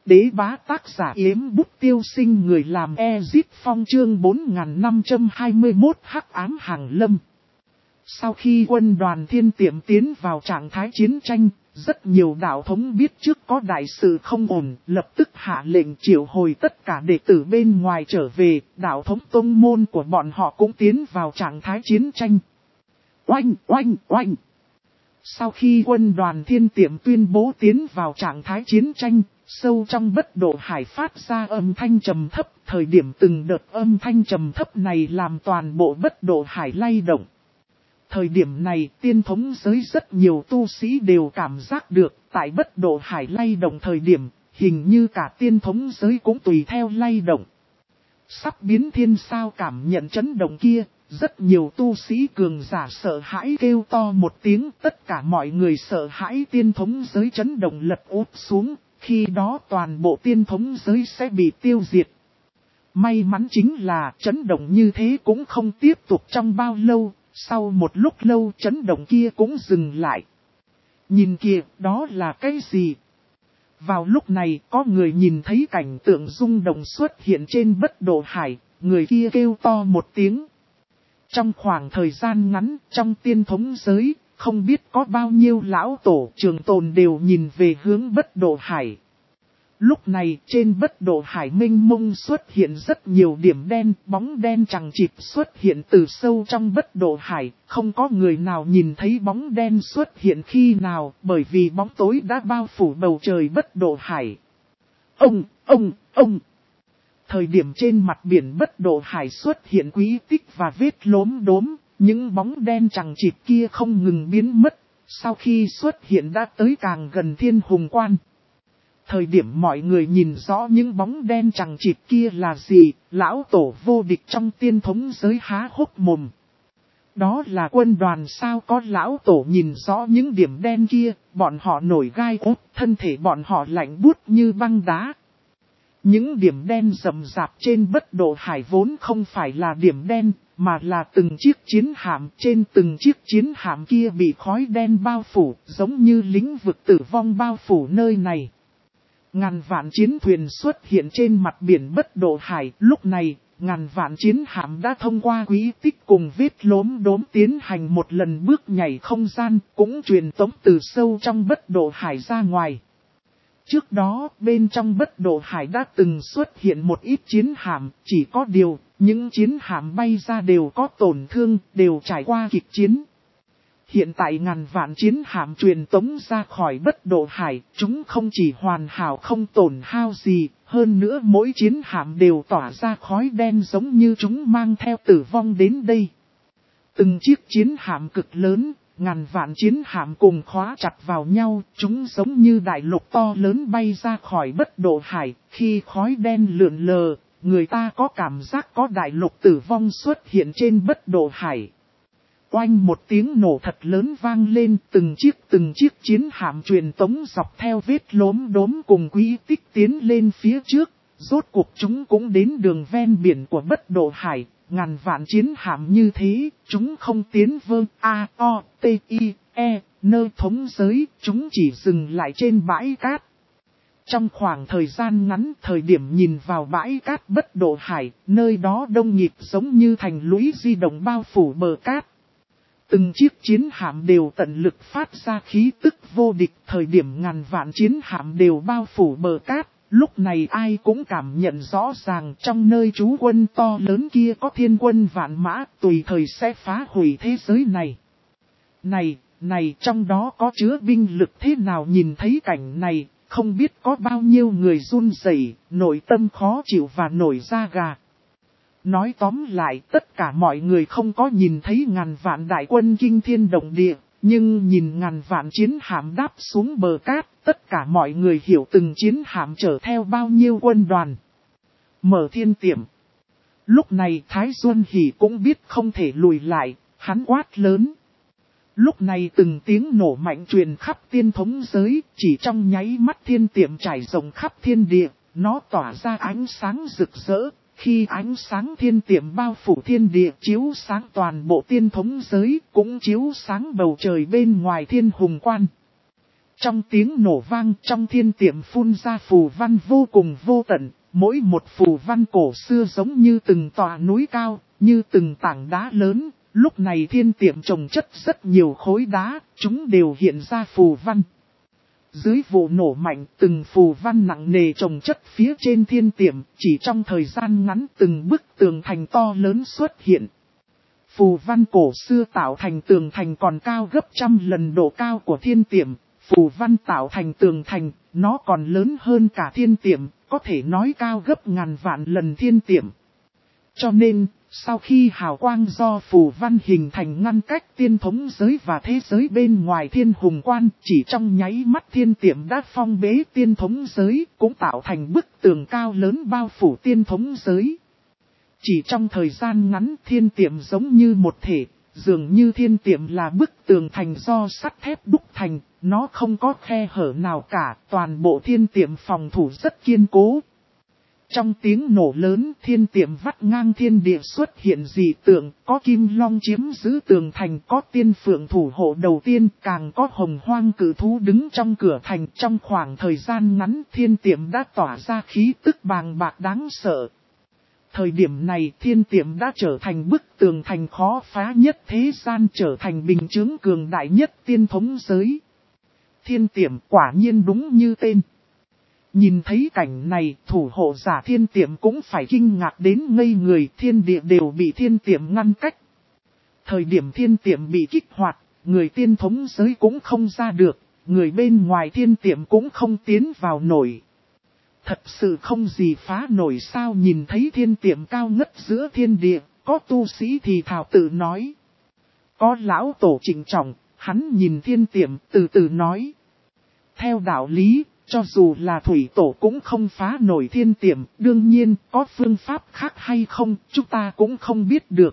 Đế bá tác giả Yếm Bút Tiêu Sinh, người làm Ezit Phong, chương 4521 Hắc ám hàng lâm. Sau khi quân đoàn Thiên Tiệm tiến vào trạng thái chiến tranh, rất nhiều đạo thống biết trước có đại sự không ổn, lập tức hạ lệnh triệu hồi tất cả đệ tử bên ngoài trở về, đạo thống tông môn của bọn họ cũng tiến vào trạng thái chiến tranh. Oanh, oanh, oanh! Sau khi quân đoàn Thiên Tiệm tuyên bố tiến vào trạng thái chiến tranh, sâu trong bất độ hải phát ra âm thanh trầm thấp, thời điểm từng đợt âm thanh trầm thấp này làm toàn bộ bất độ hải lay động. Thời điểm này, tiên thống giới rất nhiều tu sĩ đều cảm giác được, tại bất độ hải lay động thời điểm, hình như cả tiên thống giới cũng tùy theo lay động. Sắp biến thiên sao cảm nhận chấn động kia, rất nhiều tu sĩ cường giả sợ hãi kêu to một tiếng, tất cả mọi người sợ hãi tiên thống giới chấn động lật úp xuống, khi đó toàn bộ tiên thống giới sẽ bị tiêu diệt. May mắn chính là chấn động như thế cũng không tiếp tục trong bao lâu. Sau một lúc lâu chấn động kia cũng dừng lại. Nhìn kìa, đó là cái gì? Vào lúc này có người nhìn thấy cảnh tượng rung động xuất hiện trên bất độ hải, người kia kêu to một tiếng. Trong khoảng thời gian ngắn, trong tiên thống giới, không biết có bao nhiêu lão tổ trường tồn đều nhìn về hướng bất độ hải. Lúc này trên bất độ hải mênh mông xuất hiện rất nhiều điểm đen, bóng đen chằng chịt xuất hiện từ sâu trong bất độ hải, không có người nào nhìn thấy bóng đen xuất hiện khi nào, bởi vì bóng tối đã bao phủ bầu trời bất độ hải. Ông! Thời điểm trên mặt biển bất độ hải xuất hiện quý tích và vết lốm đốm, những bóng đen chằng chịt kia không ngừng biến mất, sau khi xuất hiện đã tới càng gần Thiên Hùng Quan. Thời điểm mọi người nhìn rõ những bóng đen chằng chịt kia là gì, lão tổ vô địch trong tiên thống giới há hốc mồm. Đó là quân đoàn sao? Có lão tổ nhìn rõ những điểm đen kia, bọn họ nổi gai ốt, thân thể bọn họ lạnh buốt như băng đá. Những điểm đen rậm rạp trên bất độ hải vốn không phải là điểm đen, mà là từng chiếc chiến hạm, trên từng chiếc chiến hạm kia bị khói đen bao phủ, giống như lĩnh vực tử vong bao phủ nơi này. Ngàn vạn chiến thuyền xuất hiện trên mặt biển bất độ hải, lúc này, ngàn vạn chiến hạm đã thông qua quý tích cùng vết lốm đốm tiến hành một lần bước nhảy không gian, cũng truyền tống từ sâu trong bất độ hải ra ngoài. Trước đó, bên trong bất độ hải đã từng xuất hiện một ít chiến hạm, chỉ có điều, những chiến hạm bay ra đều có tổn thương, đều trải qua kịch chiến. Hiện tại ngàn vạn chiến hạm truyền tống ra khỏi bất độ hải, chúng không chỉ hoàn hảo không tổn hao gì, hơn nữa mỗi chiến hạm đều tỏa ra khói đen giống như chúng mang theo tử vong đến đây. Từng chiếc chiến hạm cực lớn, ngàn vạn chiến hạm cùng khóa chặt vào nhau, chúng giống như đại lục to lớn bay ra khỏi bất độ hải, khi khói đen lượn lờ, người ta có cảm giác có đại lục tử vong xuất hiện trên bất độ hải. Oanh một tiếng nổ thật lớn vang lên, từng chiếc chiến hạm truyền tống dọc theo vết lốm đốm cùng quý tích tiến lên phía trước, rốt cuộc chúng cũng đến đường ven biển của bất độ hải, ngàn vạn chiến hạm như thế, chúng không tiến vơ nơi thống giới, chúng chỉ dừng lại trên bãi cát. Trong khoảng thời gian ngắn, thời điểm nhìn vào bãi cát bất độ hải, nơi đó đông nghịt giống như thành lũy di động bao phủ bờ cát. Từng chiếc chiến hạm đều tận lực phát ra khí tức vô địch, thời điểm ngàn vạn chiến hạm đều bao phủ bờ cát, lúc này ai cũng cảm nhận rõ ràng trong nơi trú quân to lớn kia có thiên quân vạn mã, tùy thời sẽ phá hủy thế giới này. Này, trong đó có chứa binh lực thế nào? Nhìn thấy cảnh này, không biết có bao nhiêu người run rẩy, nội tâm khó chịu và nổi da gà. Nói tóm lại, tất cả mọi người không có nhìn thấy ngàn vạn đại quân kinh thiên động địa, nhưng nhìn ngàn vạn chiến hạm đáp xuống bờ cát, tất cả mọi người hiểu từng chiến hạm chở theo bao nhiêu quân đoàn. Mở Thiên Tiệm. Lúc này Thái Duân Hỷ cũng biết không thể lùi lại, hắn quát lớn. Lúc này từng tiếng nổ mạnh truyền khắp tiên thống giới, chỉ trong nháy mắt Thiên Tiệm trải rộng khắp thiên địa, nó tỏa ra ánh sáng rực rỡ. Khi ánh sáng Thiên Tiệm bao phủ thiên địa, chiếu sáng toàn bộ tiên thống giới, cũng chiếu sáng bầu trời bên ngoài Thiên Hùng Quan. Trong tiếng nổ vang, trong thiên tiệm phun ra phù văn vô cùng vô tận, mỗi một phù văn cổ xưa giống như từng tòa núi cao, như từng tảng đá lớn. Lúc này thiên tiệm trồng chất rất nhiều khối đá, chúng đều hiện ra phù văn. Dưới vụ nổ mạnh, từng phù văn nặng nề trồng chất phía trên thiên tiệm, chỉ trong thời gian ngắn từng bức tường thành to lớn xuất hiện. Phù văn cổ xưa tạo thành tường thành còn cao gấp trăm lần độ cao của thiên tiệm. Phù văn tạo thành tường thành, nó còn lớn hơn cả thiên tiệm, có thể nói cao gấp ngàn vạn lần thiên tiệm. Cho nên, sau khi hào quang do phù văn hình thành ngăn cách tiên thống giới và thế giới bên ngoài thiên hùng quan, chỉ trong nháy mắt thiên tiệm đã phong bế tiên thống giới, cũng tạo thành bức tường cao lớn bao phủ tiên thống giới. Chỉ trong thời gian ngắn thiên tiệm giống như một thể, dường như thiên tiệm là bức tường thành do sắt thép đúc thành, nó không có khe hở nào cả, toàn bộ thiên tiệm phòng thủ rất kiên cố. Trong tiếng nổ lớn thiên tiệm vắt ngang thiên địa xuất hiện dị tượng, có kim long chiếm giữ tường thành, có tiên phượng thủ hộ đầu tiên, càng có hồng hoang cử thú đứng trong cửa thành. Trong khoảng thời gian ngắn thiên tiệm đã tỏa ra khí tức bàng bạc đáng sợ. Thời điểm này thiên tiệm đã trở thành bức tường thành khó phá nhất thế gian, trở thành bình chướng cường đại nhất tiên thống giới. Thiên tiệm quả nhiên đúng như tên. Nhìn thấy cảnh này, thủ hộ giả thiên tiệm cũng phải kinh ngạc đến ngây người, thiên địa đều bị thiên tiệm ngăn cách. Thời điểm thiên tiệm bị kích hoạt, người tiên thống giới cũng không ra được, người bên ngoài thiên tiệm cũng không tiến vào nổi. Thật sự không gì phá nổi sao? Nhìn thấy thiên tiệm cao ngất giữa thiên địa, có tu sĩ thì thào tự nói. Có lão tổ trịnh trọng, hắn nhìn thiên tiệm từ từ nói. Theo đạo lý, cho dù là thủy tổ cũng không phá nổi thiên tiệm, đương nhiên có phương pháp khác hay không, chúng ta cũng không biết được.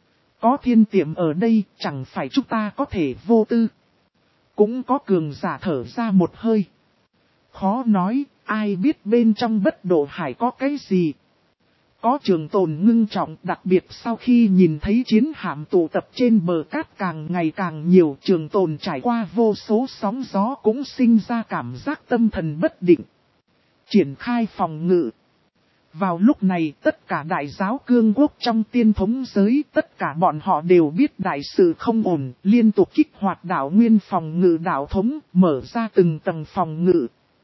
Có thiên tiệm ở đây, chẳng phải chúng ta có thể vô tư. Cũng có cường giả thở ra một hơi. Khó nói, ai biết bên trong bất độ hải có cái gì. Có Trường Tồn ngưng trọng, đặc biệt sau khi nhìn thấy chiến hạm tụ tập trên bờ cát càng ngày càng nhiều, Trường Tồn trải qua vô số sóng gió cũng sinh ra cảm giác tâm thần bất định. Triển khai phòng ngự. Vào lúc này tất cả đại giáo cương quốc trong tiên thống giới, tất cả bọn họ đều biết đại sự không ổn, liên tục kích hoạt đạo nguyên phòng ngự đạo thống, mở ra từng tầng phòng ngự.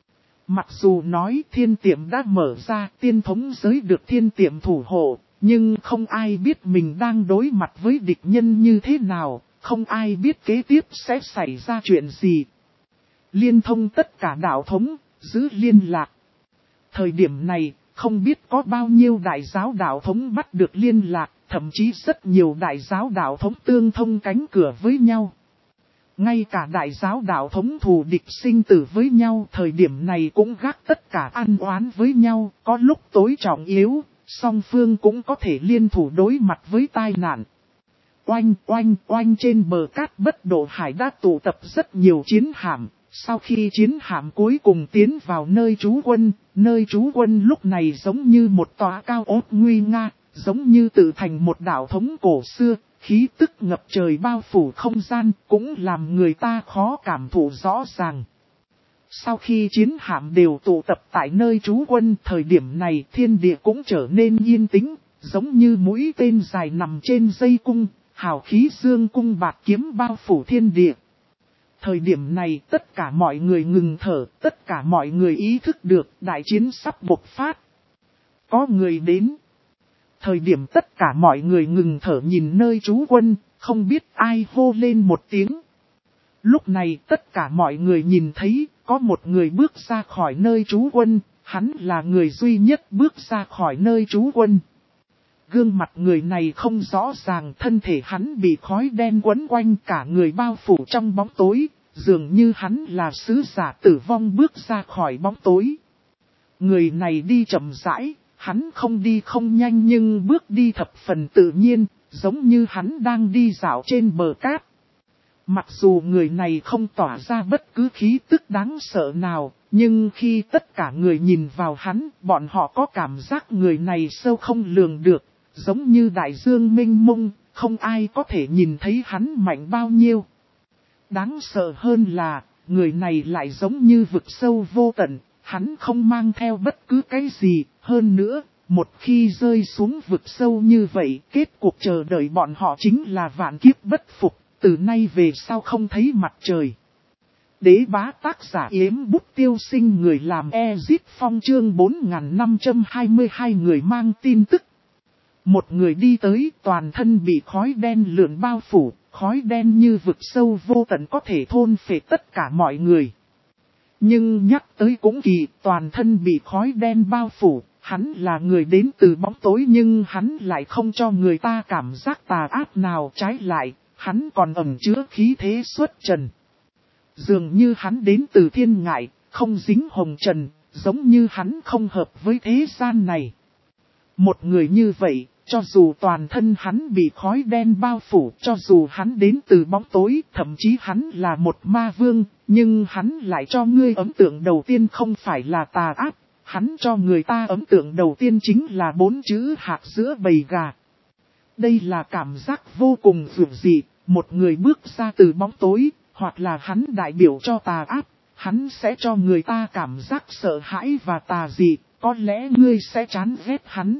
Mặc dù nói thiên tiệm đã mở ra, tiên thống giới được thiên tiệm thủ hộ, nhưng không ai biết mình đang đối mặt với địch nhân như thế nào, không ai biết kế tiếp sẽ xảy ra chuyện gì. Liên thông tất cả đạo thống, giữ liên lạc. Thời điểm này, không biết có bao nhiêu đại giáo đạo thống bắt được liên lạc, thậm chí rất nhiều đại giáo đạo thống tương thông cánh cửa với nhau. Ngay cả đại giáo đạo thống thù địch sinh tử với nhau, thời điểm này cũng gác tất cả ăn oán với nhau, có lúc tối trọng yếu, song phương cũng có thể liên thủ đối mặt với tai nạn. Oanh oanh oanh, trên bờ cát bất độ hải đã tụ tập rất nhiều chiến hạm, sau khi chiến hạm cuối cùng tiến vào nơi trú quân lúc này giống như một tòa cao ốt nguy nga, giống như tự thành một đạo thống cổ xưa. Khí tức ngập trời bao phủ không gian, cũng làm người ta khó cảm thụ rõ ràng. Sau khi chiến hạm đều tụ tập tại nơi trú quân, thời điểm này thiên địa cũng trở nên yên tĩnh, giống như mũi tên dài nằm trên dây cung, hào khí dương cung bạt kiếm bao phủ thiên địa. Thời điểm này tất cả mọi người ngừng thở, tất cả mọi người ý thức được đại chiến sắp bộc phát. Có người đến. Thời điểm tất cả mọi người ngừng thở nhìn nơi trú quân, không biết ai hô lên một tiếng. Lúc này tất cả mọi người nhìn thấy, có một người bước ra khỏi nơi trú quân, hắn là người duy nhất bước ra khỏi nơi trú quân. Gương mặt người này không rõ ràng, thân thể hắn bị khói đen quấn quanh, cả người bao phủ trong bóng tối, dường như hắn là sứ giả tử vong bước ra khỏi bóng tối. Người này đi chậm rãi. Hắn không đi không nhanh nhưng bước đi thập phần tự nhiên, giống như hắn đang đi dạo trên bờ cát. Mặc dù người này không tỏa ra bất cứ khí tức đáng sợ nào, nhưng khi tất cả người nhìn vào hắn, bọn họ có cảm giác người này sâu không lường được, giống như đại dương mênh mông, không ai có thể nhìn thấy hắn mạnh bao nhiêu. Đáng sợ hơn là, người này lại giống như vực sâu vô tận, hắn không mang theo bất cứ cái gì, hơn nữa, một khi rơi xuống vực sâu như vậy, kết cuộc chờ đợi bọn họ chính là vạn kiếp bất phục, từ nay về sau không thấy mặt trời. Đế bá tác giả Yếm Bút Tiêu Sinh, người làm Ezit Phong chương 4522, người mang tin tức. Một người đi tới, toàn thân bị khói đen lượn bao phủ, khói đen như vực sâu vô tận có thể thôn phệ tất cả mọi người. Nhưng nhắc tới cũng kỳ, toàn thân bị khói đen bao phủ, hắn là người đến từ bóng tối nhưng hắn lại không cho người ta cảm giác tà ác nào, trái lại, hắn còn ẩn chứa khí thế xuất trần. Dường như hắn đến từ thiên ngại, không dính hồng trần, giống như hắn không hợp với thế gian này. Một người như vậy, cho dù toàn thân hắn bị khói đen bao phủ, cho dù hắn đến từ bóng tối, thậm chí hắn là một ma vương, nhưng hắn lại cho ngươi ấn tượng đầu tiên không phải là tà ác, hắn cho người ta ấn tượng đầu tiên chính là 4 chữ hạc giữa bầy gà. Đây là cảm giác vô cùng dường dị, một người bước ra từ bóng tối, hoặc là hắn đại biểu cho tà ác, hắn sẽ cho người ta cảm giác sợ hãi và tà dị, có lẽ ngươi sẽ chán ghét hắn.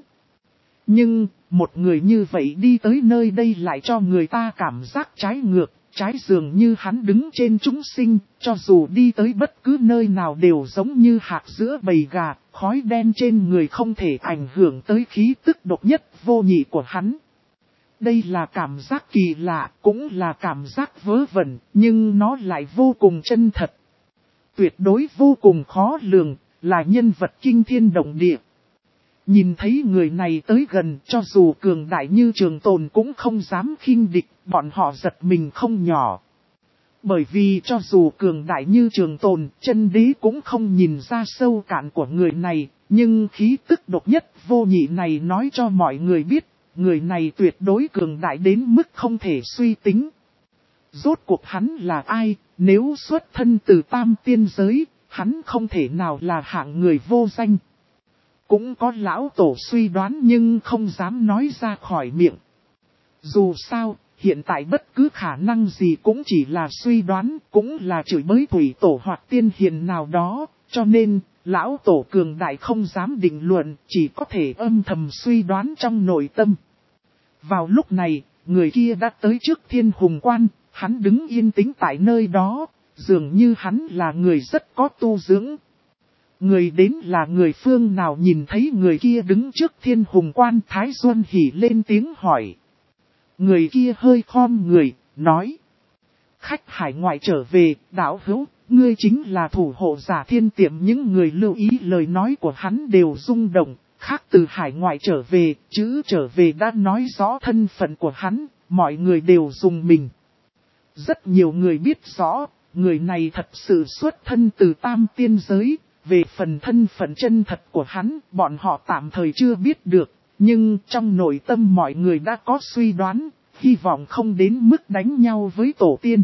Nhưng, một người như vậy đi tới nơi đây lại cho người ta cảm giác trái ngược, trái dường như hắn đứng trên chúng sinh, cho dù đi tới bất cứ nơi nào đều giống như hạc giữa bầy gà, khói đen trên người không thể ảnh hưởng tới khí tức độc nhất vô nhị của hắn. Đây là cảm giác kỳ lạ, cũng là cảm giác vớ vẩn, nhưng nó lại vô cùng chân thật. Tuyệt đối vô cùng khó lường, là nhân vật kinh thiên động địa. Nhìn thấy người này tới gần, cho dù cường đại như Trường Tồn cũng không dám khinh địch, bọn họ giật mình không nhỏ. Bởi vì cho dù cường đại như Trường Tồn, chân đế cũng không nhìn ra sâu cạn của người này, nhưng khí tức độc nhất vô nhị này nói cho mọi người biết, người này tuyệt đối cường đại đến mức không thể suy tính. Rốt cuộc hắn là ai, nếu xuất thân từ tam tiên giới, hắn không thể nào là hạng người vô danh. Cũng có lão tổ suy đoán nhưng không dám nói ra khỏi miệng. Dù sao, hiện tại bất cứ khả năng gì cũng chỉ là suy đoán, cũng là chửi bới thủy tổ hoặc tiên hiền nào đó, cho nên, lão tổ cường đại không dám định luận, chỉ có thể âm thầm suy đoán trong nội tâm. Vào lúc này, người kia đã tới trước Thiên Hùng Quan, hắn đứng yên tĩnh tại nơi đó, dường như hắn là người rất có tu dưỡng. Người đến là người phương nào? Nhìn thấy người kia đứng trước Thiên Hùng Quan, Thái Duân Hỉ lên tiếng hỏi. Người kia hơi khom người, nói. Khách hải ngoại trở về, đạo hữu, ngươi chính là thủ hộ giả Thiên Tiệm. Những người lưu ý lời nói của hắn đều rung động, khác từ hải ngoại trở về, chữ trở về đã nói rõ thân phận của hắn, mọi người đều dùng mình. Rất nhiều người biết rõ, người này thật sự xuất thân từ tam tiên giới. Về phần thân phận chân thật của hắn, bọn họ tạm thời chưa biết được, nhưng trong nội tâm mọi người đã có suy đoán, hy vọng không đến mức đánh nhau với tổ tiên.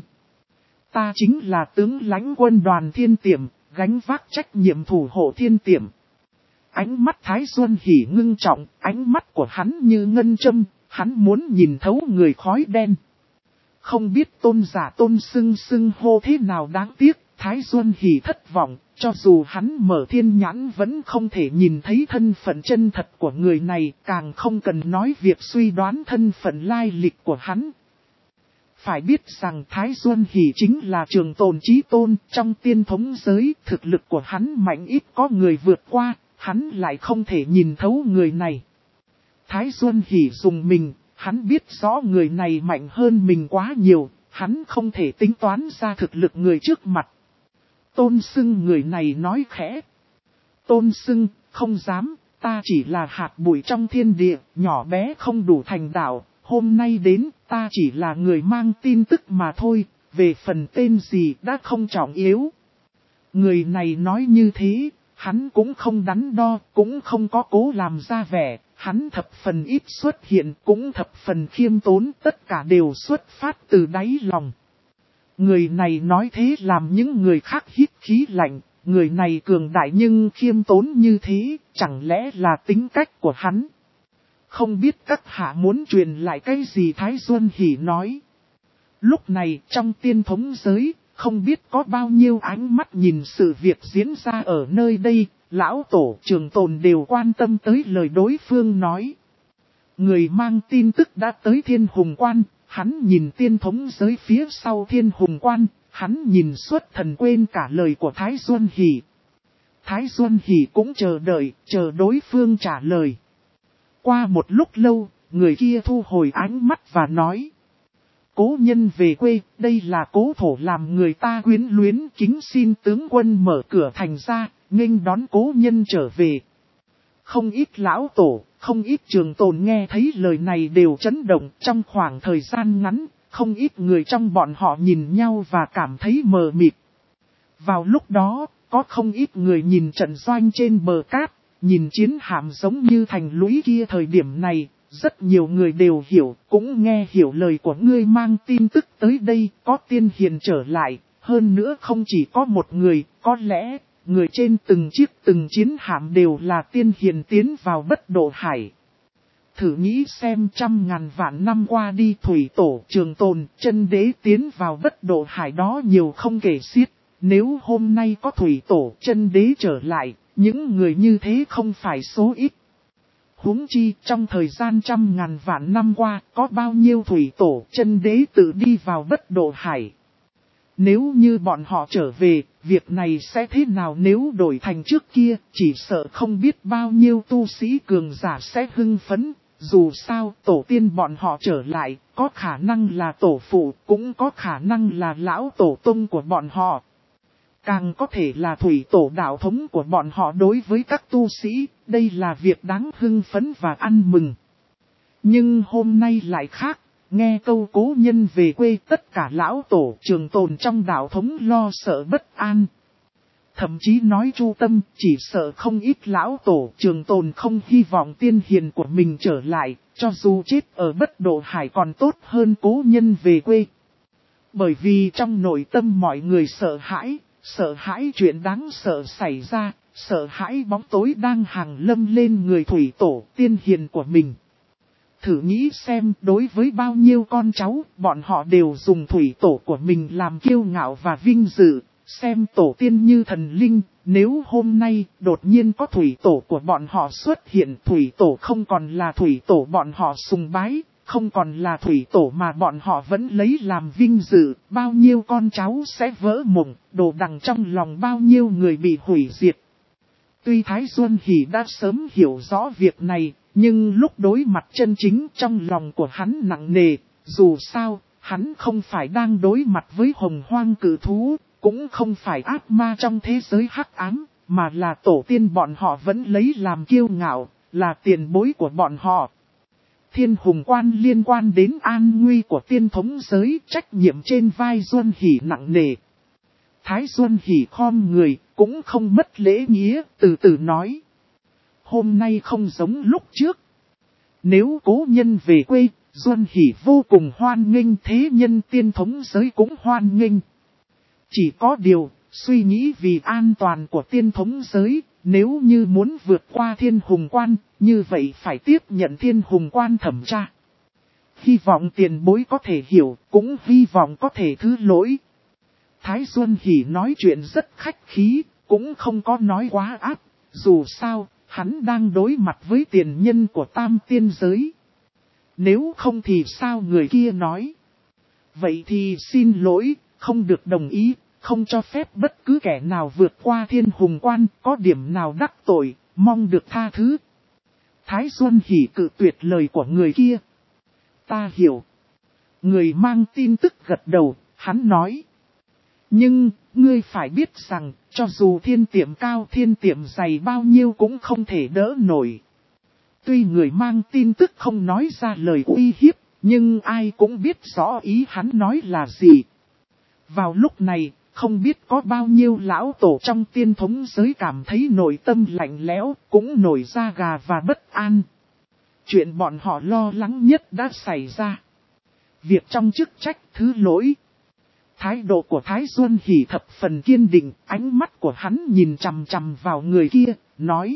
Ta chính là tướng lãnh quân đoàn Thiên Tiệm, gánh vác trách nhiệm thủ hộ Thiên Tiệm. Ánh mắt Thái Duân Hỉ ngưng trọng, ánh mắt của hắn như ngân châm, hắn muốn nhìn thấu người khói đen. Không biết tôn giả tôn xưng hô thế nào, đáng tiếc, Thái Duân Hỉ thất vọng, cho dù hắn mở thiên nhãn vẫn không thể nhìn thấy thân phận chân thật của người này, càng không cần nói việc suy đoán thân phận lai lịch của hắn. Phải biết rằng Thái Duân Hỉ chính là Trường Tồn chí tôn, trong tiên thống giới, thực lực của hắn mạnh ít có người vượt qua, hắn lại không thể nhìn thấu người này. Thái Duân Hỉ dùng mình, hắn biết rõ người này mạnh hơn mình quá nhiều, hắn không thể tính toán ra thực lực người trước mặt. Tôn xưng người này nói khẽ. Tôn xưng, không dám, ta chỉ là hạt bụi trong thiên địa, nhỏ bé không đủ thành đạo, hôm nay đến, ta chỉ là người mang tin tức mà thôi, về phần tên gì đã không trọng yếu. Người này nói như thế, hắn cũng không đắn đo, cũng không có cố làm ra vẻ, hắn thập phần ít xuất hiện, cũng thập phần khiêm tốn, tất cả đều xuất phát từ đáy lòng. Người này nói thế làm những người khác hít khí lạnh, người này cường đại nhưng khiêm tốn như thế, chẳng lẽ là tính cách của hắn? Không biết các hạ muốn truyền lại cái gì? Thái Duân Hỉ nói. Lúc này trong tiên thống giới, không biết có bao nhiêu ánh mắt nhìn sự việc diễn ra ở nơi đây, lão tổ trường tồn đều quan tâm tới lời đối phương nói. Người mang tin tức đã tới Thiên Hùng Quan, hắn nhìn tiên thống giới phía sau Thiên Hùng Quan, hắn nhìn xuất thần quên cả lời của Thái Duân Hỷ. Thái Duân Hỷ cũng chờ đợi, chờ đối phương trả lời. Qua một lúc lâu, người kia thu hồi ánh mắt và nói. Cố nhân về quê, đây là cố thổ làm người ta quyến luyến, kính xin tướng quân mở cửa thành ra, nghênh đón cố nhân trở về. Không ít lão tổ, không ít trường tồn nghe thấy lời này đều chấn động. Trong khoảng thời gian ngắn, không ít người trong bọn họ nhìn nhau và cảm thấy mờ mịt. Vào lúc đó, có không ít người nhìn trận doanh trên bờ cát, nhìn chiến hạm giống như thành lũy kia. Thời điểm này, rất nhiều người đều hiểu, cũng nghe hiểu lời của ngươi mang tin tức tới đây, có tiên hiền trở lại. Hơn nữa không chỉ có một người, có lẽ, người trên từng chiếc từng chiến hạm đều là tiên hiền tiến vào Bất Độ Hải. Thử nghĩ xem 100.000 vạn năm qua đi thủy tổ trường tồn, chân đế tiến vào Bất Độ Hải đó nhiều không kể xiết. Nếu hôm nay có thủy tổ chân đế trở lại, những người như thế không phải số ít. Huống chi trong thời gian 100.000 vạn năm qua có bao nhiêu thủy tổ chân đế tự đi vào Bất Độ Hải. Nếu như bọn họ trở về, việc này sẽ thế nào nếu đổi thành trước kia, chỉ sợ không biết bao nhiêu tu sĩ cường giả sẽ hưng phấn. Dù sao tổ tiên bọn họ trở lại, có khả năng là tổ phụ, cũng có khả năng là lão tổ tông của bọn họ. Càng có thể là thủy tổ đạo thống của bọn họ đối với các tu sĩ, đây là việc đáng hưng phấn và ăn mừng. Nhưng hôm nay lại khác, nghe câu cố nhân về quê tất cả lão tổ trường tồn trong đạo thống lo sợ bất an. Thậm chí nói chu tâm chỉ sợ không ít lão tổ trường tồn không hy vọng tiên hiền của mình trở lại, cho dù chết ở Bất Độ Hải còn tốt hơn cố nhân về quê. Bởi vì trong nội tâm mọi người sợ hãi chuyện đáng sợ xảy ra, sợ hãi bóng tối đang hàng lâm lên người thủy tổ tiên hiền của mình. Thử nghĩ xem đối với bao nhiêu con cháu, bọn họ đều dùng thủy tổ của mình làm kiêu ngạo và vinh dự, xem tổ tiên như thần linh. Nếu hôm nay đột nhiên có thủy tổ của bọn họ xuất hiện, thủy tổ không còn là thủy tổ bọn họ sùng bái, không còn là thủy tổ mà bọn họ vẫn lấy làm vinh dự, bao nhiêu con cháu sẽ vỡ mộng, đồ đằng trong lòng bao nhiêu người bị hủy diệt. Tuy Thái Duân Hỷ đã sớm hiểu rõ việc này, nhưng lúc đối mặt chân chính trong lòng của hắn nặng nề, dù sao, hắn không phải đang đối mặt với hồng hoang cử thú, cũng không phải ác ma trong thế giới hắc ám, mà là tổ tiên bọn họ vẫn lấy làm kiêu ngạo, là tiền bối của bọn họ. Thiên Hùng Quan liên quan đến an nguy của tiên thống giới, trách nhiệm trên vai Duân Hỷ nặng nề. Thái Duân Hỷ khom người, cũng không mất lễ nghĩa, từ từ nói. Hôm nay không giống lúc trước. Nếu cố nhân về quê, Duân Hỷ vô cùng hoan nghênh, thế nhân tiên thống giới cũng hoan nghênh. Chỉ có điều, suy nghĩ vì an toàn của tiên thống giới, nếu như muốn vượt qua Thiên Hùng Quan, như vậy phải tiếp nhận Thiên Hùng Quan thẩm tra. Hy vọng tiền bối có thể hiểu, cũng hy vọng có thể thứ lỗi. Thái Duân Hỷ nói chuyện rất khách khí, cũng không có nói quá áp, dù sao, hắn đang đối mặt với tiền nhân của tam tiên giới. Nếu không thì sao người kia nói. Vậy thì xin lỗi, không được đồng ý, không cho phép bất cứ kẻ nào vượt qua Thiên Hùng Quan, có điểm nào đắc tội, mong được tha thứ. Thái Duân Hỷ cự tuyệt lời của người kia. Ta hiểu. Người mang tin tức gật đầu, hắn nói. Nhưng, ngươi phải biết rằng, cho dù thiên tiệm cao thiên tiệm dày bao nhiêu cũng không thể đỡ nổi. Tuy người mang tin tức không nói ra lời uy hiếp, nhưng ai cũng biết rõ ý hắn nói là gì. Vào lúc này, không biết có bao nhiêu lão tổ trong tiên thống giới cảm thấy nội tâm lạnh lẽo, cũng nổi da gà và bất an. Chuyện bọn họ lo lắng nhất đã xảy ra. Việc trong chức trách thứ lỗi. Thái độ của Thái Duân Hỷ thập phần kiên định, ánh mắt của hắn nhìn chằm chằm vào người kia, nói.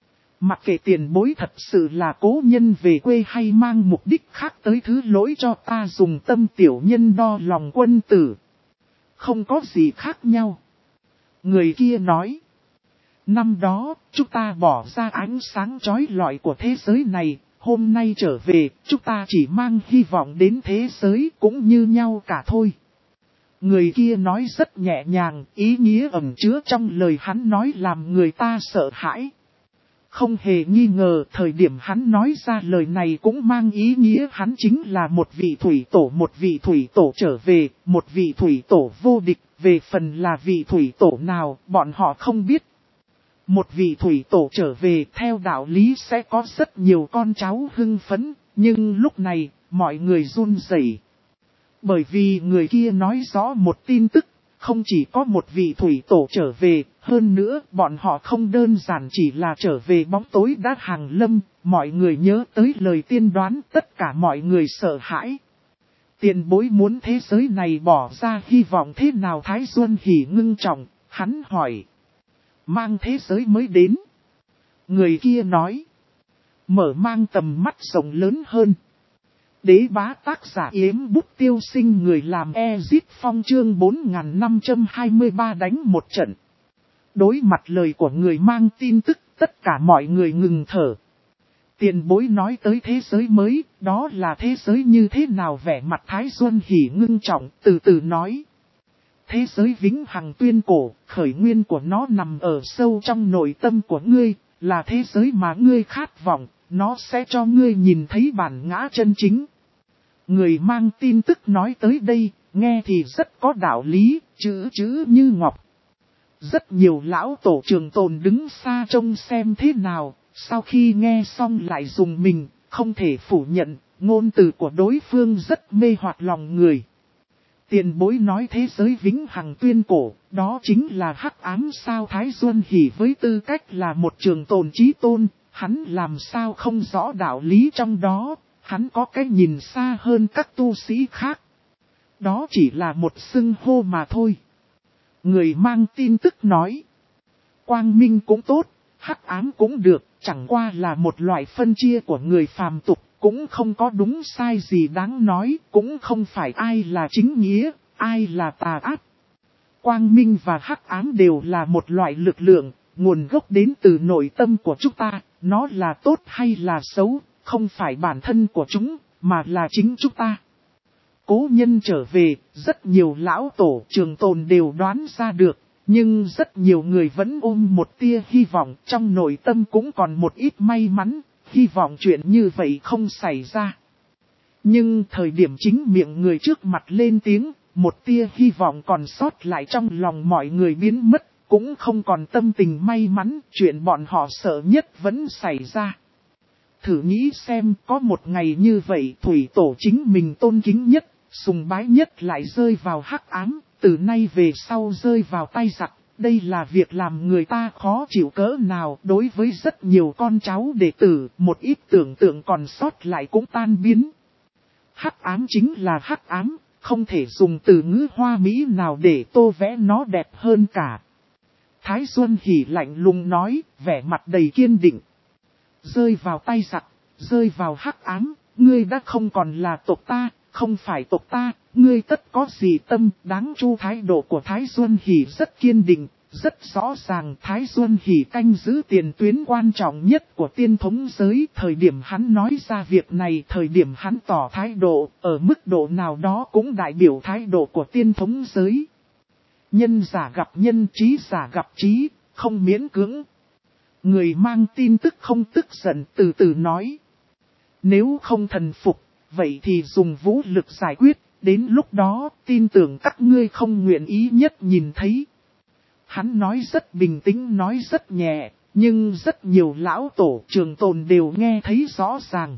Mặc kệ tiền bối thật sự là cố nhân về quê hay mang mục đích khác tới thứ lỗi cho ta dùng tâm tiểu nhân đo lòng quân tử. không có gì khác nhau. Người kia nói. Năm đó, chúng ta bỏ ra ánh sáng chói lọi của thế giới này, hôm nay trở về, chúng ta chỉ mang hy vọng đến thế giới cũng như nhau cả thôi. Người kia nói rất nhẹ nhàng, ý nghĩa ẩn chứa trong lời hắn nói làm người ta sợ hãi. Không hề nghi ngờ thời điểm hắn nói ra lời này cũng mang ý nghĩa hắn chính là một vị thủy tổ trở về, một vị thủy tổ vô địch, về phần là vị thủy tổ nào bọn họ không biết. Một vị thủy tổ trở về theo đạo lý sẽ có rất nhiều con cháu hưng phấn, nhưng lúc này mọi người run rẩy. Bởi vì người kia nói rõ một tin tức, không chỉ có một vị thủy tổ trở về, hơn nữa bọn họ không đơn giản chỉ là trở về bóng tối đã hàng lâm, mọi người nhớ tới lời tiên đoán, tất cả mọi người sợ hãi. Tiền bối muốn thế giới này bỏ ra hy vọng thế nào? Thái Duân Hỉ ngưng trọng, hắn hỏi. Mang thế giới mới đến. Người kia nói. Mở mang tầm mắt rộng lớn hơn. Đế bá tác giả Yếm Bút Tiêu Sinh người làm Ezit Phong chương 4523 đánh một trận. Đối mặt lời của người mang tin tức, tất cả mọi người ngừng thở. Tiền bối nói tới thế giới mới, đó là thế giới như thế nào? Vẻ mặt Thái Duân Hỉ ngưng trọng, từ từ nói. Thế giới vĩnh hằng tuyên cổ, khởi nguyên của nó nằm ở sâu trong nội tâm của ngươi, là thế giới mà ngươi khát vọng, nó sẽ cho ngươi nhìn thấy bản ngã chân chính. Người mang tin tức nói tới đây, nghe thì rất có đạo lý, chữ như ngọc. Rất nhiều lão tổ trường tồn đứng xa trông xem thế nào, sau khi nghe xong lại dùng mình, không thể phủ nhận, ngôn từ của đối phương rất mê hoặc lòng người. Tiền bối nói thế giới vĩnh hằng tuyên cổ, đó chính là hắc ám sao? Thái Duân Hỉ với tư cách là một trường tồn chí tôn, hắn làm sao không rõ đạo lý trong đó, hắn có cái nhìn xa hơn các tu sĩ khác. Đó chỉ là một xưng hô mà thôi. Người mang tin tức nói, quang minh cũng tốt, hắc ám cũng được, chẳng qua là một loại phân chia của người phàm tục. Cũng không có đúng sai gì đáng nói, cũng không phải ai là chính nghĩa, ai là tà ác. Quang minh và hắc ám đều là một loại lực lượng, nguồn gốc đến từ nội tâm của chúng ta, nó là tốt hay là xấu, không phải bản thân của chúng, mà là chính chúng ta. Cố nhân trở về, rất nhiều lão tổ trường tồn đều đoán ra được, nhưng rất nhiều người vẫn ôm một tia hy vọng, trong nội tâm cũng còn một ít may mắn. Hy vọng chuyện như vậy không xảy ra. Nhưng thời điểm chính miệng người trước mặt lên tiếng, một tia hy vọng còn sót lại trong lòng mọi người biến mất, cũng không còn tâm tình may mắn, chuyện bọn họ sợ nhất vẫn xảy ra. Thử nghĩ xem, có một ngày như vậy thủy tổ chính mình tôn kính nhất, sùng bái nhất lại rơi vào hắc ám, từ nay về sau rơi vào tay giặc. Đây là việc làm người ta khó chịu cỡ nào. Đối với rất nhiều con cháu đệ tử, một ít tưởng tượng còn sót lại cũng tan biến. Hắc ám chính là hắc ám, không thể dùng từ ngữ hoa mỹ nào để tô vẽ nó đẹp hơn cả. Thái Duân Hỉ lạnh lùng nói, vẻ mặt đầy kiên định. Rơi vào tay giặc, rơi vào hắc ám, ngươi đã không còn là tộc ta, không phải tộc ta, ngươi tất có gì tâm đáng chu? Thái độ của Thái Duân Hỉ rất kiên định, rất rõ ràng. Thái Duân Hỉ canh giữ tiền tuyến quan trọng nhất của tiên thống giới. Thời điểm hắn nói ra việc này, thời điểm hắn tỏ thái độ, ở mức độ nào đó cũng đại biểu thái độ của tiên thống giới. Nhân giả gặp nhân, trí giả gặp trí, không miễn cưỡng. Người mang tin tức không tức giận, từ từ nói. Nếu không thần phục, vậy thì dùng vũ lực giải quyết, đến lúc đó tin tưởng các ngươi không nguyện ý nhất nhìn thấy. Hắn nói rất bình tĩnh, nói rất nhẹ, nhưng rất nhiều lão tổ trường tồn đều nghe thấy rõ ràng.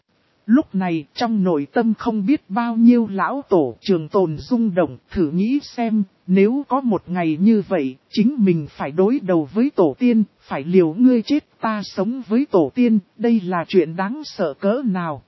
Lúc này trong nội tâm không biết bao nhiêu lão tổ trường tồn rung động. Thử nghĩ xem, nếu có một ngày như vậy, chính mình phải đối đầu với tổ tiên, phải liều ngươi chết ta sống với tổ tiên, đây là chuyện đáng sợ cỡ nào.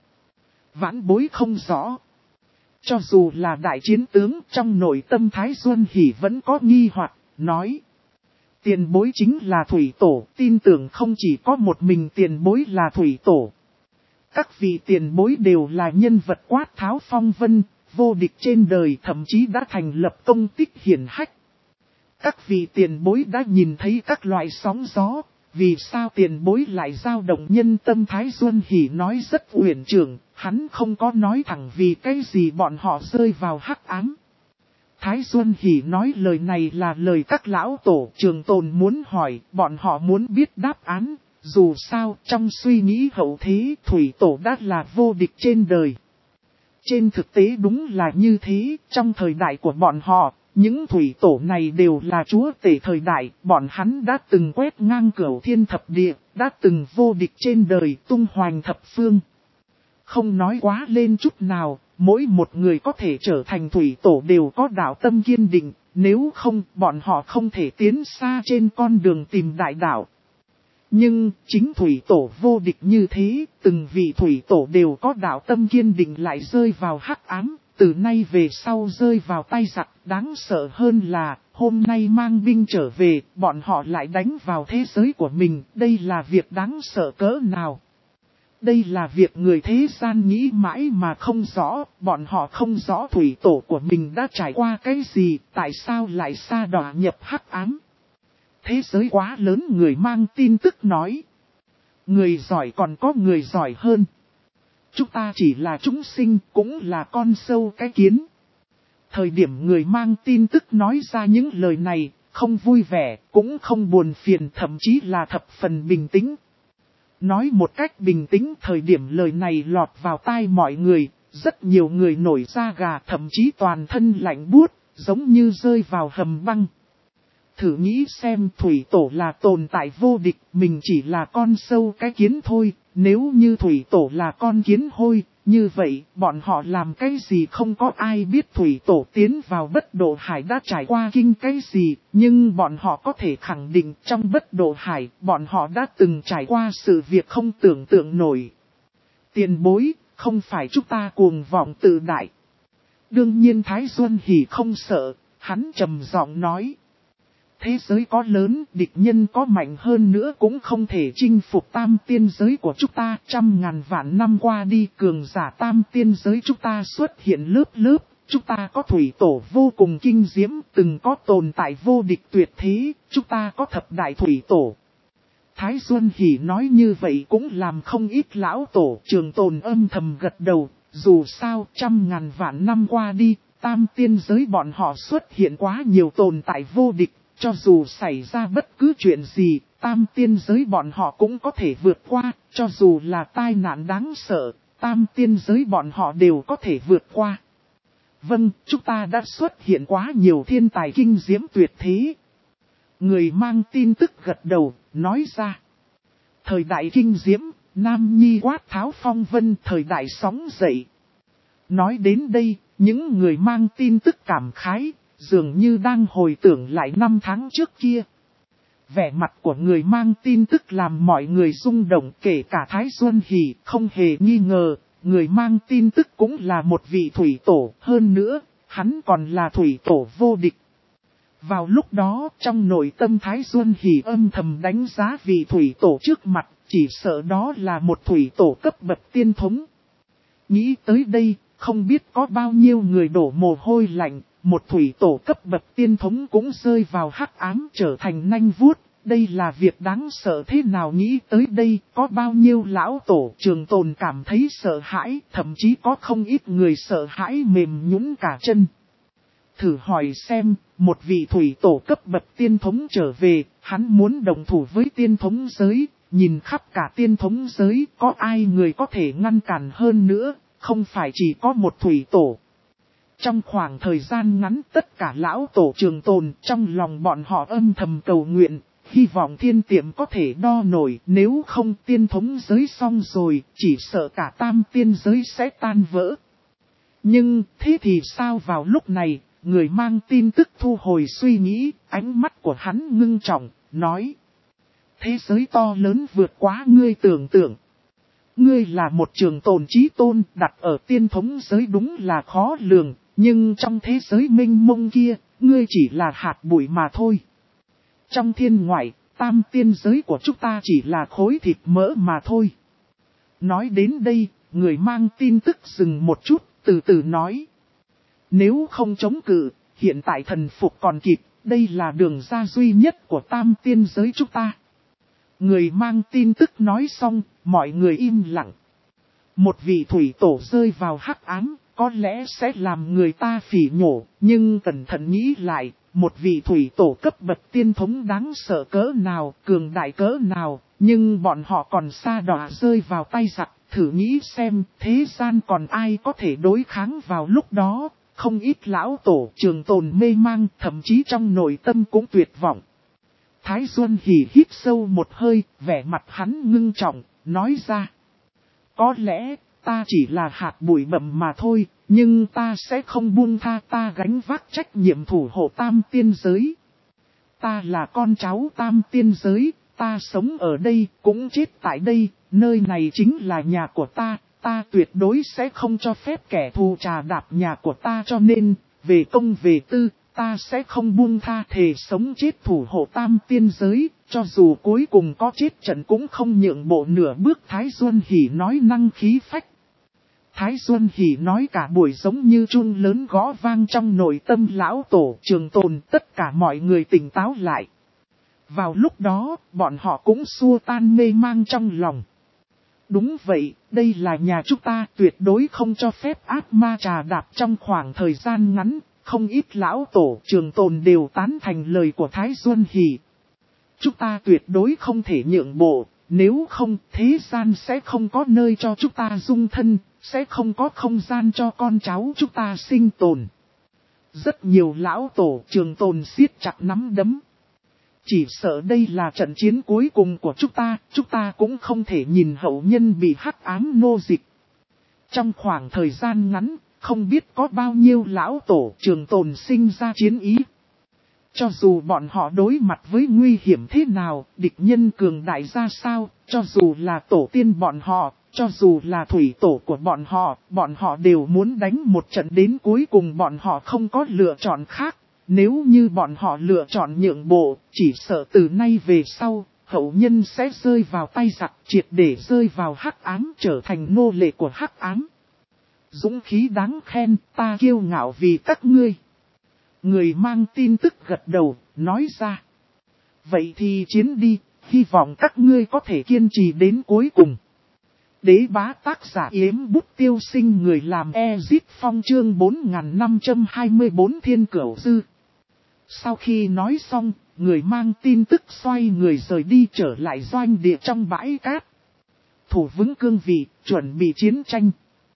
Vãn bối không rõ. Cho dù là đại chiến tướng, trong nội tâm Thái Duân Hỉ vẫn có nghi hoặc, nói. Tiền bối chính là thủy tổ, tin tưởng không chỉ có một mình tiền bối là thủy tổ. Các vị tiền bối đều là nhân vật quát tháo phong vân, vô địch trên đời, thậm chí đã thành lập công tích hiển hách. Các vị tiền bối đã nhìn thấy các loại sóng gió, vì sao tiền bối lại dao động nhân tâm? Thái Duân Hỉ nói rất uyển chuyển, hắn không có nói thẳng vì cái gì bọn họ rơi vào hắc ám. Thái Duân Hỉ nói lời này là lời các lão tổ Trường Tồn muốn hỏi, bọn họ muốn biết đáp án. Dù sao, trong suy nghĩ hậu thế, thủy tổ đã là vô địch trên đời. Trên thực tế đúng là như thế, trong thời đại của bọn họ, những thủy tổ này đều là chúa tể thời đại, bọn hắn đã từng quét ngang cửu thiên thập địa, đã từng vô địch trên đời, tung hoành thập phương. Không nói quá lên chút nào, mỗi một người có thể trở thành thủy tổ đều có đạo tâm kiên định, nếu không, bọn họ không thể tiến xa trên con đường tìm đại đạo. Nhưng, chính thủy tổ vô địch như thế, từng vị thủy tổ đều có đạo tâm kiên định lại rơi vào hắc ám, từ nay về sau rơi vào tay giặc. Đáng sợ hơn là, hôm nay mang binh trở về, bọn họ lại đánh vào thế giới của mình, đây là việc đáng sợ cỡ nào. Đây là việc người thế gian nghĩ mãi mà không rõ, bọn họ không rõ thủy tổ của mình đã trải qua cái gì, tại sao lại sa đọa nhập hắc ám. Thế giới quá lớn, người mang tin tức nói. Người giỏi còn có người giỏi hơn. Chúng ta chỉ là chúng sinh, cũng là con sâu cái kiến. Thời điểm người mang tin tức nói ra những lời này, không vui vẻ, cũng không buồn phiền, thậm chí là thập phần bình tĩnh. Nói một cách bình tĩnh, thời điểm lời này lọt vào tai mọi người, rất nhiều người nổi da gà, thậm chí toàn thân lạnh buốt, giống như rơi vào hầm băng. Thử nghĩ xem, thủy tổ là tồn tại vô địch, mình chỉ là con sâu cái kiến thôi, nếu như thủy tổ là con kiến hôi, như vậy, bọn họ làm cái gì không có ai biết thủy tổ tiến vào bất độ hải đã trải qua kinh cái gì, nhưng bọn họ có thể khẳng định trong bất độ hải, bọn họ đã từng trải qua sự việc không tưởng tượng nổi. Tiền bối, không phải chúng ta cuồng vọng tự đại. Đương nhiên Thái Duân Hỉ không sợ, hắn trầm giọng nói. Thế giới có lớn, địch nhân có mạnh hơn nữa cũng không thể chinh phục tam tiên giới của chúng ta. 100.000 vạn năm qua đi, cường giả tam tiên giới chúng ta xuất hiện lớp lớp. Chúng ta có thủy tổ vô cùng kinh diễm, từng có tồn tại vô địch tuyệt thế, chúng ta có thập đại thủy tổ. Thái Duân Hỉ nói như vậy cũng làm không ít lão tổ Trường Tồn âm thầm gật đầu. Dù sao, 100.000 vạn năm qua đi, tam tiên giới bọn họ xuất hiện quá nhiều tồn tại vô địch. Cho dù xảy ra bất cứ chuyện gì, tam tiên giới bọn họ cũng có thể vượt qua, cho dù là tai nạn đáng sợ, tam tiên giới bọn họ đều có thể vượt qua. Vâng, chúng ta đã xuất hiện quá nhiều thiên tài kinh diễm tuyệt thế. Người mang tin tức gật đầu, nói ra. Thời đại kinh diễm, Nam Nhi quát tháo phong vân, thời đại sóng dậy. Nói đến đây, những người mang tin tức cảm khái, dường như đang hồi tưởng lại năm tháng trước kia. Vẻ mặt của người mang tin tức làm mọi người rung động, kể cả Thái Duân Hỉ, không hề nghi ngờ, người mang tin tức cũng là một vị thủy tổ, hơn nữa, hắn còn là thủy tổ vô địch. Vào lúc đó, trong nội tâm Thái Duân Hỉ âm thầm đánh giá vị thủy tổ trước mặt, chỉ sợ đó là một thủy tổ cấp bậc tiên thống. Nghĩ tới đây, không biết có bao nhiêu người đổ mồ hôi lạnh. Một thủy tổ cấp bậc tiên thống cũng rơi vào hắc ám trở thành nanh vuốt, đây là việc đáng sợ thế nào? Nghĩ tới đây, có bao nhiêu lão tổ Trường Tồn cảm thấy sợ hãi, thậm chí có không ít người sợ hãi mềm nhũn cả chân. Thử hỏi xem, một vị thủy tổ cấp bậc tiên thống trở về, hắn muốn đồng thủ với tiên thống giới, nhìn khắp cả tiên thống giới, có ai người có thể ngăn cản hơn nữa, không phải chỉ có một thủy tổ. Trong khoảng thời gian ngắn tất cả lão tổ Trường Tồn trong lòng bọn họ âm thầm cầu nguyện, hy vọng thiên tiệm có thể đo nổi, nếu không tiên thống giới xong rồi, chỉ sợ cả tam tiên giới sẽ tan vỡ. Nhưng thế thì sao? Vào lúc này, người mang tin tức thu hồi suy nghĩ, ánh mắt của hắn ngưng trọng, nói. Thế giới to lớn vượt quá ngươi tưởng tượng. Ngươi là một Trường Tồn chí tôn, đặt ở tiên thống giới đúng là khó lường. Nhưng trong thế giới mênh mông kia, ngươi chỉ là hạt bụi mà thôi. Trong thiên ngoại, tam tiên giới của chúng ta chỉ là khối thịt mỡ mà thôi. Nói đến đây, người mang tin tức dừng một chút, từ từ nói. Nếu không chống cự, hiện tại thần phục còn kịp, đây là đường ra duy nhất của tam tiên giới chúng ta. Người mang tin tức nói xong, mọi người im lặng. Một vị thủy tổ rơi vào hắc ám, có lẽ sẽ làm người ta phỉ nhổ, nhưng cẩn thận nghĩ lại, một vị thủy tổ cấp bậc tiên thống đáng sợ cỡ nào, cường đại cỡ nào, nhưng bọn họ còn xa đọa rơi vào tay giặc, thử nghĩ xem, thế gian còn ai có thể đối kháng vào lúc đó, không ít lão tổ trường tồn mê mang, thậm chí trong nội tâm cũng tuyệt vọng. Thái Duân Hỉ hít sâu một hơi, vẻ mặt hắn ngưng trọng, nói ra. Có lẽ, ta chỉ là hạt bụi bặm mà thôi, nhưng ta sẽ không buông tha, ta gánh vác trách nhiệm thủ hộ tam tiên giới. Ta là con cháu tam tiên giới, ta sống ở đây, cũng chết tại đây, nơi này chính là nhà của ta tuyệt đối sẽ không cho phép kẻ thù trà đạp nhà của ta, cho nên, về công về tư, ta sẽ không buông tha, thề sống chết thủ hộ tam tiên giới, cho dù cuối cùng có chết trận cũng không nhượng bộ nửa bước. Thái Duân Hỉ nói năng khí phách. Thái Duân Hỉ nói cả buổi giống như chuông lớn gõ vang trong nội tâm lão tổ trường tồn, tất cả mọi người tỉnh táo lại. Vào lúc đó, bọn họ cũng xua tan mê mang trong lòng. Đúng vậy, đây là nhà chúng ta, tuyệt đối không cho phép ác ma trà đạp. Trong khoảng thời gian ngắn, không ít lão tổ trường tồn đều tán thành lời của Thái Duân Hỉ. Chúng ta tuyệt đối không thể nhượng bộ, nếu không thế gian sẽ không có nơi cho chúng ta dung thân, sẽ không có không gian cho con cháu chúng ta sinh tồn. Rất nhiều lão tổ trường tồn siết chặt nắm đấm. Chỉ sợ đây là trận chiến cuối cùng của chúng ta cũng không thể nhìn hậu nhân bị hắc ám nô dịch. Trong khoảng thời gian ngắn, không biết có bao nhiêu lão tổ trường tồn sinh ra chiến ý. Cho dù bọn họ đối mặt với nguy hiểm thế nào, địch nhân cường đại ra sao, cho dù là tổ tiên bọn họ, cho dù là thủy tổ của bọn họ đều muốn đánh một trận đến cuối cùng, bọn họ không có lựa chọn khác. Nếu như bọn họ lựa chọn nhượng bộ, chỉ sợ từ nay về sau, hậu nhân sẽ rơi vào tay giặc, triệt để rơi vào hắc ám, trở thành nô lệ của hắc ám. Dũng khí đáng khen, ta kiêu ngạo vì các ngươi. Người mang tin tức gật đầu, nói ra. Vậy thì chiến đi, hy vọng các ngươi có thể kiên trì đến cuối cùng. Đế bá tác giả Yếm Bút Tiêu Sinh, người làm Ezit Phong, chương 4524 Thiên Cửu Dư. Sau khi nói xong, người mang tin tức xoay người rời đi trở lại doanh địa trong bãi cát. Thủ vững cương vị, chuẩn bị chiến tranh.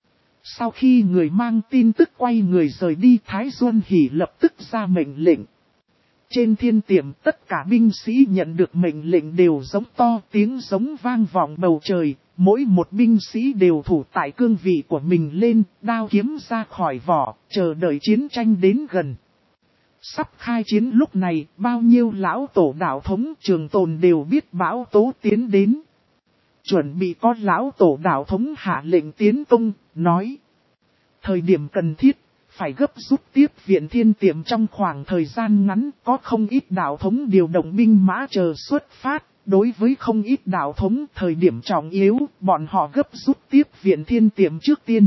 Sau khi người mang tin tức quay người rời đi, Thái Duân Hỉ lập tức ra mệnh lệnh. Trên thiên tiệm, tất cả binh sĩ nhận được mệnh lệnh đều giống to, tiếng giống vang vọng bầu trời. Mỗi một binh sĩ đều thủ tại cương vị của mình lên, đao kiếm ra khỏi vỏ, chờ đợi chiến tranh đến gần. Sắp khai chiến lúc này, bao nhiêu lão tổ đạo thống trường tồn đều biết bão tố tiến đến. Chuẩn bị có lão tổ đạo thống hạ lệnh tiến công, nói. Thời điểm cần thiết, phải gấp rút tiếp viện thiên tiệm. Trong khoảng thời gian ngắn, có không ít đạo thống điều động binh mã chờ xuất phát. Đối với không ít đạo thống, thời điểm trọng yếu, bọn họ gấp rút tiếp viện thiên tiệm trước tiên.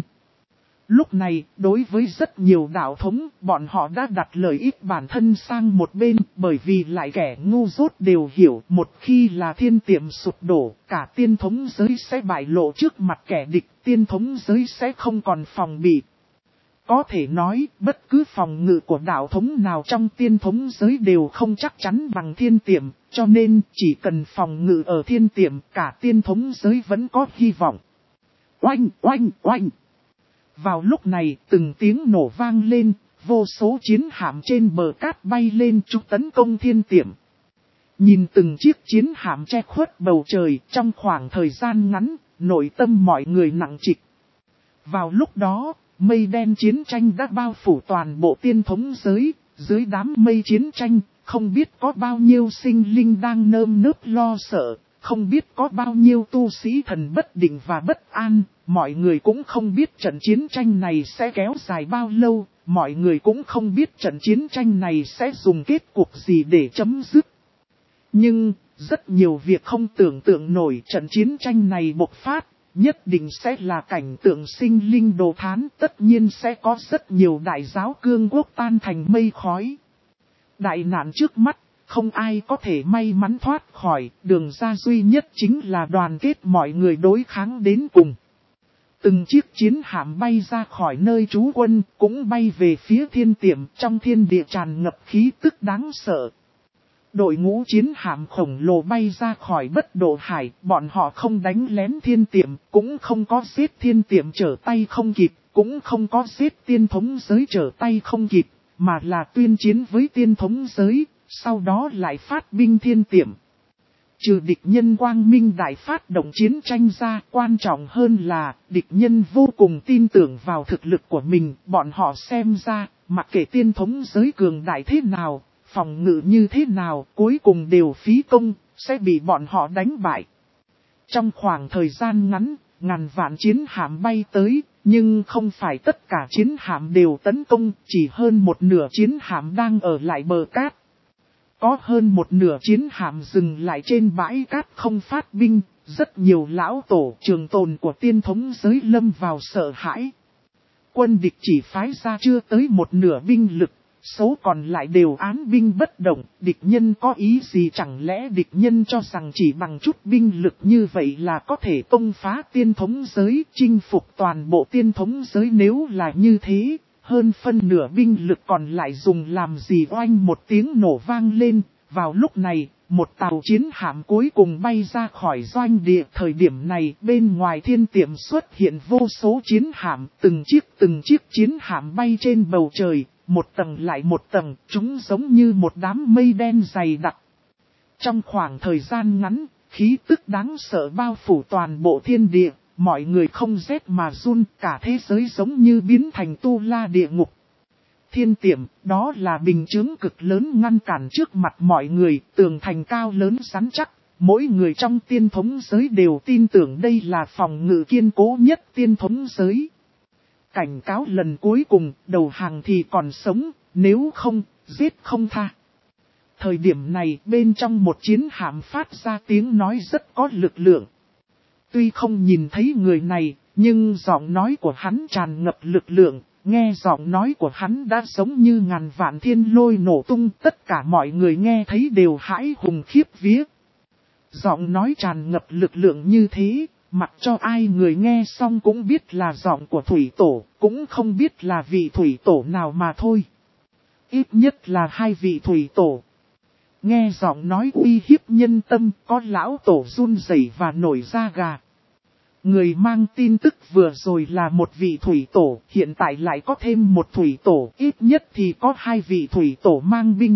Lúc này, đối với rất nhiều đạo thống, bọn họ đã đặt lợi ích bản thân sang một bên, bởi vì lại kẻ ngu dốt đều hiểu, một khi là thiên tiệm sụp đổ, cả tiên thống giới sẽ bại lộ trước mặt kẻ địch, tiên thống giới sẽ không còn phòng bị. Có thể nói, bất cứ phòng ngự của đạo thống nào trong tiên thống giới đều không chắc chắn bằng thiên tiệm, cho nên chỉ cần phòng ngự ở thiên tiệm, cả tiên thống giới vẫn có hy vọng. Oanh, oanh, oanh! Vào lúc này, từng tiếng nổ vang lên, vô số chiến hạm trên bờ cát bay lên chúng tấn công thiên tiệm. Nhìn từng chiếc chiến hạm che khuất bầu trời, trong khoảng thời gian ngắn, nội tâm mọi người nặng trịch. Vào lúc đó, mây đen chiến tranh đã bao phủ toàn bộ tiên thống giới, dưới đám mây chiến tranh, không biết có bao nhiêu sinh linh đang nơm nớp lo sợ, không biết có bao nhiêu tu sĩ thần bất định và bất an, mọi người cũng không biết trận chiến tranh này sẽ kéo dài bao lâu, mọi người cũng không biết trận chiến tranh này sẽ dùng kết cục gì để chấm dứt. Nhưng, rất nhiều việc không tưởng tượng nổi, trận chiến tranh này bộc phát, nhất định sẽ là cảnh tượng sinh linh đồ thán, tất nhiên sẽ có rất nhiều đại giáo cương quốc tan thành mây khói. Đại nạn trước mắt, không ai có thể may mắn thoát khỏi, đường ra duy nhất chính là đoàn kết mọi người đối kháng đến cùng. Từng chiếc chiến hạm bay ra khỏi nơi trú quân, cũng bay về phía thiên tiệm, trong thiên địa tràn ngập khí tức đáng sợ. Đội ngũ chiến hạm khổng lồ bay ra khỏi Bất Độ Hải, bọn họ không đánh lén thiên tiệm, cũng không có giết thiên tiệm trở tay không kịp, cũng không có giết tiên thống giới trở tay không kịp, mà là tuyên chiến với tiên thống giới, sau đó lại phát binh thiên tiệm. Trừ địch nhân quang minh đại phát động chiến tranh ra, quan trọng hơn là địch nhân vô cùng tin tưởng vào thực lực của mình, bọn họ xem ra, mặc kệ tiên thống giới cường đại thế nào, phòng ngự như thế nào, cuối cùng đều phí công, sẽ bị bọn họ đánh bại. Trong khoảng thời gian ngắn, ngàn vạn chiến hạm bay tới, nhưng không phải tất cả chiến hạm đều tấn công, chỉ hơn một nửa chiến hạm đang ở lại bờ cát. Có hơn một nửa chiến hạm dừng lại trên bãi cát không phát binh, rất nhiều lão tổ trường tồn của tiên thống giới lâm vào sợ hãi. Quân địch chỉ phái ra chưa tới một nửa binh lực, số còn lại đều án binh bất động, địch nhân có ý gì, chẳng lẽ địch nhân cho rằng chỉ bằng chút binh lực như vậy là có thể công phá tiên thống giới, chinh phục toàn bộ tiên thống giới. Nếu là như thế, hơn phân nửa binh lực còn lại dùng làm gì? Oanh một tiếng nổ vang lên, vào lúc này, một tàu chiến hạm cuối cùng bay ra khỏi doanh địa. Thời điểm này, bên ngoài thiên tiệm xuất hiện vô số chiến hạm, từng chiếc chiến hạm bay trên bầu trời, một tầng lại một tầng, chúng giống như một đám mây đen dày đặc. Trong khoảng thời gian ngắn, khí tức đáng sợ bao phủ toàn bộ thiên địa, mọi người không rét mà run, cả thế giới giống như biến thành tu la địa ngục. Thiên tiệm, đó là bình chướng cực lớn ngăn cản trước mặt mọi người, tường thành cao lớn rắn chắc, mỗi người trong tiên thống giới đều tin tưởng đây là phòng ngự kiên cố nhất tiên thống giới. Cảnh cáo lần cuối cùng, đầu hàng thì còn sống, nếu không, giết không tha. Thời điểm này, bên trong một chiến hạm phát ra tiếng nói rất có lực lượng. Tuy không nhìn thấy người này, nhưng giọng nói của hắn tràn ngập lực lượng, nghe giọng nói của hắn đã giống như ngàn vạn thiên lôi nổ tung, tất cả mọi người nghe thấy đều hãi hùng khiếp vía. Giọng nói tràn ngập lực lượng như thế, mặc cho ai người nghe xong cũng biết là giọng của thủy tổ, cũng không biết là vị thủy tổ nào mà thôi. Ít nhất là hai vị thủy tổ. Nghe giọng nói uy hiếp nhân tâm, có lão tổ run rẩy và nổi da gà. Người mang tin tức vừa rồi là một vị thủy tổ, hiện tại lại có thêm một thủy tổ, ít nhất thì có hai vị thủy tổ mang binh.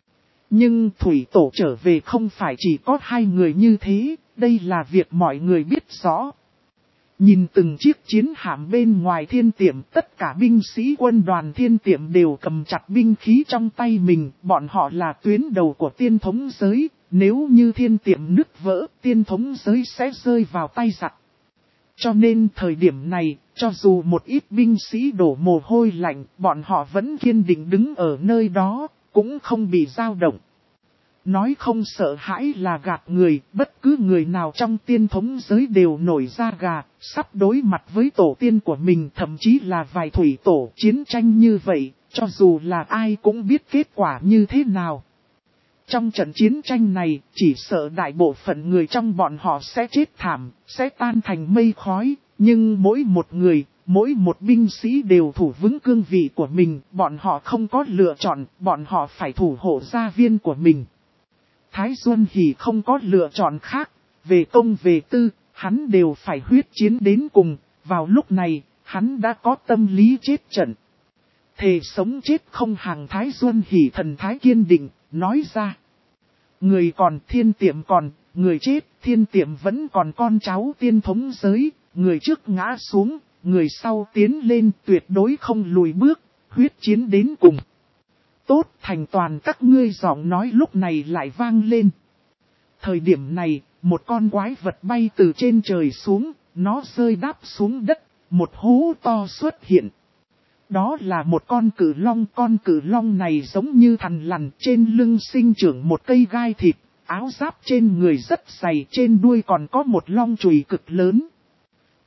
Nhưng thủy tổ trở về không phải chỉ có hai người như thế, đây là việc mọi người biết rõ. Nhìn từng chiếc chiến hạm bên ngoài thiên tiệm, tất cả binh sĩ quân đoàn thiên tiệm đều cầm chặt binh khí trong tay mình, bọn họ là tuyến đầu của tiên thống giới, nếu như thiên tiệm nứt vỡ, tiên thống giới sẽ rơi vào tay giặc. Cho nên thời điểm này, cho dù một ít binh sĩ đổ mồ hôi lạnh, bọn họ vẫn kiên định đứng ở nơi đó, cũng không bị dao động. Nói không sợ hãi là gạt người, bất cứ người nào trong tiên thống giới đều nổi da gà, sắp đối mặt với tổ tiên của mình, thậm chí là vài thủy tổ. Chiến tranh như vậy, cho dù là ai cũng biết kết quả như thế nào. Trong trận chiến tranh này, chỉ sợ đại bộ phận người trong bọn họ sẽ chết thảm, sẽ tan thành mây khói, nhưng mỗi một người, mỗi một binh sĩ đều thủ vững cương vị của mình, bọn họ không có lựa chọn, bọn họ phải thủ hộ gia viên của mình. Thái Duân Hỷ không có lựa chọn khác, về công về tư, hắn đều phải huyết chiến đến cùng, vào lúc này, hắn đã có tâm lý chết trận. Thề sống chết không hàng. Thái Duân Hỷ thần thái kiên định, nói ra. Người còn thiên tiệm còn, người chết thiên tiệm vẫn còn con cháu tiên thống giới, người trước ngã xuống, người sau tiến lên tuyệt đối không lùi bước, huyết chiến đến cùng. Tốt, thành toàn các ngươi. Giọng nói lúc này lại vang lên. Thời điểm này, một con quái vật bay từ trên trời xuống, nó rơi đáp xuống đất, một hố to xuất hiện. Đó là một con cự long này giống như thằn lằn, trên lưng sinh trưởng một cây gai thịt, áo giáp trên người rất dày, trên đuôi còn có một long chùy cực lớn.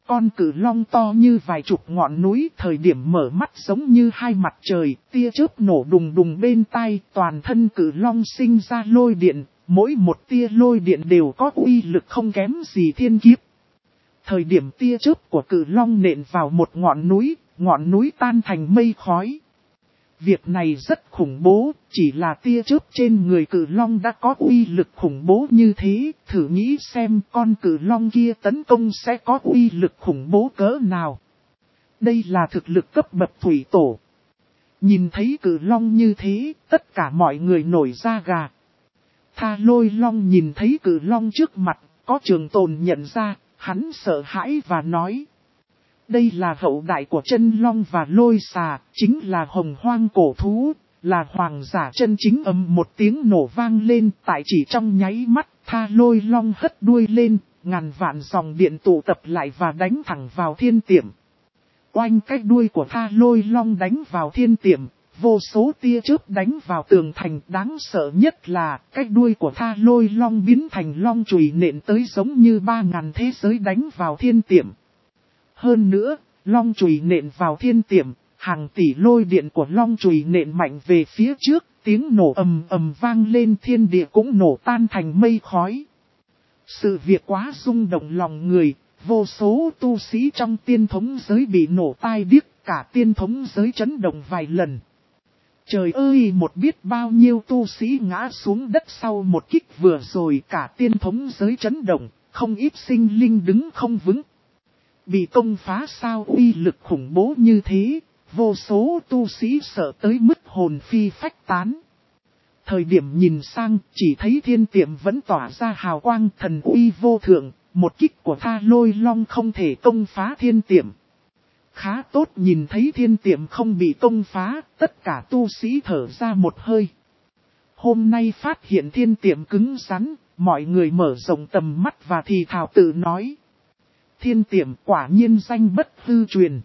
Con cự long to như vài chục ngọn núi, thời điểm mở mắt giống như hai mặt trời, tia chớp nổ đùng đùng bên tai, toàn thân cự long sinh ra lôi điện, mỗi một tia lôi điện đều có uy lực không kém gì thiên kiếp. Thời điểm tia chớp của cự long nện vào một ngọn núi tan thành mây khói. Việc này rất khủng bố, chỉ là tia chớp trên người cự long đã có uy lực khủng bố như thế, thử nghĩ xem con cự long kia tấn công sẽ có uy lực khủng bố cỡ nào. Đây là thực lực cấp bậc thủy tổ. Nhìn thấy cự long như thế, tất cả mọi người nổi da gà. Tha Lôi Long nhìn thấy cự long trước mặt, có Trường Tồn nhận ra, hắn sợ hãi và nói. Đây là hậu đại của chân long và lôi xà, chính là hồng hoang cổ thú, là hoàng giả chân chính. Một tiếng nổ vang lên, tại chỉ trong nháy mắt, Tha Lôi Long hất đuôi lên, ngàn vạn dòng điện tụ tập lại và đánh thẳng vào thiên tiệm. Oanh, cái đuôi của Tha Lôi Long đánh vào thiên tiệm, vô số tia chớp đánh vào tường thành. Đáng sợ nhất là, cái đuôi của Tha Lôi Long biến thành long chùy nện tới giống như 3000 thế giới đánh vào thiên tiệm. Hơn nữa, long chùy nện vào thiên tiệm, hàng tỷ lôi điện của long chùy nện mạnh về phía trước, tiếng nổ ầm ầm vang lên, thiên địa cũng nổ tan thành mây khói. Sự việc quá rung động lòng người, vô số tu sĩ trong tiên thống giới bị nổ tai điếc, cả tiên thống giới chấn động vài lần. Trời ơi, một biết bao nhiêu tu sĩ ngã xuống đất sau một kích vừa rồi, cả tiên thống giới chấn động, không ít sinh linh đứng không vững. Bị công phá sao, uy lực khủng bố như thế, vô số tu sĩ sợ tới mức hồn phi phách tán. Thời điểm nhìn sang, chỉ thấy thiên tiệm vẫn tỏa ra hào quang, thần uy vô thượng, một kích của Tha Lôi Long không thể công phá thiên tiệm. Khá tốt, nhìn thấy thiên tiệm không bị công phá, tất cả tu sĩ thở ra một hơi. Hôm nay phát hiện thiên tiệm cứng rắn, mọi người mở rộng tầm mắt và thì thào tự nói. Thiên tiệm quả nhiên danh bất hư truyền.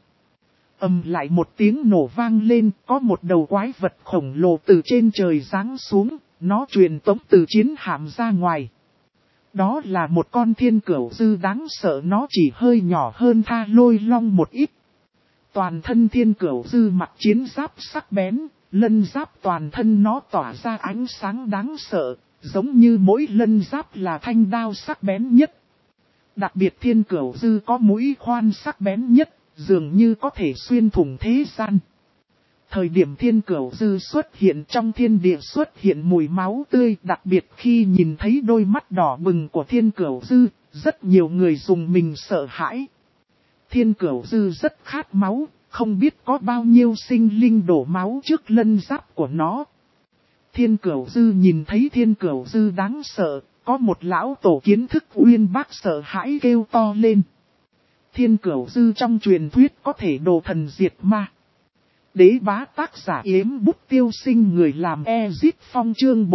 Lại một tiếng nổ vang lên, có một đầu quái vật khổng lồ từ trên trời giáng xuống, nó truyền tống từ chiến hạm ra ngoài. Đó là một con thiên cửu dư đáng sợ, nó chỉ hơi nhỏ hơn Tha Lôi Long một ít. Toàn thân thiên cửu dư mặc chiến giáp sắc bén, lân giáp toàn thân nó tỏa ra ánh sáng đáng sợ, giống như mỗi lân giáp là thanh đao sắc bén nhất. Đặc biệt thiên cửu dư có mũi khoan sắc bén nhất, dường như có thể xuyên thủng thế gian. Thời điểm thiên cửu dư xuất hiện trong thiên địa xuất hiện mùi máu tươi, đặc biệt khi nhìn thấy đôi mắt đỏ bừng của thiên cửu dư, rất nhiều người dùng mình sợ hãi. Thiên cửu dư rất khát máu, không biết có bao nhiêu sinh linh đổ máu trước lân giáp của nó. Thiên cửu dư nhìn thấy thiên cửu dư đáng sợ, có một lão tổ kiến thức uyên bác sợ hãi kêu to lên. Thiên cửu dư trong truyền thuyết có thể đồ thần diệt ma. Đế bá tác giả Yếm Bút Tiêu Sinh, người làm Ezit Phong, chương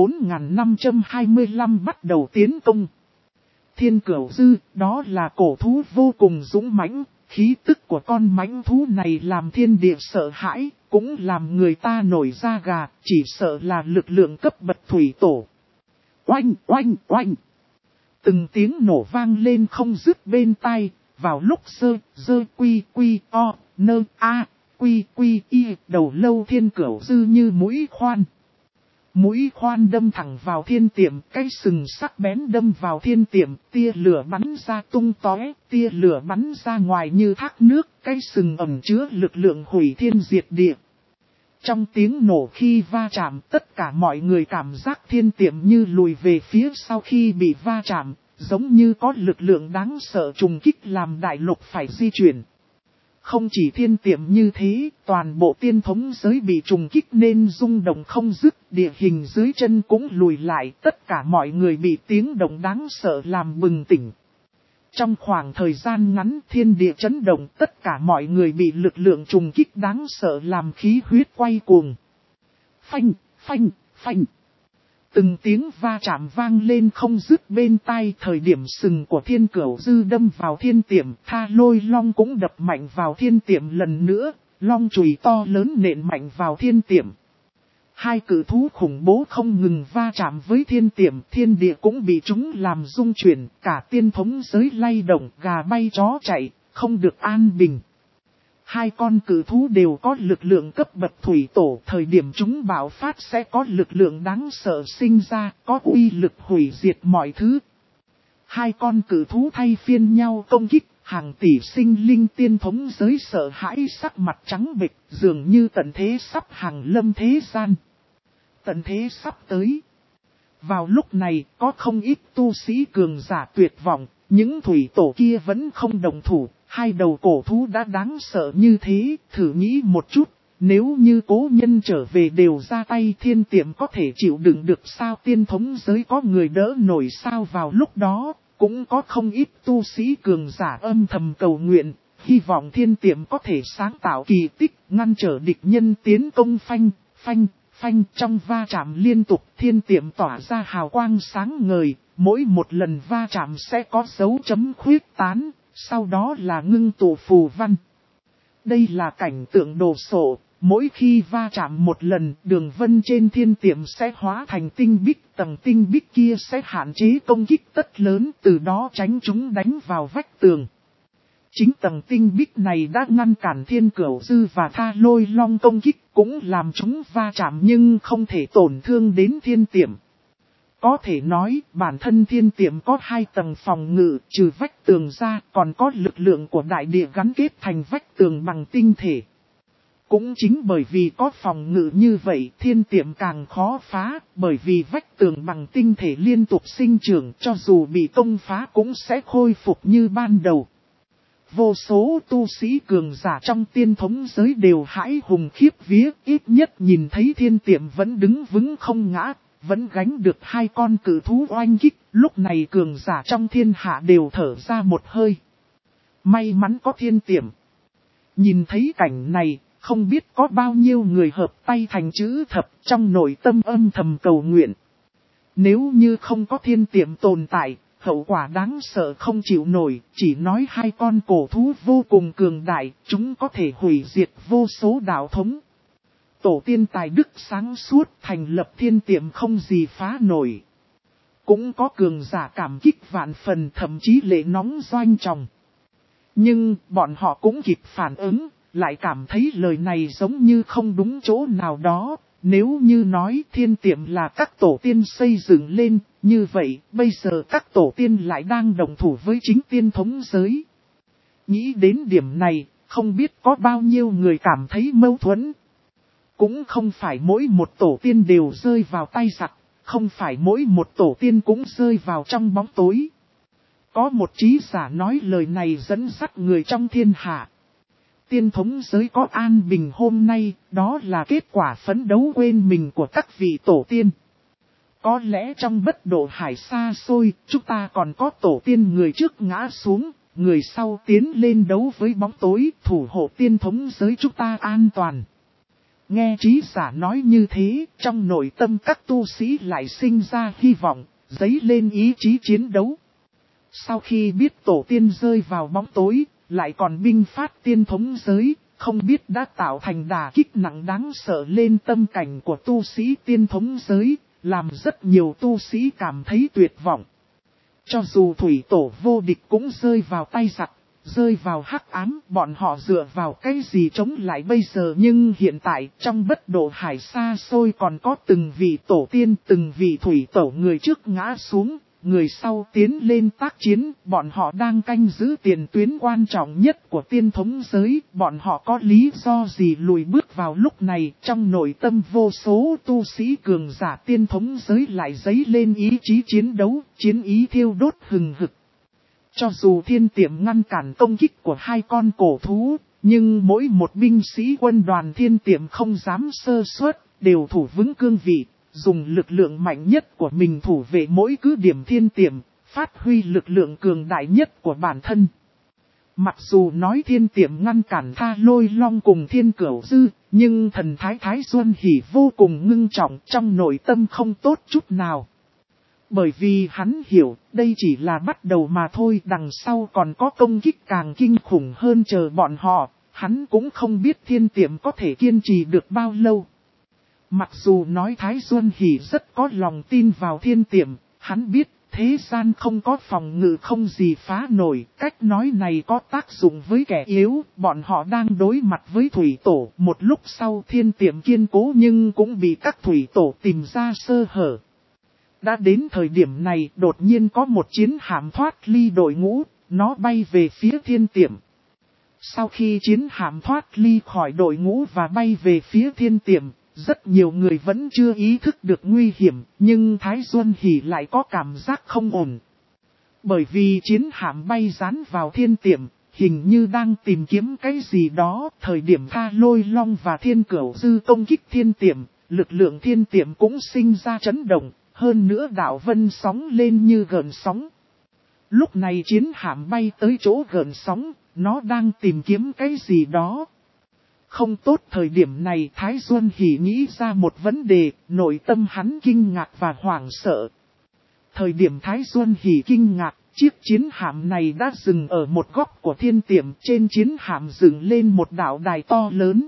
4525 bắt đầu tiến công. Thiên cửu dư, đó là cổ thú vô cùng dũng mãnh, khí tức của con mãnh thú này làm thiên địa sợ hãi, cũng làm người ta nổi da gà, chỉ sợ là lực lượng cấp bậc thủy tổ. Oanh, oanh, oanh. Từng tiếng nổ vang lên không dứt bên tai, vào lúc dơ quy quy o, nơ a, quy quy y, đầu lâu thiên cửu dư như mũi khoan. Mũi khoan đâm thẳng vào thiên tiệm, cái sừng sắc bén đâm vào thiên tiệm, tia lửa bắn ra tung tóe, tia lửa bắn ra ngoài như thác nước, cái sừng ẩn chứa lực lượng hủy thiên diệt địa. Trong tiếng nổ khi va chạm, tất cả mọi người cảm giác thiên tiệm như lùi về phía sau khi bị va chạm, giống như có lực lượng đáng sợ trùng kích làm đại lục phải di chuyển. Không chỉ thiên tiệm như thế, toàn bộ tiên thống giới bị trùng kích nên rung động không dứt, địa hình dưới chân cũng lùi lại, tất cả mọi người bị tiếng động đáng sợ làm bừng tỉnh. Trong khoảng thời gian ngắn thiên địa chấn động, tất cả mọi người bị lực lượng trùng kích đáng sợ làm khí huyết quay cuồng. Phanh, phanh, phanh. Từng tiếng va chạm vang lên không dứt bên tai, thời điểm sừng của thiên cửu dư đâm vào thiên tiệm, Tha Lôi Long cũng đập mạnh vào thiên tiệm lần nữa, long chùy to lớn nện mạnh vào thiên tiệm. Hai cự thú khủng bố không ngừng va chạm với thiên tiệm, thiên địa cũng bị chúng làm rung chuyển, cả tiên thống giới lay động, gà bay chó chạy, không được an bình. Hai con cự thú đều có lực lượng cấp bậc thủy tổ, thời điểm chúng bạo phát sẽ có lực lượng đáng sợ sinh ra, có uy lực hủy diệt mọi thứ. Hai con cự thú thay phiên nhau công kích, hàng tỷ sinh linh tiên thống giới sợ hãi sắc mặt trắng bệch, dường như tận thế sắp hàng lâm thế gian. Tận thế sắp tới. Vào lúc này, có không ít tu sĩ cường giả tuyệt vọng, những thủy tổ kia vẫn không đồng thủ, hai đầu cổ thú đã đáng sợ như thế, thử nghĩ một chút, nếu như cố nhân trở về đều ra tay thiên tiệm có thể chịu đựng được sao, tiên thống giới có người đỡ nổi sao. Vào lúc đó, cũng có không ít tu sĩ cường giả âm thầm cầu nguyện, hy vọng thiên tiệm có thể sáng tạo kỳ tích, ngăn trở địch nhân tiến công. Phanh trong va chạm liên tục, thiên tiệm tỏa ra hào quang sáng ngời, mỗi một lần va chạm sẽ có dấu chấm khuyết tán, sau đó là ngưng tụ phù văn. Đây là cảnh tượng đồ sộ, mỗi khi va chạm một lần, đường vân trên thiên tiệm sẽ hóa thành tinh bích, tầng tinh bích kia sẽ hạn chế công kích tất lớn, từ đó tránh chúng đánh vào vách tường. Chính tầng tinh bích này đã ngăn cản Thiên Cửu Dư và Tha Lôi Long công kích, cũng làm chúng va chạm nhưng không thể tổn thương đến thiên tiệm. Có thể nói, bản thân thiên tiệm có 2 tầng phòng ngự, trừ vách tường ra, còn có lực lượng của đại địa gắn kết thành vách tường bằng tinh thể. Cũng chính bởi vì có phòng ngự như vậy, thiên tiệm càng khó phá, bởi vì vách tường bằng tinh thể liên tục sinh trưởng, cho dù bị công phá cũng sẽ khôi phục như ban đầu. Vô số tu sĩ cường giả trong tiên thống giới đều hãi hùng khiếp vía, ít nhất nhìn thấy thiên tiệm vẫn đứng vững không ngã, vẫn gánh được 2 con cự thú oanh kích, lúc này cường giả trong thiên hạ đều thở ra một hơi. May mắn có thiên tiệm. Nhìn thấy cảnh này, không biết có bao nhiêu người hợp tay thành chữ thập trong nội tâm âm thầm cầu nguyện. Nếu như không có thiên tiệm tồn tại, hậu quả đáng sợ không chịu nổi, chỉ nói 2 con cổ thú vô cùng cường đại, chúng có thể hủy diệt vô số đạo thống. Tổ tiên tài đức sáng suốt thành lập thiên tiệm không gì phá nổi. Cũng có cường giả cảm kích vạn phần, thậm chí lệ nóng doanh tròng. Nhưng bọn họ cũng kịp phản ứng, lại cảm thấy lời này giống như không đúng chỗ nào đó. Nếu như nói thiên tiệm là các tổ tiên xây dựng lên, như vậy bây giờ các tổ tiên lại đang đồng thủ với chính tiên thống giới. Nghĩ đến điểm này, không biết có bao nhiêu người cảm thấy mâu thuẫn. Cũng không phải mỗi một tổ tiên đều rơi vào tay giặc, không phải mỗi một tổ tiên cũng rơi vào trong bóng tối. Có một trí giả nói lời này dẫn dắt người trong thiên hạ. Tiên thống giới có an bình hôm nay, đó là kết quả phấn đấu quên mình của các vị tổ tiên. Có lẽ trong bất độ hải xa xôi, chúng ta còn có tổ tiên người trước ngã xuống, người sau tiến lên đấu với bóng tối, thủ hộ tiên thống giới chúng ta an toàn. Nghe trí giả nói như thế, trong nội tâm các tu sĩ lại sinh ra hy vọng, dấy lên ý chí chiến đấu. Sau khi biết tổ tiên rơi vào bóng tối, lại còn binh phát tiên thống giới, không biết đã tạo thành đả kích nặng đáng sợ lên tâm cảnh của tu sĩ tiên thống giới, làm rất nhiều tu sĩ cảm thấy tuyệt vọng. Cho dù thủy tổ vô địch cũng rơi vào tay giặc, rơi vào hắc ám, bọn họ dựa vào cái gì chống lại bây giờ. Nhưng hiện tại trong bất độ hải xa xôi còn có từng vị tổ tiên, từng vị thủy tổ người trước ngã xuống, người sau tiến lên tác chiến, bọn họ đang canh giữ tiền tuyến quan trọng nhất của tiên thống giới, bọn họ có lý do gì lùi bước vào lúc này. Trong nội tâm vô số tu sĩ cường giả tiên thống giới lại dấy lên ý chí chiến đấu, chiến ý thiêu đốt hừng hực. Cho dù thiên tiệm ngăn cản công kích của 2 con cổ thú, nhưng mỗi một binh sĩ quân đoàn thiên tiệm không dám sơ suất, đều thủ vững cương vị, dùng lực lượng mạnh nhất của mình thủ vệ mỗi cứ điểm thiên tiệm, phát huy lực lượng cường đại nhất của bản thân. Mặc dù nói thiên tiệm ngăn cản Tha Lôi Long cùng Thiên Cửu Dư, nhưng thần Thái Xuân Hỉ vô cùng ngưng trọng, trong nội tâm không tốt chút nào. Bởi vì hắn hiểu, đây chỉ là bắt đầu mà thôi, đằng sau còn có công kích càng kinh khủng hơn chờ bọn họ, hắn cũng không biết thiên tiệm có thể kiên trì được bao lâu. Mặc dù nói Thái Xuân Hỉ rất có lòng tin vào thiên tiệm, hắn biết Thế gian không có phòng ngự không gì phá nổi, cách nói này có tác dụng với kẻ yếu, bọn họ đang đối mặt với thủy tổ. Một lúc sau thiên tiệm kiên cố nhưng cũng bị các thủy tổ tìm ra sơ hở. Đã đến thời điểm này, đột nhiên có một chiến hạm thoát ly đội ngũ, nó bay về phía thiên tiệm. Sau khi chiến hạm thoát ly khỏi đội ngũ và bay về phía thiên tiệm, rất nhiều người vẫn chưa ý thức được nguy hiểm, nhưng Thái Duân Hỷ lại có cảm giác không ổn. Bởi vì chiến hạm bay dán vào thiên tiệm, hình như đang tìm kiếm cái gì đó. Thời điểm Tha Lôi Long và Thiên Cửu Dư công kích thiên tiệm, lực lượng thiên tiệm cũng sinh ra chấn động, hơn nữa đạo vân sóng lên như gợn sóng. Lúc này chiến hạm bay tới chỗ gợn sóng, nó đang tìm kiếm cái gì đó. Không tốt, thời điểm này Thái Duân Hỷ nghĩ ra một vấn đề, nội tâm hắn kinh ngạc và hoảng sợ. Thời điểm Thái Duân Hỷ kinh ngạc, chiếc chiến hạm này đã dừng ở một góc của thiên tiệm, trên chiến hạm dựng lên một đạo đài to lớn.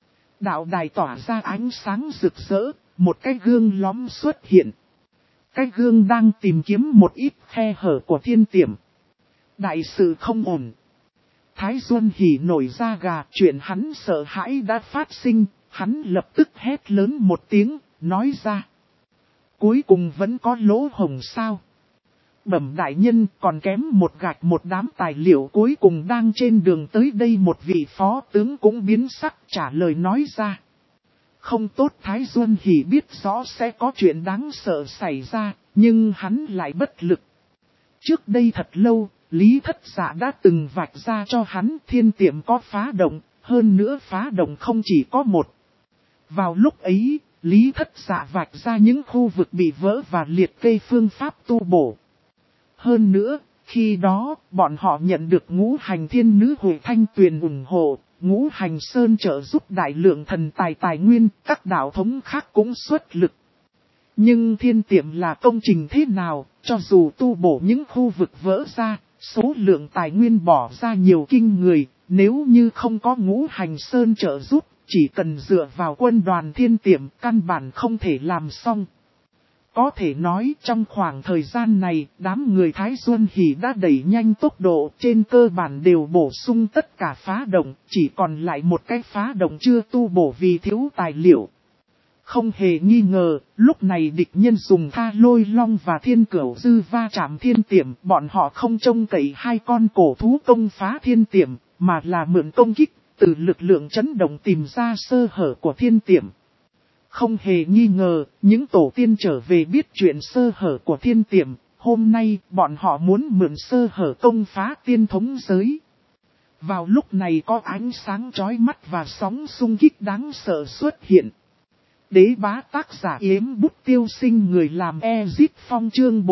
Đạo đài tỏa ra ánh sáng rực rỡ, một cái gương lõm xuất hiện. Cái gương đang tìm kiếm một ít khe hở của thiên tiệm. Đại sự không ổn. Thái Duân Hỷ nổi da gà, chuyện hắn sợ hãi đã phát sinh, hắn lập tức hét lớn một tiếng, nói ra. Cuối cùng vẫn có lỗ hổng sao? Bẩm đại nhân, còn kém một gạch một đám tài liệu, cuối cùng đang trên đường tới đây. Một vị phó tướng cũng biến sắc trả lời nói ra. Không tốt, Thái Duân Hỷ biết rõ sẽ có chuyện đáng sợ xảy ra, nhưng hắn lại bất lực. Trước đây thật lâu, Lý Thất Dạ đã từng vạch ra cho hắn thiên tiệm có phá động, hơn nữa phá động không chỉ có một. Vào lúc ấy, Lý Thất Dạ vạch ra những khu vực bị vỡ và liệt kê phương pháp tu bổ. Hơn nữa, khi đó, bọn họ nhận được Ngũ Hành Thiên Nữ Huệ Thanh Tuyền ủng hộ, Ngũ Hành Sơn trợ giúp đại lượng thần tài nguyên, các đạo thống khác cũng xuất lực. Nhưng thiên tiệm là công trình thế nào, cho dù tu bổ những khu vực vỡ ra, số lượng tài nguyên bỏ ra nhiều kinh người, nếu như không có Ngũ Hành Sơn trợ giúp, chỉ cần dựa vào quân đoàn thiên tiệm căn bản không thể làm xong. Có thể nói trong khoảng thời gian này, đám người Thái Duân Hỷ đã đẩy nhanh tốc độ, trên cơ bản đều bổ sung tất cả phá động, chỉ còn lại một cái phá động chưa tu bổ vì thiếu tài liệu. Không hề nghi ngờ, lúc này địch nhân dùng Tha Lôi Long và Thiên Cửu Dư va chạm thiên tiệm, bọn họ không trông cậy hai con cổ thú công phá thiên tiệm, mà là mượn công kích, từ lực lượng chấn động tìm ra sơ hở của thiên tiệm. Không hề nghi ngờ, những tổ tiên trở về biết chuyện sơ hở của thiên tiệm, hôm nay bọn họ muốn mượn sơ hở công phá tiên thống giới. Vào lúc này có ánh sáng chói mắt và sóng xung kích đáng sợ xuất hiện. Đế bá tác giả Yếm Bút Tiêu Sinh, người làm Ezit Phong, chương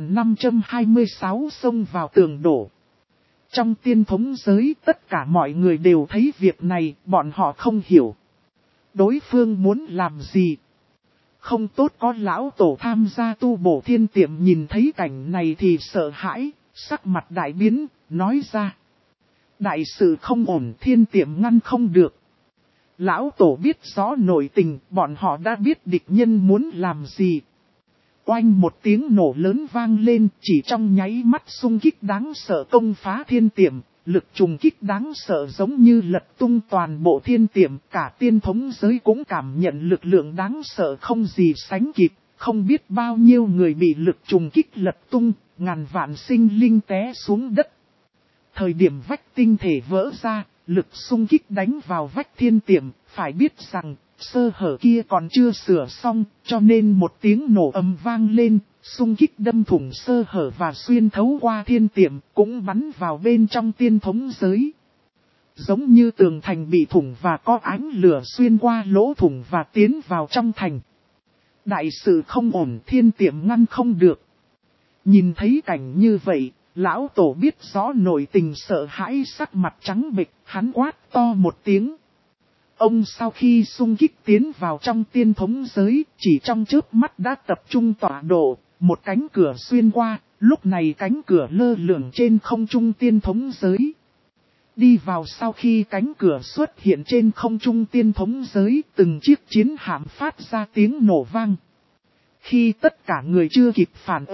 4526 xông vào tường đổ. Trong tiên thống giới tất cả mọi người đều thấy việc này, bọn họ không hiểu. Đối phương muốn làm gì? Không tốt, có lão tổ tham gia tu bổ thiên tiệm nhìn thấy cảnh này thì sợ hãi, sắc mặt đại biến, nói ra. Đại sự không ổn, thiên tiệm ngăn không được. Lão tổ biết rõ nội tình, bọn họ đã biết địch nhân muốn làm gì. Oanh, một tiếng nổ lớn vang lên, chỉ trong nháy mắt xung kích đáng sợ công phá thiên tiệm, lực trùng kích đáng sợ giống như lật tung toàn bộ thiên tiệm, cả tiên thống giới cũng cảm nhận lực lượng đáng sợ không gì sánh kịp, không biết bao nhiêu người bị lực trùng kích lật tung, ngàn vạn sinh linh té xuống đất. Thời điểm vách tinh thể vỡ ra, lực xung kích đánh vào vách thiên tiệm, phải biết rằng, sơ hở kia còn chưa sửa xong, cho nên một tiếng nổ ầm vang lên, xung kích đâm thủng sơ hở và xuyên thấu qua thiên tiệm, cũng bắn vào bên trong tiên thống giới. Giống như tường thành bị thủng và có ánh lửa xuyên qua lỗ thủng và tiến vào trong thành. Đại sự không ổn, thiên tiệm ngăn không được. Nhìn thấy cảnh như vậy, lão tổ biết rõ nội tình, sợ hãi, sắc mặt trắng bệch, hắn quát to một tiếng. Ông sau khi xung kích tiến vào trong tiên thống giới, chỉ trong chớp mắt đã tập trung tọa độ, một cánh cửa xuyên qua, lúc này cánh cửa lơ lửng trên không trung tiên thống giới. Đi vào, sau khi cánh cửa xuất hiện trên không trung tiên thống giới, từng chiếc chiến hạm phát ra tiếng nổ vang. Khi tất cả người chưa kịp phản ứng,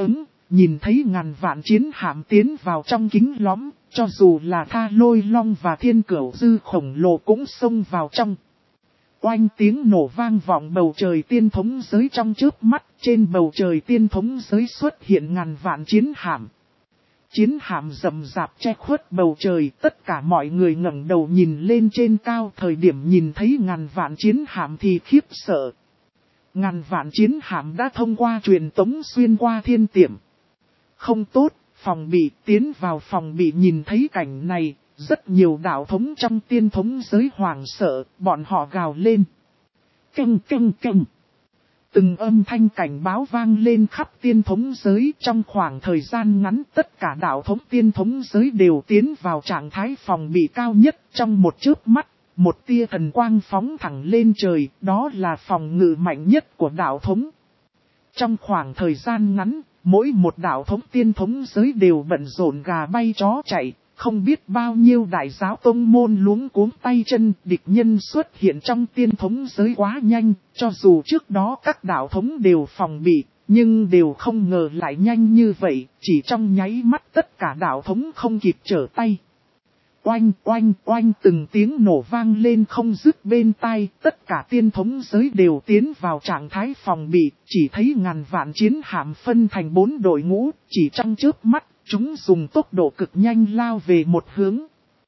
nhìn thấy ngàn vạn chiến hạm tiến vào trong kính lõm, cho dù là Tha Lôi Long và Thiên Cửu Dư khổng lồ cũng xông vào trong. Oanh tiếng nổ vang vọng bầu trời tiên thống giới trong chớp mắt, trên bầu trời tiên thống giới xuất hiện ngàn vạn chiến hạm. Chiến hạm rậm rạp che khuất bầu trời, tất cả mọi người ngẩng đầu nhìn lên trên cao, thời điểm nhìn thấy ngàn vạn chiến hạm thì khiếp sợ. Ngàn vạn chiến hạm đã thông qua truyền tống xuyên qua thiên tiệm. Không tốt, phòng bị, tiến vào phòng bị nhìn thấy cảnh này, rất nhiều đạo thống trong tiên thống giới hoảng sợ, bọn họ gào lên. Canh canh canh. Từng âm thanh cảnh báo vang lên khắp tiên thống giới, trong khoảng thời gian ngắn tất cả đạo thống tiên thống giới đều tiến vào trạng thái phòng bị cao nhất. Trong một chớp mắt, một tia thần quang phóng thẳng lên trời, đó là phòng ngự mạnh nhất của đạo thống. Trong khoảng thời gian ngắn, mỗi một đạo thống tiên thống giới đều bận rộn gà bay chó chạy. Không biết bao nhiêu đại giáo tông môn luống cuống tay chân, địch nhân xuất hiện trong tiên thống giới quá nhanh, cho dù trước đó các đạo thống đều phòng bị, nhưng đều không ngờ lại nhanh như vậy, chỉ trong nháy mắt tất cả đạo thống không kịp trở tay. Oanh oanh oanh từng tiếng nổ vang lên không dứt bên tai, tất cả tiên thống giới đều tiến vào trạng thái phòng bị, chỉ thấy ngàn vạn chiến hạm phân thành 4 đội ngũ, chỉ trong chớp mắt. Chúng dùng tốc độ cực nhanh lao về một hướng.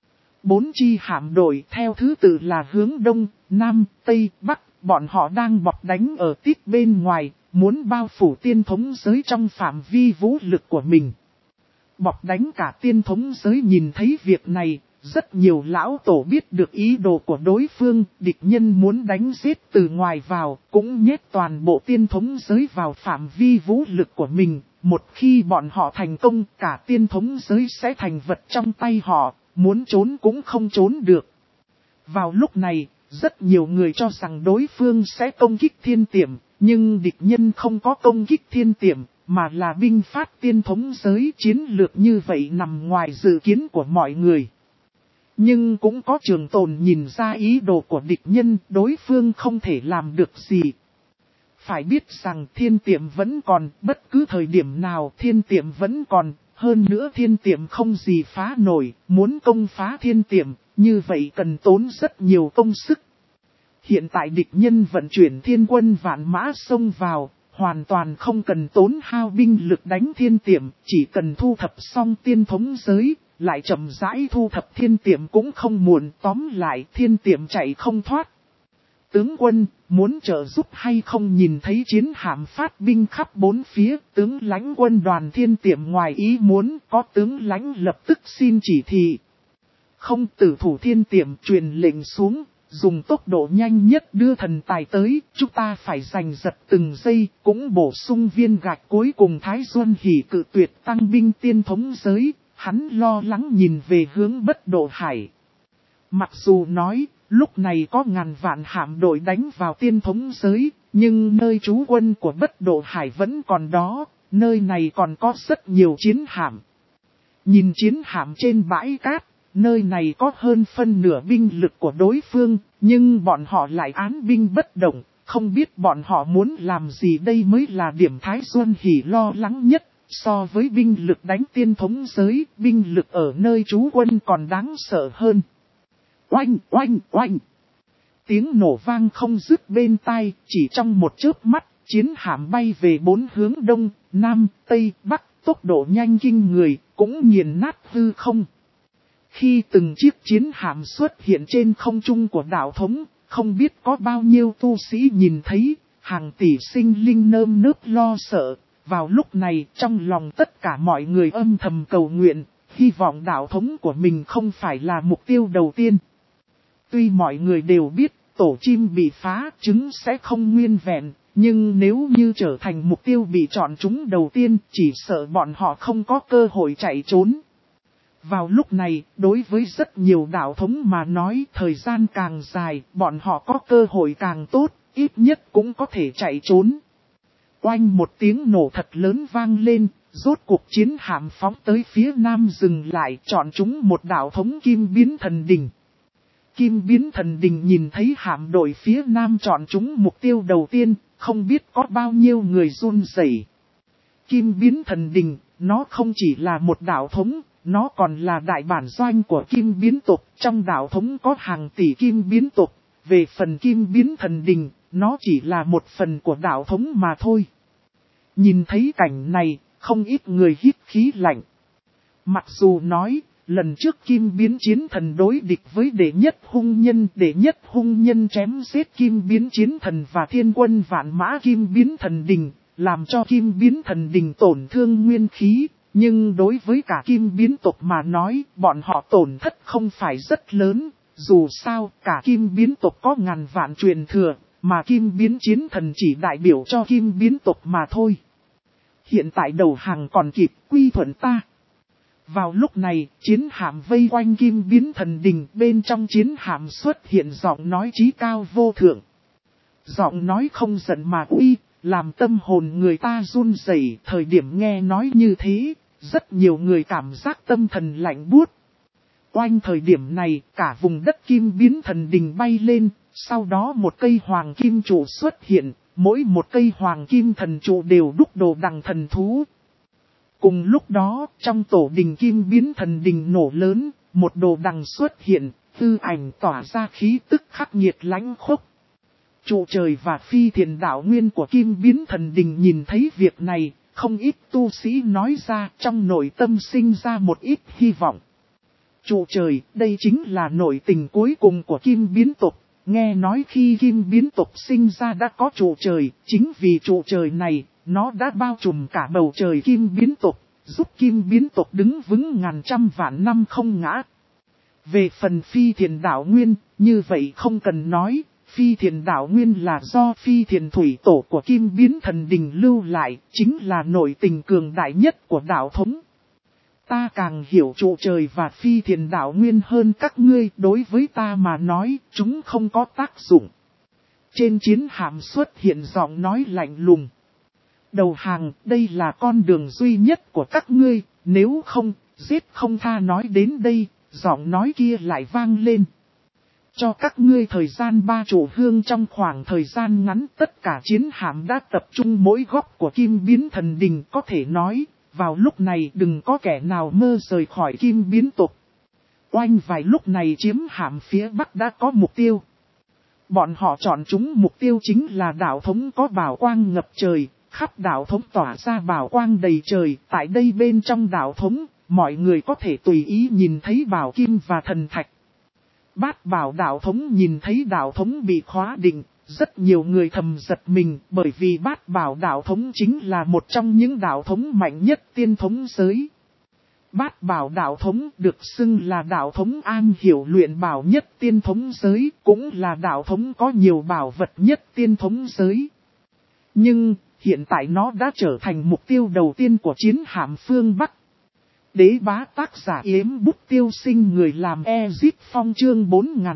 4 chi hạm đội theo thứ tự là hướng Đông, Nam, Tây, Bắc. Bọn họ đang bọc đánh ở tít bên ngoài, muốn bao phủ tiên thống giới trong phạm vi vũ lực của mình. Bọc đánh cả tiên thống giới nhìn thấy việc này, rất nhiều lão tổ biết được ý đồ của đối phương. Địch nhân muốn đánh giết từ ngoài vào, cũng nhét toàn bộ tiên thống giới vào phạm vi vũ lực của mình. Một khi bọn họ thành công, cả tiên thống giới sẽ thành vật trong tay họ, muốn trốn cũng không trốn được. Vào lúc này, rất nhiều người cho rằng đối phương sẽ công kích thiên tiệm, nhưng địch nhân không có công kích thiên tiệm, mà là binh phát tiên thống giới. Chiến lược như vậy nằm ngoài dự kiến của mọi người. Nhưng cũng có trường tồn nhìn ra ý đồ của địch nhân, đối phương không thể làm được gì. Phải biết rằng thiên tiệm vẫn còn, bất cứ thời điểm nào thiên tiệm vẫn còn, hơn nữa thiên tiệm không gì phá nổi, muốn công phá thiên tiệm, như vậy cần tốn rất nhiều công sức. Hiện tại địch nhân vận chuyển thiên quân vạn mã xông vào, hoàn toàn không cần tốn hao binh lực đánh thiên tiệm, chỉ cần thu thập xong tiên thống giới, lại chậm rãi thu thập thiên tiệm cũng không muộn, tóm lại thiên tiệm chạy không thoát. Tướng quân, muốn trợ giúp hay không nhìn thấy chiến hạm phát binh khắp bốn phía, tướng lãnh quân đoàn thiên tiệm ngoài ý muốn, có tướng lãnh lập tức xin chỉ thị. Không tử thủ thiên tiệm truyền lệnh xuống, dùng tốc độ nhanh nhất đưa thần tài tới, chúng ta phải giành giật từng giây, cũng bổ sung viên gạch cuối cùng. Thái Duân Hỉ cự tuyệt tăng binh tiên thống giới, hắn lo lắng nhìn về hướng Bất Độ Hải. Mặc dù nói, lúc này có ngàn vạn hạm đội đánh vào tiên thống giới, nhưng nơi trú quân của Bất Độ Hải vẫn còn đó, nơi này còn có rất nhiều chiến hạm. Nhìn chiến hạm trên bãi cát, nơi này có hơn phân nửa binh lực của đối phương, nhưng bọn họ lại án binh bất động, không biết bọn họ muốn làm gì. Đây mới là điểm Thái Duân Hỉ lo lắng nhất. So với binh lực đánh tiên thống giới, binh lực ở nơi trú quân còn đáng sợ hơn. Oanh oanh oanh. Tiếng nổ vang không dứt bên tai, chỉ trong một chớp mắt, chiến hạm bay về 4 hướng Đông, Nam, Tây, Bắc, tốc độ nhanh kinh người, cũng nghiền nát hư không. Khi từng chiếc chiến hạm xuất hiện trên không trung của đạo thống, không biết có bao nhiêu tu sĩ nhìn thấy, hàng tỷ sinh linh nơm nớp lo sợ. Vào lúc này, trong lòng tất cả mọi người âm thầm cầu nguyện, hy vọng đạo thống của mình không phải là mục tiêu đầu tiên. Tuy mọi người đều biết, tổ chim bị phá, trứng sẽ không nguyên vẹn, nhưng nếu như trở thành mục tiêu bị chọn chúng đầu tiên, chỉ sợ bọn họ không có cơ hội chạy trốn. Vào lúc này, đối với rất nhiều đạo thống mà nói, thời gian càng dài, bọn họ có cơ hội càng tốt, ít nhất cũng có thể chạy trốn. Oanh một tiếng nổ thật lớn vang lên, rốt cuộc chiến hạm phóng tới phía nam dừng lại, chọn chúng một đạo thống Kim Biến Thần Đình. Kim Biến Thần Đình nhìn thấy hạm đội phía nam chọn chúng mục tiêu đầu tiên, không biết có bao nhiêu người run rẩy. Kim biến thần đình, nó không chỉ là một đạo thống, nó còn là đại bản doanh của kim biến tộc. Trong đạo thống có hàng tỷ kim biến tộc. Về phần kim biến thần đình, nó chỉ là một phần của đạo thống mà thôi. Nhìn thấy cảnh này, không ít người hít khí lạnh. Mặc dù nói, lần trước kim biến chiến thần đối địch với đệ nhất hung nhân chém giết kim biến chiến thần và thiên quân vạn mã kim biến thần đình, làm cho kim biến thần đình tổn thương nguyên khí. Nhưng đối với cả kim biến tộc mà nói, bọn họ tổn thất không phải rất lớn. Dù sao, cả kim biến tộc có ngàn vạn truyền thừa, mà kim biến chiến thần chỉ đại biểu cho kim biến tộc mà thôi. Hiện tại đầu hàng còn kịp, quy thuận ta. Vào lúc này, chiến hạm vây quanh kim biến thần đình, bên trong chiến hạm xuất hiện giọng nói chí cao vô thượng. Giọng nói không giận mà uy, làm tâm hồn người ta run rẩy. Thời điểm nghe nói như thế, rất nhiều người cảm giác tâm thần lạnh buốt. Quanh thời điểm này, cả vùng đất kim biến thần đình bay lên, sau đó một cây hoàng kim trụ xuất hiện, mỗi một cây hoàng kim thần trụ đều đúc đồ đằng thần thú. Cùng lúc đó, trong tổ đình kim biến thần đình nổ lớn, một đồ đằng xuất hiện, tư ảnh tỏa ra khí tức khắc nghiệt lãnh khốc. Trụ trời và phi thiền đạo nguyên của kim biến thần đình nhìn thấy việc này, không ít tu sĩ nói ra trong nội tâm sinh ra một ít hy vọng. Trụ trời, đây chính là nội tình cuối cùng của kim biến tộc. Nghe nói khi kim biến tộc sinh ra đã có trụ trời, chính vì trụ trời này, nó đã bao trùm cả bầu trời kim biến tộc, giúp kim biến tộc đứng vững ngàn trăm vạn năm không ngã. Về phần phi thiền đạo nguyên, như vậy không cần nói, phi thiền đạo nguyên là do phi thiền thủy tổ của kim biến thần đình lưu lại, chính là nội tình cường đại nhất của đạo thống. Ta càng hiểu trụ trời và phi thiền đạo nguyên hơn các ngươi, đối với ta mà nói, chúng không có tác dụng. Trên chiến hạm xuất hiện giọng nói lạnh lùng. Đầu hàng, đây là con đường duy nhất của các ngươi, nếu không, giết không tha. Nói đến đây, giọng nói kia lại vang lên. Cho các ngươi thời gian 3 trụ hương. Trong khoảng thời gian ngắn, tất cả chiến hạm đã tập trung mỗi góc của kim biến thần đình. Có thể nói, vào lúc này đừng có kẻ nào mơ rời khỏi kim biến tộc. Oanh vài lúc này chiếm hạm phía bắc đã có mục tiêu. Bọn họ chọn chúng mục tiêu chính là đạo thống có bảo quang ngập trời, khắp đạo thống tỏa ra bảo quang đầy trời. Tại đây bên trong đạo thống, mọi người có thể tùy ý nhìn thấy bảo kim và thần thạch. Bát bảo đạo thống nhìn thấy đạo thống bị khóa định, rất nhiều người thầm giật mình, bởi vì bát bảo đạo thống chính là một trong những đạo thống mạnh nhất tiên thống giới. Bát bảo đạo thống được xưng là đạo thống an hiểu luyện bảo nhất tiên thống giới, cũng là đạo thống có nhiều bảo vật nhất tiên thống giới. Nhưng, hiện tại nó đã trở thành mục tiêu đầu tiên của chiến hạm phương Bắc. Đế bá tác giả Yếm Bút Tiêu Sinh, người làm Ezip Phong, chương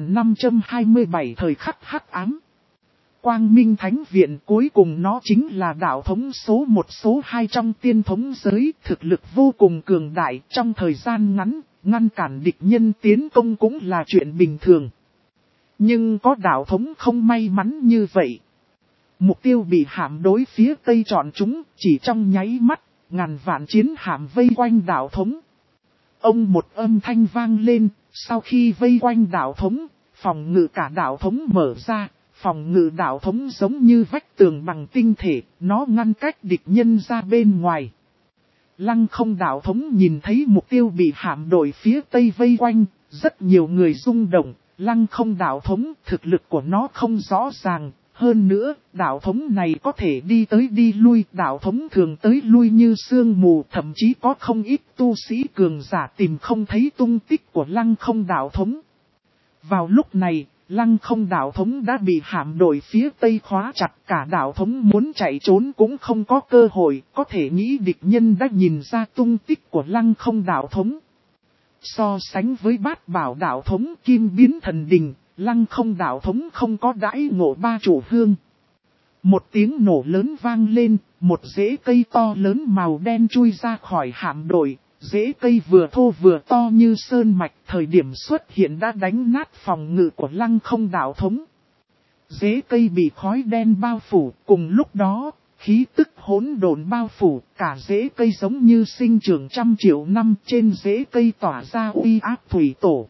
4527 thời khắc hắc ám. Quang Minh Thánh Viện, cuối cùng nó chính là đạo thống số 1 số 2 trong tiên thống giới, thực lực vô cùng cường đại. Trong thời gian ngắn, ngăn cản địch nhân tiến công cũng là chuyện bình thường. Nhưng có đạo thống không may mắn như vậy. Mục tiêu bị hạm đối phía Tây chọn chúng, chỉ trong nháy mắt, ngàn vạn chiến hạm vây quanh đạo thống. Ông một âm thanh vang lên, sau khi vây quanh đạo thống, phòng ngự cả đạo thống mở ra. Phòng ngự đạo thống giống như vách tường bằng tinh thể, nó ngăn cách địch nhân ra bên ngoài. Lăng Không đạo thống nhìn thấy mục tiêu bị hạm đội phía Tây vây quanh, rất nhiều người rung động. Lăng Không đạo thống, thực lực của nó không rõ ràng. Hơn nữa, đạo thống này có thể đi tới đi lui, đạo thống thường tới lui như sương mù, thậm chí có không ít tu sĩ cường giả tìm không thấy tung tích của Lăng Không đạo thống. Vào lúc này, Lăng Không đạo thống đã bị hạm đội phía Tây khóa chặt, cả đạo thống muốn chạy trốn cũng không có cơ hội, có thể nghĩ địch nhân đã nhìn ra tung tích của Lăng Không đạo thống. So sánh với Bát Bảo đạo thống kim biến thần đình, Lăng Không đạo thống không có đãi ngộ 3 trụ hương. Một tiếng nổ lớn vang lên, một rễ cây to lớn màu đen chui ra khỏi hạm đội. Rễ cây vừa thô vừa to như sơn mạch, thời điểm xuất hiện đã đánh nát phòng ngự của Lăng Không đạo thống. Rễ cây bị khói đen bao phủ, cùng lúc đó, khí tức hỗn độn bao phủ, cả rễ cây giống như sinh trưởng trăm triệu năm, trên rễ cây tỏa ra uy áp thủy tổ.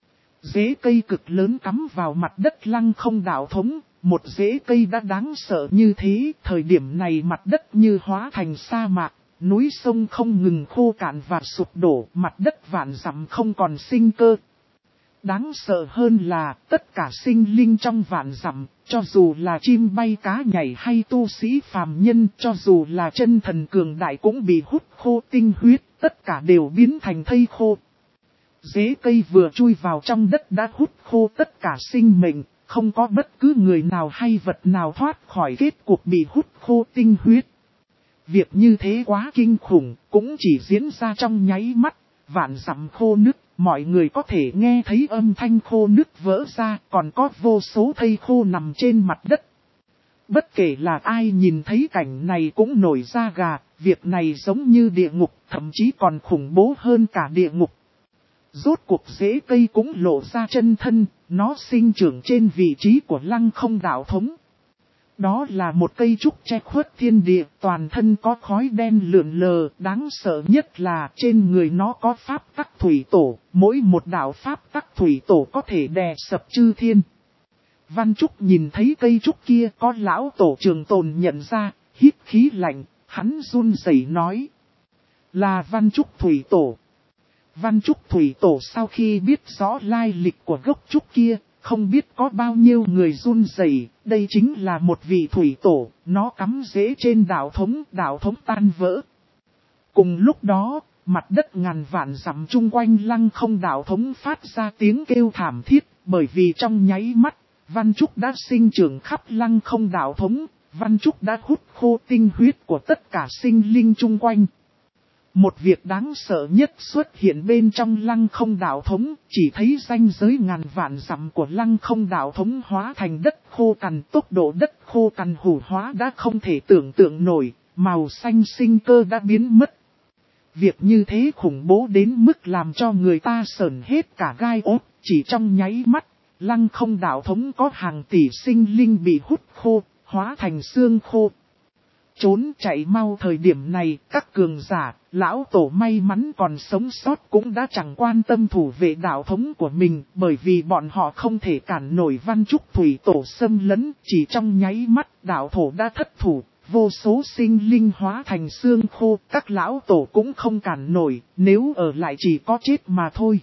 Rễ cây cực lớn cắm vào mặt đất Lăng Không đạo thống, một rễ cây đã đáng sợ như thế, thời điểm này mặt đất như hóa thành sa mạc, núi sông không ngừng khô cạn và sụp đổ, mặt đất vạn dặm không còn sinh cơ. Đáng sợ hơn là tất cả sinh linh trong vạn dặm, cho dù là chim bay cá nhảy hay tu sĩ phàm nhân, cho dù là chân thần cường đại cũng bị hút khô tinh huyết, tất cả đều biến thành thây khô. Rễ cây vừa chui vào trong đất đã hút khô tất cả sinh mệnh, không có bất cứ người nào hay vật nào thoát khỏi kết cục bị hút khô tinh huyết. Việc như thế quá kinh khủng, cũng chỉ diễn ra trong nháy mắt, vạn dặm khô nứt, mọi người có thể nghe thấy âm thanh khô nứt vỡ ra, còn có vô số thây khô nằm trên mặt đất. Bất kể là ai nhìn thấy cảnh này cũng nổi da gà, việc này giống như địa ngục, thậm chí còn khủng bố hơn cả địa ngục. Rốt cuộc rễ cây cũng lộ ra chân thân, nó sinh trưởng trên vị trí của Lăng Không đạo thống. Đó là một cây trúc che khuất thiên địa, toàn thân có khói đen lượn lờ, đáng sợ nhất là trên người nó có pháp tắc thủy tổ, mỗi một đạo pháp tắc thủy tổ có thể đè sập chư thiên. Văn Trúc nhìn thấy cây trúc kia, có lão tổ Trường Tồn nhận ra, hít khí lạnh, hắn run rẩy nói. Là Văn Trúc thủy tổ. Văn Trúc thủy tổ sau khi biết rõ lai lịch của gốc trúc kia, không biết có bao nhiêu người run rẩy. Đây chính là một vị thủy tổ, nó cắm rễ trên đạo thống tan vỡ. Cùng lúc đó, mặt đất ngàn vạn dặm chung quanh Lăng Không đạo thống phát ra tiếng kêu thảm thiết, bởi vì trong nháy mắt, Văn Trúc đã sinh trưởng khắp Lăng Không đạo thống, Văn Trúc đã hút khô tinh huyết của tất cả sinh linh chung quanh. Một việc đáng sợ nhất xuất hiện bên trong Lăng Không đạo thống, chỉ thấy ranh giới ngàn vạn dặm của Lăng Không đạo thống hóa thành đất khô cằn, tốc độ đất khô cằn hủ hóa đã không thể tưởng tượng nổi, màu xanh sinh cơ đã biến mất. Việc như thế khủng bố đến mức làm cho người ta sởn hết cả gai ốt, chỉ trong nháy mắt, Lăng Không đạo thống có hàng tỷ sinh linh bị hút khô, hóa thành xương khô. Trốn chạy mau, thời điểm này, các cường giả, lão tổ may mắn còn sống sót cũng đã chẳng quan tâm thủ vệ đạo thống của mình, bởi vì bọn họ không thể cản nổi Văn Trúc thủy tổ xâm lấn, chỉ trong nháy mắt đạo thổ đã thất thủ, vô số sinh linh hóa thành xương khô, các lão tổ cũng không cản nổi, nếu ở lại chỉ có chết mà thôi.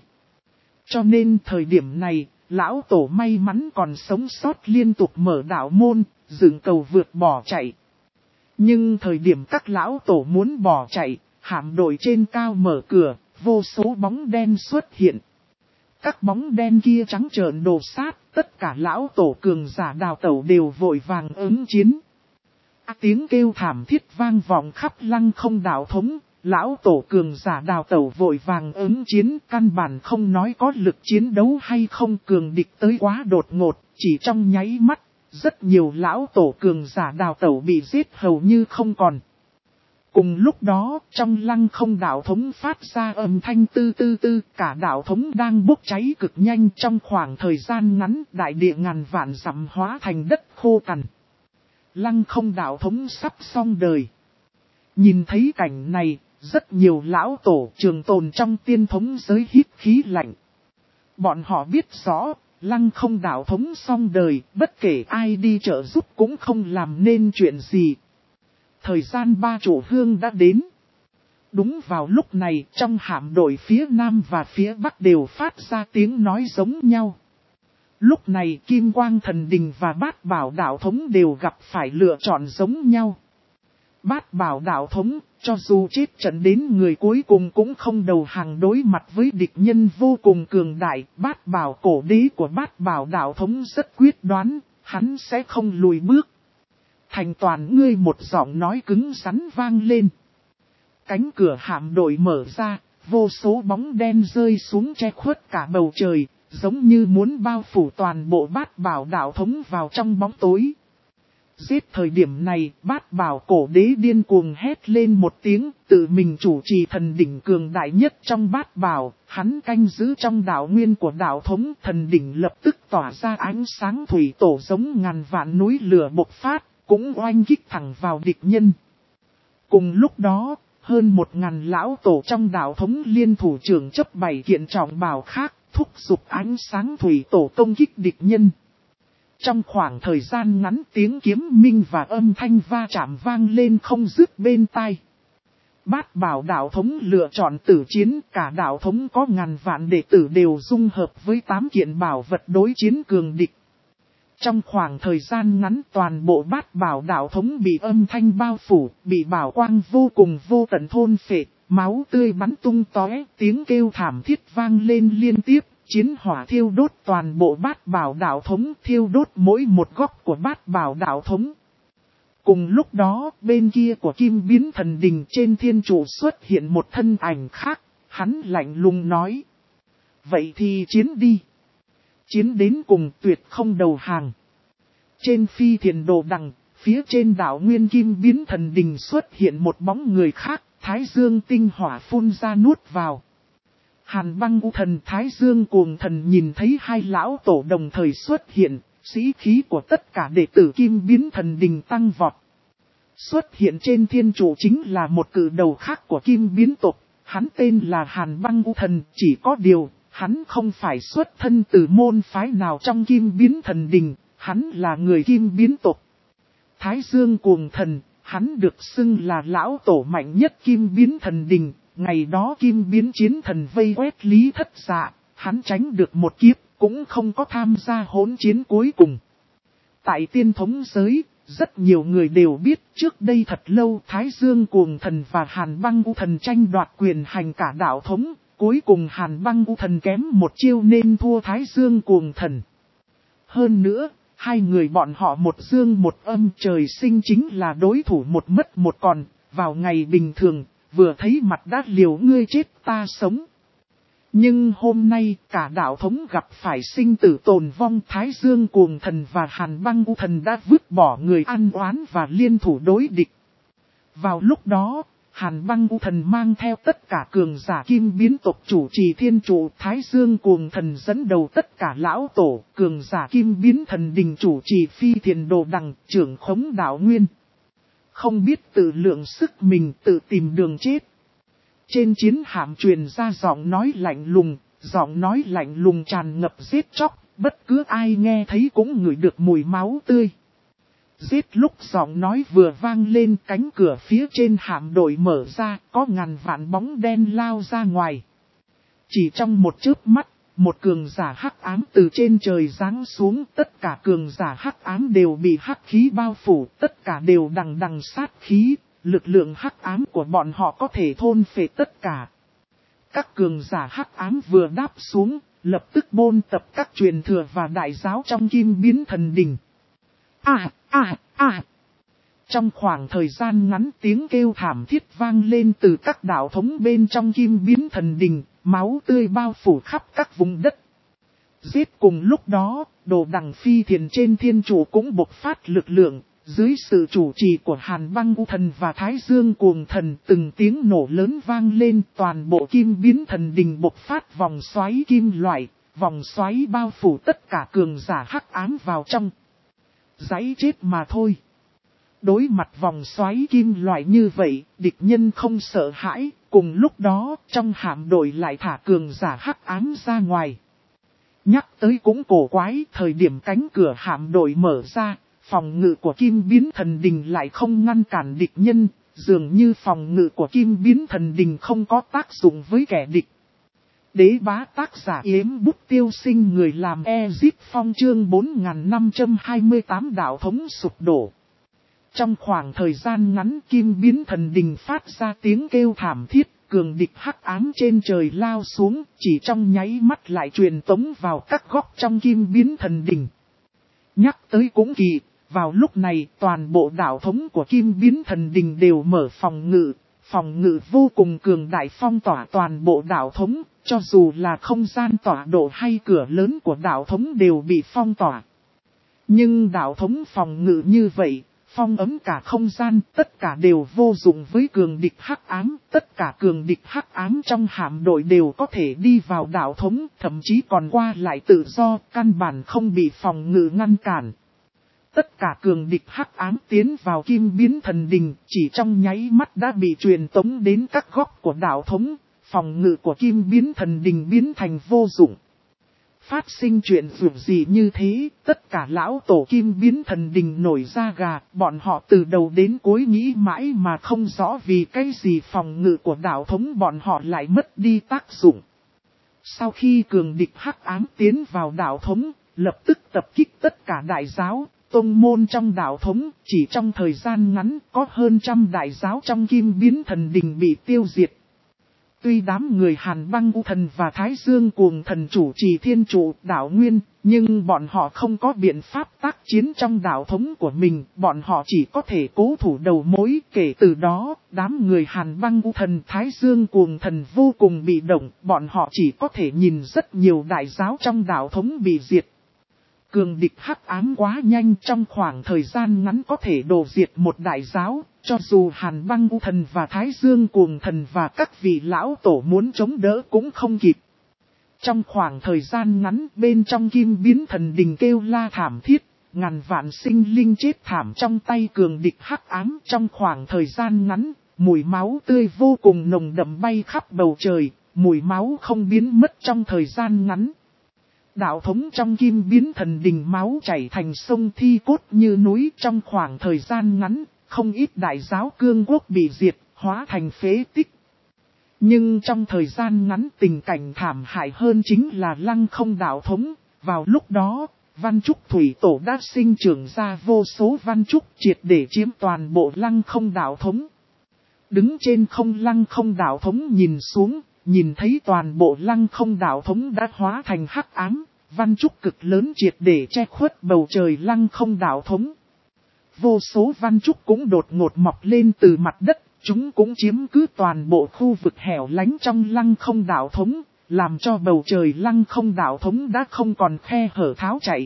Cho nên thời điểm này, lão tổ may mắn còn sống sót liên tục mở đạo môn, dựng cầu vượt bỏ chạy. Nhưng thời điểm các lão tổ muốn bỏ chạy, hạm đội trên cao mở cửa, vô số bóng đen xuất hiện. Các bóng đen kia trắng trợn đổ sát, tất cả lão tổ cường giả đào tẩu đều vội vàng ứng chiến. Tiếng kêu thảm thiết vang vọng khắp Lăng Không đạo thống, lão tổ cường giả đào tẩu vội vàng ứng chiến, căn bản không nói có lực chiến đấu hay không, cường địch tới quá đột ngột, chỉ trong nháy mắt. Rất nhiều lão tổ cường giả đào tẩu bị giết hầu như không còn. Cùng lúc đó, trong Lăng Không đạo thống phát ra âm thanh tư tư tư, cả đạo thống đang bốc cháy cực nhanh, trong khoảng thời gian ngắn, đại địa ngàn vạn dặm hóa thành đất khô cằn. Lăng Không đạo thống sắp xong đời. Nhìn thấy cảnh này, rất nhiều lão tổ Trường Tồn trong tiên thống giới hít khí lạnh. Bọn họ biết rõ, Lăng Không đạo thống xong đời, bất kể ai đi trợ giúp cũng không làm nên chuyện gì. Thời gian ba chỗ hương đã đến. Đúng vào lúc này, trong hạm đội phía Nam và phía Bắc đều phát ra tiếng nói giống nhau. Lúc này Kim Quang Thần Đình và Bát Bảo đạo thống đều gặp phải lựa chọn giống nhau. Bát Bảo đạo thống, cho dù chết trận đến người cuối cùng cũng không đầu hàng, đối mặt với địch nhân vô cùng cường đại. Bát Bảo cổ đế của Bát Bảo đạo thống rất quyết đoán, hắn sẽ không lùi bước. Thành toàn ngươi, một giọng nói cứng rắn vang lên. Cánh cửa hạm đội mở ra, vô số bóng đen rơi xuống che khuất cả bầu trời, giống như muốn bao phủ toàn bộ Bát Bảo đạo thống vào trong bóng tối. Giết, thời điểm này, Bát Bảo cổ đế điên cuồng hét lên một tiếng, tự mình chủ trì thần đỉnh cường đại nhất trong Bát Bảo, hắn canh giữ trong đạo nguyên của đạo thống, thần đỉnh lập tức tỏa ra ánh sáng thủy tổ giống ngàn vạn núi lửa bộc phát, cũng oanh kích thẳng vào địch nhân. Cùng lúc đó, hơn 1000 lão tổ trong đạo thống liên thủ trưởng chấp 7 kiện trọng bảo khác, thúc giục ánh sáng thủy tổ công kích địch nhân. Trong khoảng thời gian ngắn tiếng kiếm minh và âm thanh va chạm vang lên không dứt bên tai. Bát bảo đạo thống lựa chọn tử chiến, cả đạo thống có ngàn vạn đệ tử đều dung hợp với 8 kiện bảo vật đối chiến cường địch. Trong khoảng thời gian ngắn toàn bộ bát bảo đạo thống bị âm thanh bao phủ, bị bảo quang vô cùng vô tận thôn phệ, máu tươi bắn tung tóe, tiếng kêu thảm thiết vang lên liên tiếp, chiến hỏa thiêu đốt toàn bộ bát bảo đạo thống, thiêu đốt mỗi một góc của bát bảo đạo thống. Cùng lúc đó, bên kia của Kim Biến Thần Đình trên thiên trụ xuất hiện một thân ảnh khác, hắn lạnh lùng nói. Vậy thì chiến đi. Chiến đến cùng tuyệt không đầu hàng. Trên phi thiền đồ đằng, phía trên đảo Nguyên Kim Biến Thần Đình xuất hiện một bóng người khác, Thái Dương tinh hỏa phun ra nuốt vào. Hàn Băng U Thần Thái Dương Cuồng Thần nhìn thấy hai lão tổ đồng thời xuất hiện, sĩ khí của tất cả đệ tử Kim Biến Thần Đình tăng vọt. Xuất hiện trên thiên trụ chính là một cử đầu khác của Kim Biến tộc, hắn tên là Hàn Băng U Thần, chỉ có điều, hắn không phải xuất thân từ môn phái nào trong Kim Biến Thần Đình, hắn là người Kim Biến tộc. Thái Dương Cuồng Thần, hắn được xưng là lão tổ mạnh nhất Kim Biến Thần Đình, ngày đó Kim Biến Chiến Thần vây quét Lý Thất Dạ, hắn tránh được một kiếp, cũng không có tham gia hỗn chiến cuối cùng. Tại tiên thống giới, rất nhiều người đều biết trước đây thật lâu Thái Dương Cuồng Thần và Hàn Băng U Thần tranh đoạt quyền hành cả đạo thống, cuối cùng Hàn Băng U Thần kém một chiêu nên thua Thái Dương Cuồng Thần. Hơn nữa, hai người bọn họ một dương một âm trời sinh chính là đối thủ một mất một còn, vào ngày bình thường, vừa thấy mặt đã liều ngươi chết ta sống. Nhưng hôm nay cả đạo thống gặp phải sinh tử tồn vong, Thái Dương Cuồng Thần và Hàn Băng U Thần đã vứt bỏ người ăn oán và liên thủ đối địch. Vào lúc đó, Hàn Băng U Thần mang theo tất cả cường giả Kim Biến tộc chủ trì thiên trụ, Thái Dương Cuồng Thần dẫn đầu tất cả lão tổ, cường giả Kim Biến Thần Đình chủ trì phi thiền đồ đằng, trưởng khống đạo nguyên. Không biết tự lượng sức mình tự tìm đường chết. Trên chiến hạm truyền ra giọng nói lạnh lùng tràn ngập giết chóc, bất cứ ai nghe thấy cũng ngửi được mùi máu tươi. Giết lúc giọng nói vừa vang lên, cánh cửa phía trên hạm đội mở ra, có ngàn vạn bóng đen lao ra ngoài. Chỉ trong một chớp mắt, một cường giả hắc ám từ trên trời giáng xuống, tất cả cường giả hắc ám đều bị hắc khí bao phủ, tất cả đều đằng đằng sát khí, lực lượng hắc ám của bọn họ có thể thôn phệ tất cả. Các cường giả hắc ám vừa đáp xuống, lập tức bôn tập các truyền thừa và đại giáo trong Kim Biến Thần Đình. Trong khoảng thời gian ngắn tiếng kêu thảm thiết vang lên từ các đạo thống bên trong Kim Biến Thần Đình, máu tươi bao phủ khắp các vùng đất. Giết cùng lúc đó, đồ đằng phi thiền trên thiên trụ cũng bộc phát lực lượng, dưới sự chủ trì của Hàn Băng U Thần và Thái Dương Cuồng Thần, từng tiếng nổ lớn vang lên, toàn bộ Kim Biến Thần Đình bộc phát vòng xoáy kim loại, vòng xoáy bao phủ tất cả cường giả hắc ám vào trong. Giấy chết mà thôi. Đối mặt vòng xoáy kim loại như vậy, địch nhân không sợ hãi, cùng lúc đó trong hạm đội lại thả cường giả hắc ám ra ngoài. Nhắc tới cũng cổ quái, thời điểm cánh cửa hạm đội mở ra, phòng ngự của Kim Biến Thần Đình lại không ngăn cản địch nhân, dường như phòng ngự của Kim Biến Thần Đình không có tác dụng với kẻ địch. Đế bá tác giả Yếm Bút Tiêu Sinh, người làm Ezip Phong, chương 4528 đạo thống sụp đổ. Trong khoảng thời gian ngắn Kim Biến Thần Đình phát ra tiếng kêu thảm thiết, cường địch hắc ám trên trời lao xuống, chỉ trong nháy mắt lại truyền tống vào các góc trong Kim Biến Thần Đình. Nhắc tới cũng kỳ, vào lúc này toàn bộ đạo thống của Kim Biến Thần Đình đều mở phòng ngự vô cùng cường đại phong tỏa toàn bộ đạo thống, cho dù là không gian tọa độ hay cửa lớn của đạo thống đều bị phong tỏa. Nhưng đạo thống phòng ngự như vậy, phong ấm cả không gian, tất cả đều vô dụng với cường địch hắc ám, tất cả cường địch hắc ám trong hạm đội đều có thể đi vào đạo thống, thậm chí còn qua lại tự do, căn bản không bị phòng ngự ngăn cản. tất cả cường địch hắc ám tiến vào Kim Biến Thần Đình, chỉ trong nháy mắt đã bị truyền tống đến các góc của đạo thống, phòng ngự của Kim Biến Thần Đình biến thành vô dụng. Phát sinh chuyện dường gì như thế, tất cả lão tổ Kim Biến Thần Đình nổi da gà, bọn họ từ đầu đến cuối nghĩ mãi mà không rõ vì cái gì phòng ngự của đạo thống bọn họ lại mất đi tác dụng. Sau khi cường địch hắc ám tiến vào đạo thống, lập tức tập kích tất cả đại giáo, tông môn trong đạo thống, chỉ trong thời gian ngắn có hơn 100 đại giáo trong Kim Biến Thần Đình bị tiêu diệt. Tuy đám người Hàn Băng U Thần và Thái Dương Cuồng Thần chủ trì thiên trụ đạo nguyên, nhưng bọn họ không có biện pháp tác chiến trong đạo thống của mình, bọn họ chỉ có thể cố thủ đầu mối. Kể từ đó, đám người Hàn Băng U Thần Thái Dương Cuồng Thần vô cùng bị động, bọn họ chỉ có thể nhìn rất nhiều đại giáo trong đạo thống bị diệt. Cường địch hắc ám quá nhanh, trong khoảng thời gian ngắn có thể đổ diệt một đại giáo, cho dù Hàn Băng U Thần và Thái Dương Cuồng Thần và các vị lão tổ muốn chống đỡ cũng không kịp. Trong khoảng thời gian ngắn bên trong Kim Biến Thần Đình kêu la thảm thiết, ngàn vạn sinh linh chết thảm trong tay cường địch hắc ám. Trong khoảng thời gian ngắn, mùi máu tươi vô cùng nồng đậm bay khắp bầu trời, mùi máu không biến mất trong thời gian ngắn. Đạo thống trong Kim Biến Thần Đình máu chảy thành sông thi cốt như núi. Trong khoảng thời gian ngắn, không ít đại giáo cương quốc bị diệt, hóa thành phế tích. Nhưng trong thời gian ngắn tình cảnh thảm hại hơn chính là Lăng Không đạo thống. Vào lúc đó, Văn Trúc Thủy Tổ đã sinh trưởng ra vô số Văn Trúc triệt để chiếm toàn bộ Lăng Không đạo thống. Đứng trên không Lăng Không đạo thống nhìn xuống, nhìn thấy toàn bộ Lăng Không đạo thống đã hóa thành hắc ám, Văn Trúc cực lớn triệt để che khuất bầu trời Lăng Không đạo thống. Vô số Văn Trúc cũng đột ngột mọc lên từ mặt đất, chúng cũng chiếm cứ toàn bộ khu vực hẻo lánh trong Lăng Không đạo thống, làm cho bầu trời Lăng Không đạo thống đã không còn khe hở tháo chạy.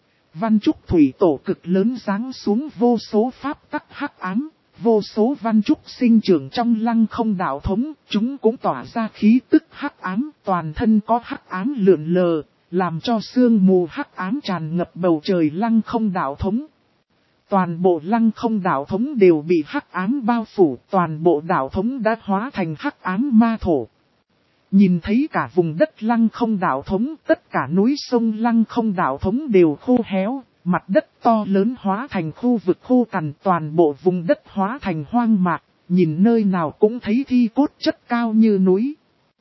Văn Trúc Thủy Tổ cực lớn giáng xuống vô số pháp tắc hắc ám. Vô số Văn Trúc sinh trưởng trong Lăng Không đạo thống, chúng cũng tỏa ra khí tức hắc ám, toàn thân có hắc ám lượn lờ, làm cho sương mù hắc ám tràn ngập bầu trời Lăng Không đạo thống. Toàn bộ Lăng Không đạo thống đều bị hắc ám bao phủ, toàn bộ đạo thống đã hóa thành hắc ám ma thổ. Nhìn thấy cả vùng đất Lăng Không đạo thống, tất cả núi sông Lăng Không đạo thống đều khô héo. Mặt đất to lớn hóa thành khu vực khô cằn, toàn bộ vùng đất hóa thành hoang mạc, nhìn nơi nào cũng thấy thi cốt chất cao như núi.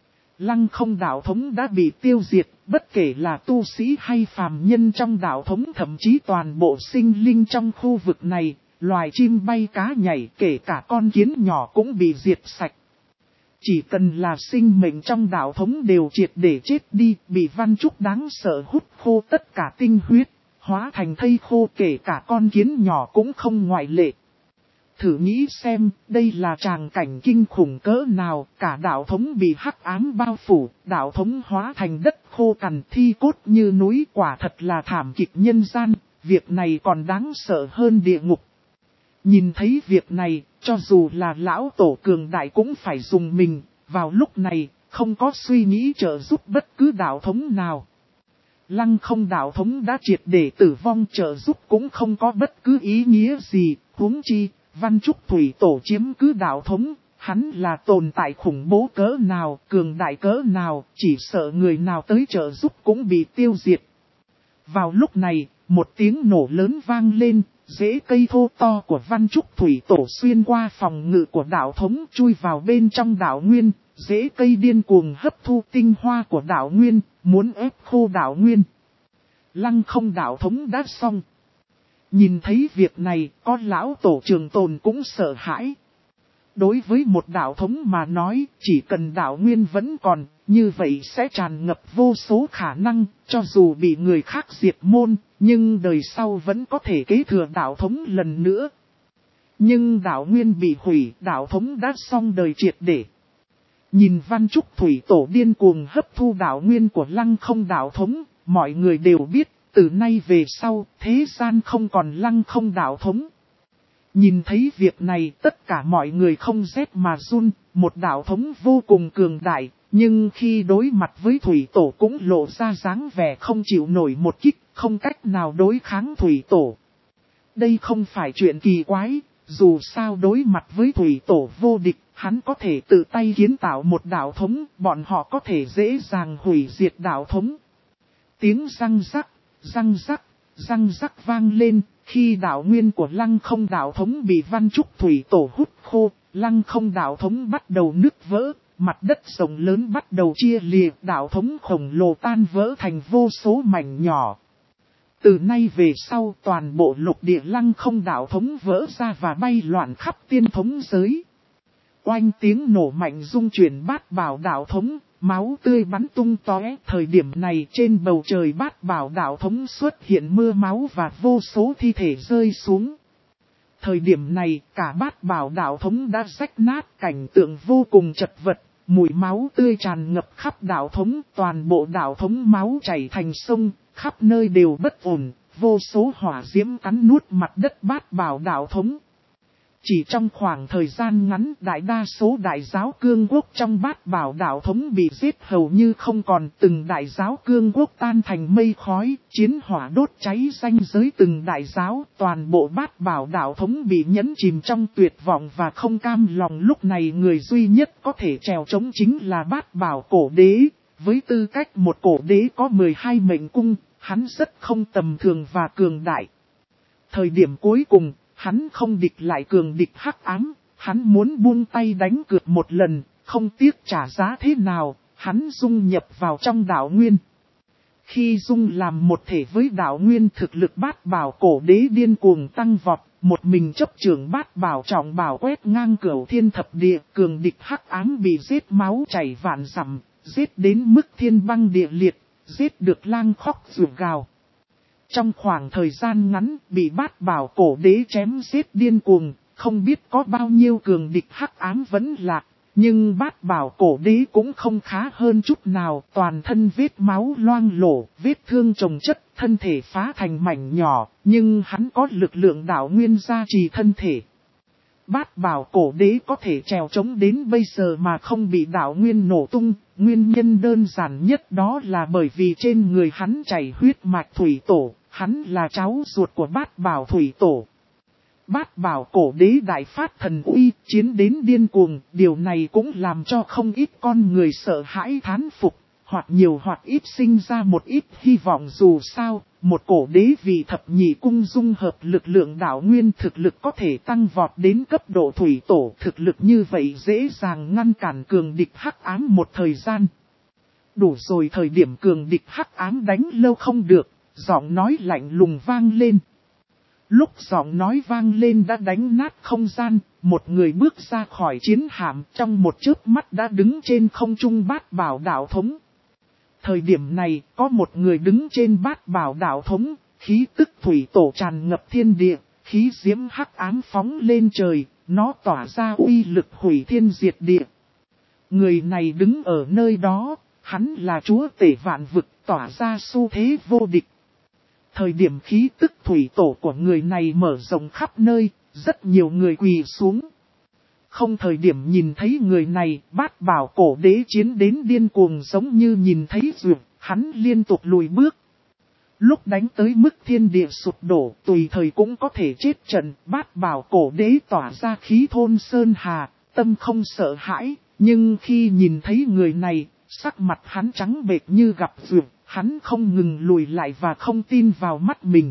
Lăng Không đạo thống đã bị tiêu diệt, bất kể là tu sĩ hay phàm nhân trong đạo thống, thậm chí toàn bộ sinh linh trong khu vực này, loài chim bay cá nhảy kể cả con kiến nhỏ cũng bị diệt sạch. Chỉ cần là sinh mệnh trong đạo thống đều triệt để chết đi, bị Văn Trúc đáng sợ hút khô tất cả tinh huyết. Hóa thành thây khô, kể cả con kiến nhỏ cũng không ngoại lệ. Thử nghĩ xem, đây là tràng cảnh kinh khủng cỡ nào, cả đạo thống bị hắc ám bao phủ, đạo thống hóa thành đất khô cằn thi cốt như núi, quả thật là thảm kịch nhân gian, việc này còn đáng sợ hơn địa ngục. Nhìn thấy việc này, cho dù là lão tổ cường đại cũng phải dùng mình, vào lúc này, không có suy nghĩ trợ giúp bất cứ đạo thống nào. Lăng Không đạo thống đã triệt để tử vong, trợ giúp cũng không có bất cứ ý nghĩa gì, huống chi, Văn Trúc Thủy Tổ chiếm cứ đạo thống, hắn là tồn tại khủng bố cỡ nào, cường đại cỡ nào, chỉ sợ người nào tới trợ giúp cũng bị tiêu diệt. Vào lúc này, một tiếng nổ lớn vang lên, rễ cây thô to của Văn Trúc Thủy Tổ xuyên qua phòng ngự của đạo thống chui vào bên trong đạo nguyên. Rễ cây điên cuồng hấp thu tinh hoa của đạo nguyên, muốn ép khô đạo nguyên. Lăng Không đạo thống đã xong. Nhìn thấy việc này, có lão tổ Trường Tồn cũng sợ hãi. Đối với một đạo thống mà nói, chỉ cần đạo nguyên vẫn còn, như vậy sẽ tràn ngập vô số khả năng, cho dù bị người khác diệt môn, nhưng đời sau vẫn có thể kế thừa đạo thống lần nữa. Nhưng đạo nguyên bị hủy, đạo thống đã xong đời triệt để. Nhìn Văn Trúc Thủy Tổ điên cuồng hấp thu đạo nguyên của Lăng Không đạo thống, mọi người đều biết, từ nay về sau, thế gian không còn Lăng Không đạo thống. Nhìn thấy việc này, tất cả mọi người không rét mà run, một đạo thống vô cùng cường đại, nhưng khi đối mặt với Thủy Tổ cũng lộ ra dáng vẻ không chịu nổi một kích, không cách nào đối kháng Thủy Tổ. Đây không phải chuyện kỳ quái, dù sao đối mặt với thủy tổ vô địch, hắn có thể tự tay kiến tạo một đạo thống, bọn họ có thể dễ dàng hủy diệt đạo thống. Tiếng răng rắc vang lên, khi đạo nguyên của Lăng Không đạo thống bị Văn Trúc thủy tổ hút khô, Lăng Không đạo thống bắt đầu nứt vỡ, mặt đất rộng lớn bắt đầu chia lìa, đạo thống khổng lồ tan vỡ thành vô số mảnh nhỏ. Từ nay về sau toàn bộ lục địa Lăng Không đạo thống vỡ ra và bay loạn khắp tiên thống giới. Oanh tiếng nổ mạnh rung chuyển Bát Bảo đạo thống, máu tươi bắn tung tóe. Thời điểm này trên bầu trời Bát Bảo đạo thống xuất hiện mưa máu và vô số thi thể rơi xuống. Thời điểm này cả Bát Bảo đạo thống đã rách nát, cảnh tượng vô cùng chật vật, mùi máu tươi tràn ngập khắp đạo thống, toàn bộ đạo thống máu chảy thành sông, khắp nơi đều bất ổn, vô số hỏa diễm cắn nuốt mặt đất Bát Bảo đạo thống. Chỉ trong khoảng thời gian ngắn, đại đa số đại giáo cương quốc trong Bát Bảo đạo thống bị giết hầu như không còn, từng đại giáo cương quốc tan thành mây khói, chiến hỏa đốt cháy ranh giới từng đại giáo, toàn bộ Bát Bảo đạo thống bị nhấn chìm trong tuyệt vọng và không cam lòng. Lúc này người duy nhất có thể trèo chống chính là Bát Bảo cổ đế, với tư cách một cổ đế có 12 mệnh cung, hắn rất không tầm thường và cường đại. Thời điểm cuối cùng, hắn không địch lại cường địch hắc ám, hắn muốn buông tay đánh cược một lần, không tiếc trả giá thế nào, hắn dung nhập vào trong đạo nguyên. Khi dung làm một thể với đạo nguyên, thực lực Bát Bảo cổ đế điên cuồng tăng vọt, một mình chấp trưởng Bát Bảo trọng bảo quét ngang cửu thiên thập địa, cường địch hắc ám bị giết máu chảy vạn dặm, giết đến mức thiên băng địa liệt, giết được lang khóc ruột gào. Trong khoảng thời gian ngắn, bị Bát Bảo cổ đế chém giết điên cuồng, không biết có bao nhiêu cường địch hắc ám vẫn lạc, nhưng Bát Bảo cổ đế cũng không khá hơn chút nào, toàn thân vết máu loang lổ, vết thương chồng chất, thân thể phá thành mảnh nhỏ, nhưng hắn có lực lượng đạo nguyên gia trì thân thể. Bát Bảo cổ đế có thể trèo chống đến bây giờ mà không bị đạo nguyên nổ tung, nguyên nhân đơn giản nhất đó là bởi vì trên người hắn chảy huyết mạch thủy tổ, hắn là cháu ruột của Bát Bảo thủy tổ. Bát Bảo cổ đế đại phát thần uy, chiến đến điên cuồng, điều này cũng làm cho không ít con người sợ hãi thán phục, hoặc nhiều hoặc ít sinh ra một ít hy vọng. Dù sao, một cổ đế vì thập nhị cung dung hợp lực lượng đạo nguyên, thực lực có thể tăng vọt đến cấp độ thủy tổ, thực lực như vậy dễ dàng ngăn cản cường địch hắc ám một thời gian. Đủ rồi, thời điểm cường địch hắc ám đánh lâu không được, giọng nói lạnh lùng vang lên. Lúc giọng nói vang lên đã đánh nát không gian, một người bước ra khỏi chiến hạm, trong một chớp mắt đã đứng trên không trung Bát Bảo đạo thống. Thời điểm này, có một người đứng trên Bát Bảo đạo thống, khí tức thủy tổ tràn ngập thiên địa, khí diễm hắc ám phóng lên trời, nó tỏa ra uy lực hủy thiên diệt địa. Người này đứng ở nơi đó, hắn là chúa tể vạn vực, tỏa ra xu thế vô địch. Thời điểm khí tức thủy tổ của người này mở rộng khắp nơi, rất nhiều người quỳ xuống. Không thời điểm nhìn thấy người này, Bát Bảo cổ đế chiến đến điên cuồng giống như nhìn thấy duyệt, hắn liên tục lùi bước. Lúc đánh tới mức thiên địa sụp đổ, tùy thời cũng có thể chết trận, Bát Bảo cổ đế tỏa ra khí thôn sơn hà, tâm không sợ hãi, nhưng khi nhìn thấy người này, sắc mặt hắn trắng bệch như gặp duyệt, hắn không ngừng lùi lại và không tin vào mắt mình.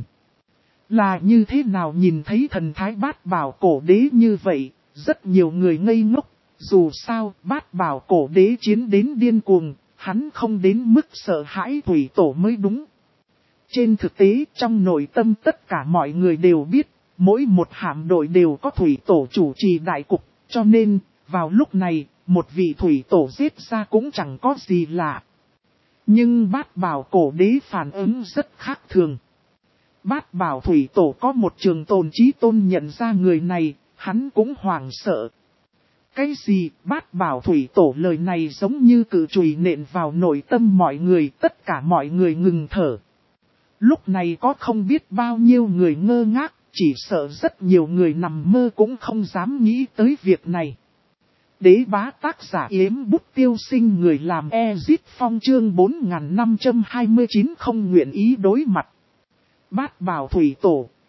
Là như thế nào nhìn thấy thần thái Bát Bảo cổ đế như vậy? Rất nhiều người ngây ngốc, dù sao Bát Bảo cổ đế chiến đến điên cuồng, hắn không đến mức sợ hãi thủy tổ mới đúng. Trên thực tế trong nội tâm tất cả mọi người đều biết, mỗi một hạm đội đều có thủy tổ chủ trì đại cục, cho nên vào lúc này, một vị thủy tổ giết ra cũng chẳng có gì lạ. Nhưng Bát Bảo cổ đế phản ứng rất khác thường. Bát Bảo thủy tổ có một trường tồn chí tôn nhận ra người này, hắn cũng hoảng sợ. Cái gì? Bát Bảo thủy tổ lời này giống như cự chùy nện vào nội tâm mọi người, tất cả mọi người ngừng thở. Lúc này có không biết bao nhiêu người ngơ ngác, chỉ sợ rất nhiều người nằm mơ cũng không dám nghĩ tới việc này. Đế bá tác giả Yếm Bút Tiêu Sinh, người làm Ezit Phong chương 4529 không nguyện ý đối mặt. Bát Bảo thủy tổ,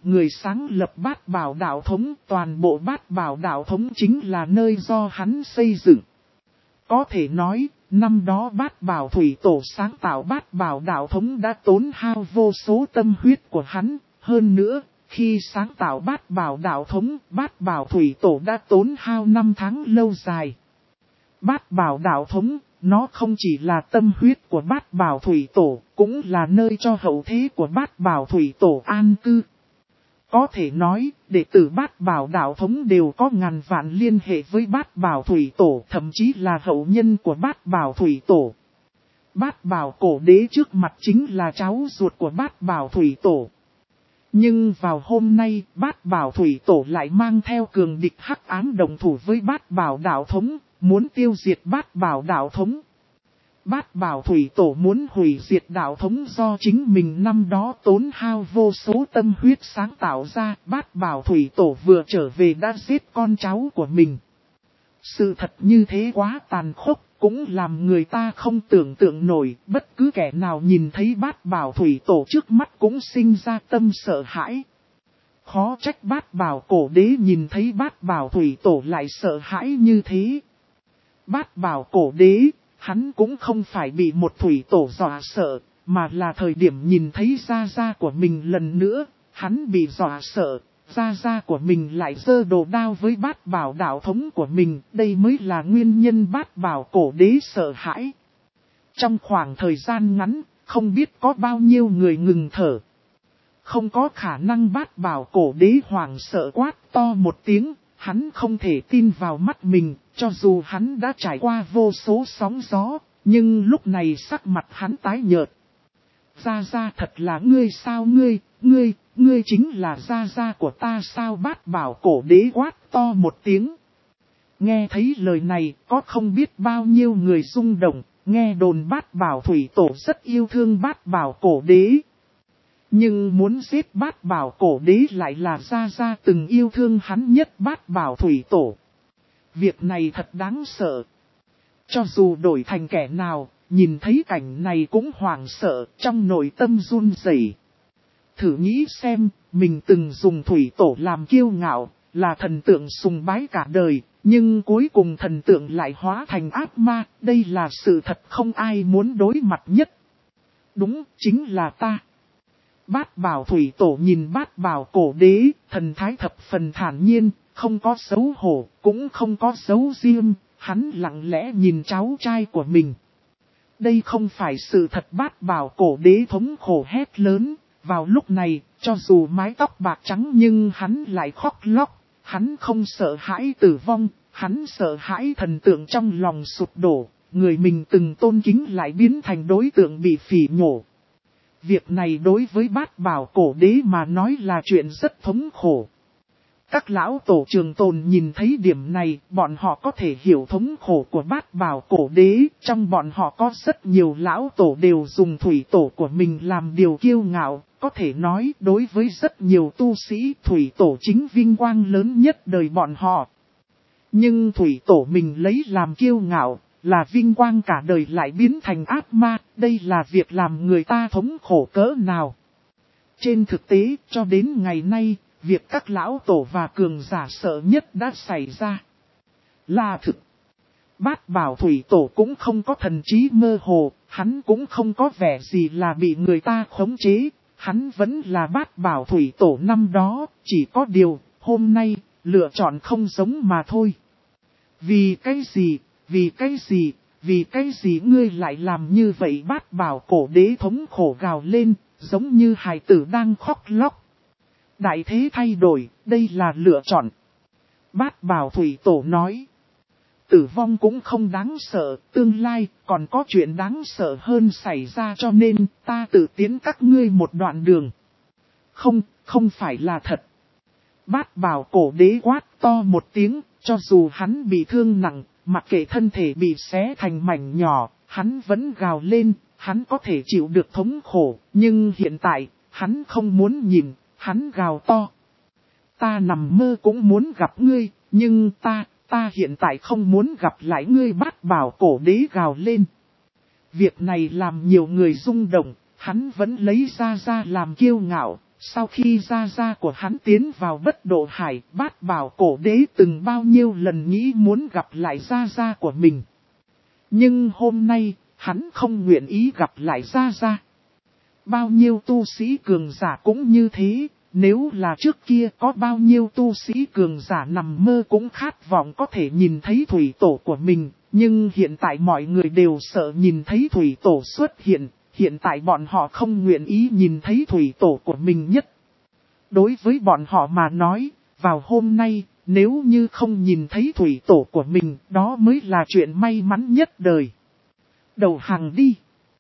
người sáng lập Bát Bảo đạo thống, toàn bộ Bát Bảo đạo thống chính là nơi do hắn xây dựng. Có thể nói, năm đó Bát Bảo Thủy Tổ sáng tạo Bát Bảo đạo thống đã tốn hao vô số tâm huyết của hắn, hơn nữa, khi sáng tạo Bát Bảo đạo thống, Bát Bảo Thủy Tổ đã tốn hao 5 tháng lâu dài. Bát Bảo đạo thống, nó không chỉ là tâm huyết của Bát Bảo Thủy Tổ, cũng là nơi cho hậu thế của Bát Bảo Thủy Tổ an cư. Có thể nói, đệ tử Bát Bảo đạo thống đều có ngàn vạn liên hệ với Bát Bảo Thủy Tổ, thậm chí là hậu nhân của Bát Bảo Thủy Tổ. Bát Bảo cổ đế trước mặt chính là cháu ruột của Bát Bảo Thủy Tổ. Nhưng vào hôm nay, Bát Bảo Thủy Tổ lại mang theo cường địch hắc ám đồng thủ với Bát Bảo đạo thống, muốn tiêu diệt Bát Bảo đạo thống. Bát Bảo Thủy Tổ muốn hủy diệt đạo thống do chính mình năm đó tốn hao vô số tâm huyết sáng tạo ra. Bát Bảo Thủy Tổ vừa trở về đã giết con cháu của mình. Sự thật như thế quá tàn khốc, cũng làm người ta không tưởng tượng nổi. Bất cứ kẻ nào nhìn thấy Bát Bảo Thủy Tổ trước mắt cũng sinh ra tâm sợ hãi. Khó trách Bát Bảo cổ đế nhìn thấy Bát Bảo Thủy Tổ lại sợ hãi như thế. Bát Bảo cổ đế, hắn cũng không phải bị một thủy tổ dọa sợ, mà là thời điểm nhìn thấy gia gia của mình lần nữa, hắn bị dọa sợ, gia gia của mình lại giơ đồ đao với Bát Bảo đạo thống của mình, đây mới là nguyên nhân Bát Bảo cổ đế sợ hãi. Trong khoảng thời gian ngắn, không biết có bao nhiêu người ngừng thở. Không có khả năng Bát Bảo cổ đế hoảng sợ quát to một tiếng. Hắn không thể tin vào mắt mình, cho dù hắn đã trải qua vô số sóng gió, nhưng lúc này sắc mặt hắn tái nhợt. Gia Gia thật là ngươi sao ngươi chính là Gia Gia của ta sao Bát Bảo cổ đế quát to một tiếng. Nghe thấy lời này có không biết bao nhiêu người rung động, nghe đồn Bát Bảo Thủy Tổ rất yêu thương Bát Bảo cổ đế. Nhưng muốn giết Bát Bảo cổ đế lại là Gia Gia từng yêu thương hắn nhất Bát Bảo Thủy Tổ. Việc này thật đáng sợ. Cho dù đổi thành kẻ nào, nhìn thấy cảnh này cũng hoảng sợ, trong nội tâm run rẩy. Thử nghĩ xem, mình từng dùng Thủy Tổ làm kiêu ngạo, là thần tượng sùng bái cả đời, nhưng cuối cùng thần tượng lại hóa thành ác ma, đây là sự thật không ai muốn đối mặt nhất. Đúng, chính là ta. Bát Bảo Thủy Tổ nhìn Bát Bảo cổ đế, thần thái thập phần thản nhiên, không có xấu hổ, cũng không có xấu riêng, hắn lặng lẽ nhìn cháu trai của mình. Đây không phải sự thật Bát Bảo cổ đế thống khổ hét lớn, vào lúc này, cho dù mái tóc bạc trắng nhưng hắn lại khóc lóc, hắn không sợ hãi tử vong, hắn sợ hãi thần tượng trong lòng sụp đổ, người mình từng tôn kính lại biến thành đối tượng bị phỉ nhổ. Việc này đối với Bát Bảo cổ đế mà nói là chuyện rất thống khổ. Các lão tổ trường tồn nhìn thấy điểm này, bọn họ có thể hiểu thống khổ của Bát Bảo cổ đế. Trong bọn họ có rất nhiều lão tổ đều dùng thủy tổ của mình làm điều kiêu ngạo. Có thể nói đối với rất nhiều tu sĩ thủy tổ chính vinh quang lớn nhất đời bọn họ. Nhưng thủy tổ mình lấy làm kiêu ngạo, là vinh quang cả đời lại biến thành ác ma, đây là việc làm người ta thống khổ cỡ nào. Trên thực tế, cho đến ngày nay, việc các lão tổ và cường giả sợ nhất đã xảy ra. Là thực. Bát Bảo Thủy Tổ cũng không có thần trí mơ hồ, hắn cũng không có vẻ gì là bị người ta khống chế, hắn vẫn là Bát Bảo Thủy Tổ năm đó, chỉ có điều, hôm nay, lựa chọn không giống mà thôi. Vì cái gì? Vì cái gì ngươi lại làm như vậy Bát Bảo cổ đế thống khổ gào lên, giống như hài tử đang khóc lóc. Đại thế thay đổi, đây là lựa chọn. Bát Bảo Thủy Tổ nói. Tử vong cũng không đáng sợ, tương lai còn có chuyện đáng sợ hơn xảy ra cho nên ta tự tiến các ngươi một đoạn đường. Không phải là thật. Bát Bảo cổ đế quát to một tiếng, cho dù hắn bị thương nặng, mặc kệ thân thể bị xé thành mảnh nhỏ, hắn vẫn gào lên, hắn có thể chịu được thống khổ, nhưng hiện tại, hắn không muốn nhìn, hắn gào to. Ta nằm mơ cũng muốn gặp ngươi, nhưng ta hiện tại không muốn gặp lại ngươi Bát Bảo cổ đế gào lên. Việc này làm nhiều người rung động, hắn vẫn lấy ra làm kiêu ngạo, Sau khi gia gia của hắn tiến vào Bất Độ Hải, Bát Bảo Cổ Đế từng bao nhiêu lần nghĩ muốn gặp lại gia gia của mình. Nhưng hôm nay, hắn không nguyện ý gặp lại gia gia. Bao nhiêu tu sĩ cường giả cũng như thế, nếu là trước kia có bao nhiêu tu sĩ cường giả nằm mơ cũng khát vọng có thể nhìn thấy thủy tổ của mình, nhưng hiện tại mọi người đều sợ nhìn thấy thủy tổ xuất hiện, hiện tại bọn họ không nguyện ý nhìn thấy thủy tổ của mình nhất. Đối với bọn họ mà nói, vào hôm nay, nếu như không nhìn thấy thủy tổ của mình, đó mới là chuyện may mắn nhất đời. Đầu hàng đi.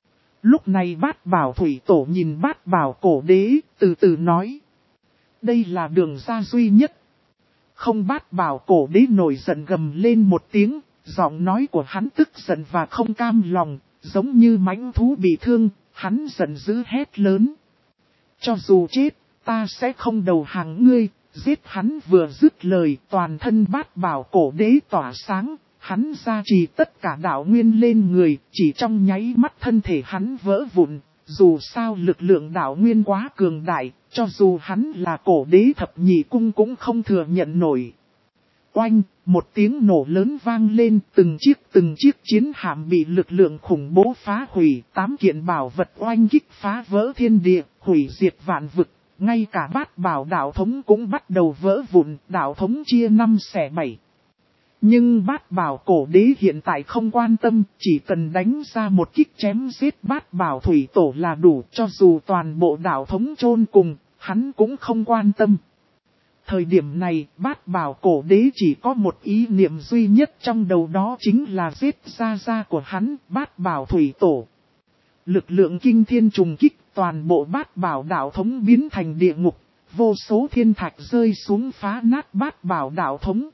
Lúc này Bát Bảo thủy tổ nhìn Bát Bảo Cổ Đế, từ từ nói. Đây là đường ra duy nhất. Không. Bát Bảo Cổ Đế nổi giận gầm lên một tiếng, giọng nói của hắn tức giận và không cam lòng, giống như mãnh thú bị thương, hắn giận dữ hét lớn. Cho dù chết, ta sẽ không đầu hàng ngươi. Giết hắn vừa dứt lời, toàn thân Bát Bảo Cổ Đế tỏa sáng, hắn gia trì tất cả đạo nguyên lên người, chỉ trong nháy mắt thân thể hắn vỡ vụn. Dù sao lực lượng đạo nguyên quá cường đại, cho dù hắn là cổ đế thập nhị cung cũng không thừa nhận nổi. Oanh, một tiếng nổ lớn vang lên, từng chiếc chiến hạm bị lực lượng khủng bố phá hủy, 8 kiện bảo vật oanh kích phá vỡ thiên địa, hủy diệt vạn vực. Ngay cả Bát Bảo đạo thống cũng bắt đầu vỡ vụn, đạo thống chia 5 xẻ 7. Nhưng Bát Bảo Cổ Đế hiện tại không quan tâm, chỉ cần đánh ra một kích chém giết Bát Bảo thủy tổ là đủ, cho dù toàn bộ đạo thống chôn cùng, hắn cũng không quan tâm. Thời điểm này, Bát Bảo Cổ Đế chỉ có một ý niệm duy nhất trong đầu, đó chính là giết gia của hắn, Bát Bảo thủy tổ. Lực lượng kinh thiên trùng kích, toàn bộ Bát Bảo đạo thống biến thành địa ngục, vô số thiên thạch rơi xuống phá nát Bát Bảo đạo thống.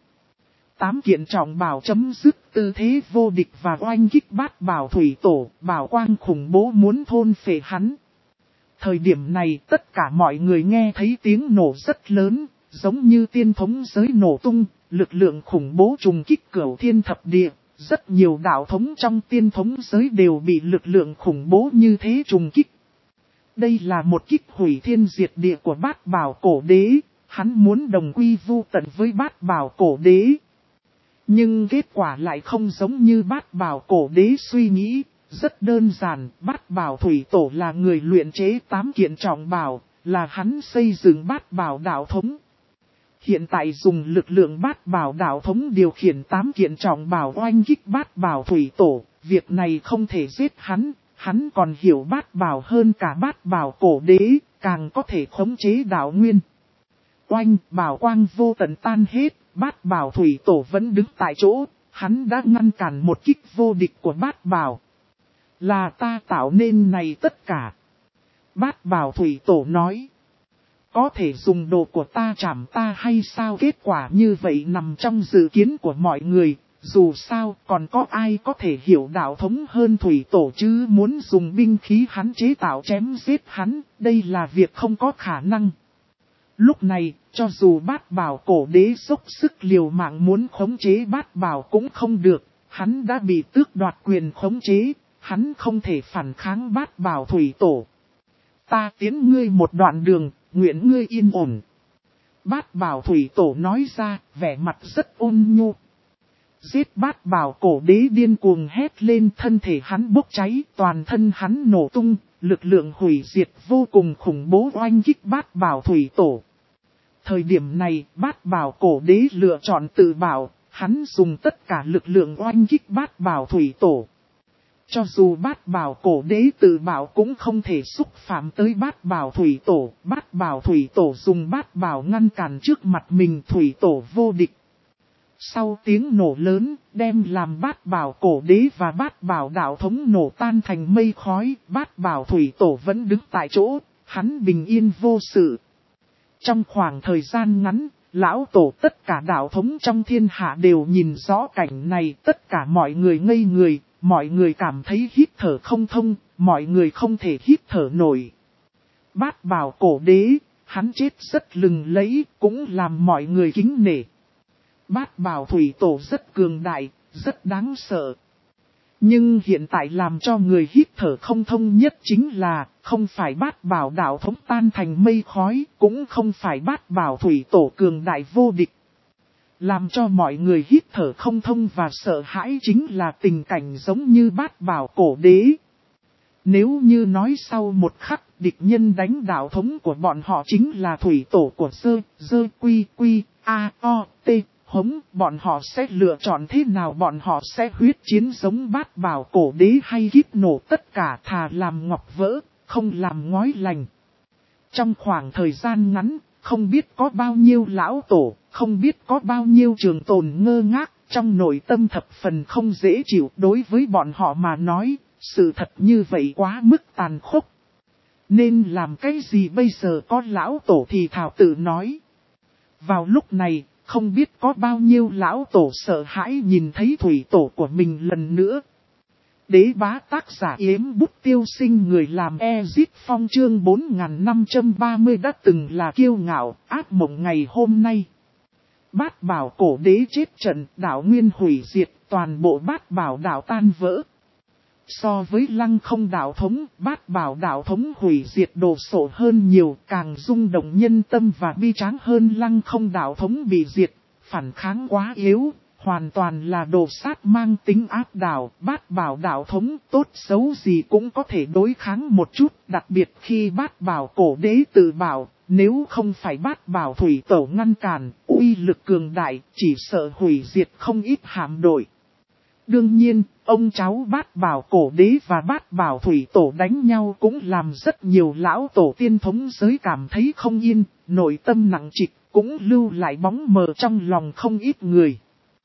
8 kiện trọng bảo chấm dứt tư thế vô địch và oanh kích Bát Bảo thủy tổ, bảo quang khủng bố muốn thôn phệ hắn. Thời điểm này tất cả mọi người nghe thấy tiếng nổ rất lớn, giống như tiên thống giới nổ tung, lực lượng khủng bố trùng kích cửu thiên thập địa. Rất nhiều đạo thống trong tiên thống giới đều bị lực lượng khủng bố như thế trùng kích. Đây là một kích hủy thiên diệt địa của Bát Bảo Cổ Đế, hắn muốn đồng quy vu tận với Bát Bảo Cổ Đế. Nhưng kết quả lại không giống như Bát Bảo Cổ Đế suy nghĩ, rất đơn giản, Bát Bảo thủy tổ là người luyện chế 8 kiện trọng bảo, là hắn xây dựng Bát Bảo đạo thống. Hiện tại dùng lực lượng Bát Bảo đạo thống điều khiển 8 kiện trọng bảo oanh kích Bát Bảo thủy tổ, việc này không thể giết hắn còn hiểu Bát Bảo hơn cả Bát Bảo Cổ Đế, càng có thể khống chế đạo nguyên. Oanh, bảo quang vô tận tan hết, Bát Bảo thủy tổ vẫn đứng tại chỗ, hắn đã ngăn cản một kích vô địch của Bát Bảo. Là ta tạo nên này tất cả. Bát Bảo thủy tổ nói. Có thể dùng đồ của ta chảm ta hay sao? Kết quả như vậy nằm trong dự kiến của mọi người. Dù sao còn có ai có thể hiểu đạo thống hơn thủy tổ chứ, muốn dùng binh khí hắn chế tạo chém giết hắn, đây là việc không có khả năng. Lúc này, cho dù Bát Bảo Cổ Đế dốc sức liều mạng muốn khống chế Bát Bảo cũng không được, hắn đã bị tước đoạt quyền khống chế, hắn không thể phản kháng Bát Bảo thủy tổ. Ta tiến ngươi một đoạn đường, nguyện ngươi yên ổn. Bát Bảo thủy tổ nói ra, vẻ mặt rất ôn nhu. Giết Bát Bảo Cổ Đế điên cuồng hét lên, thân thể hắn bốc cháy, toàn thân hắn nổ tung, lực lượng hủy diệt vô cùng khủng bố oanh kích Bát Bảo thủy tổ. Thời điểm này, Bát Bảo Cổ Đế lựa chọn tự bảo, hắn dùng tất cả lực lượng oanh kích Bát Bảo thủy tổ. Cho dù Bát Bảo Cổ Đế tự bảo cũng không thể xúc phạm tới Bát Bảo thủy tổ. Bát Bảo thủy tổ dùng Bát Bảo ngăn cản trước mặt mình, thủy tổ vô địch. Sau tiếng nổ lớn, đem làm Bát Bảo Cổ Đế và Bát Bảo đạo thống nổ tan thành mây khói, Bát Bảo thủy tổ vẫn đứng tại chỗ, hắn bình yên vô sự. Trong khoảng thời gian ngắn, lão tổ tất cả đạo thống trong thiên hạ đều nhìn rõ cảnh này, tất cả mọi người ngây người, mọi người cảm thấy hít thở không thông, mọi người không thể hít thở nổi. Bát Bảo Cổ Đế, hắn chết rất lừng lẫy, cũng làm mọi người kính nể. Bát Bảo thủy tổ rất cường đại, rất đáng sợ. Nhưng hiện tại làm cho người hít thở không thông nhất chính là, không phải Bát Bảo đạo thống tan thành mây khói, cũng không phải Bát Bảo thủy tổ cường đại vô địch. Làm cho mọi người hít thở không thông và sợ hãi chính là tình cảnh giống như Bát Bảo cổ đế. Nếu như nói sau một khắc, địch nhân đánh đạo thống của bọn họ chính là thủy tổ của Dơ Quy Quy, A O T. Hống, bọn họ sẽ lựa chọn thế nào, bọn họ sẽ huyết chiến giống Bát Bảo cổ đế hay kíp nổ tất cả, thà làm ngọc vỡ, không làm ngói lành. Trong khoảng thời gian ngắn, không biết có bao nhiêu lão tổ, không biết có bao nhiêu trường tồn ngơ ngác, trong nội tâm thập phần không dễ chịu. Đối với bọn họ mà nói, sự thật như vậy quá mức tàn khốc. Nên làm cái gì bây giờ, có lão tổ thì thảo tự nói. Vào lúc này, không biết có bao nhiêu lão tổ sợ hãi nhìn thấy thủy tổ của mình lần nữa. Đế bá tác giả Yếm Bút Tiêu Sinh, người làm Ezit Phong chương 4530 đã từng là kiêu ngạo, ác mộng ngày hôm nay. Bát Bảo cổ đế chết trận, đảo nguyên hủy diệt, toàn bộ Bát Bảo đảo tan vỡ. So với Lăng Không đạo thống, Bát Bảo đạo thống hủy diệt đồ sộ hơn nhiều, càng rung động nhân tâm và bi tráng hơn Lăng Không đạo thống bị diệt, phản kháng quá yếu, hoàn toàn là đồ sát mang tính áp đảo. Bát Bảo đạo thống tốt xấu gì cũng có thể đối kháng một chút, đặc biệt khi Bát Bảo cổ đế tự bảo, nếu không phải Bát Bảo thủy tổ ngăn cản, uy lực cường đại, chỉ sợ hủy diệt không ít hạm đội. Đương nhiên, ông cháu Bát Bảo cổ đế và Bát Bảo thủy tổ đánh nhau cũng làm rất nhiều lão tổ tiên thống giới cảm thấy không yên, nội tâm nặng trịch, cũng lưu lại bóng mờ trong lòng không ít người.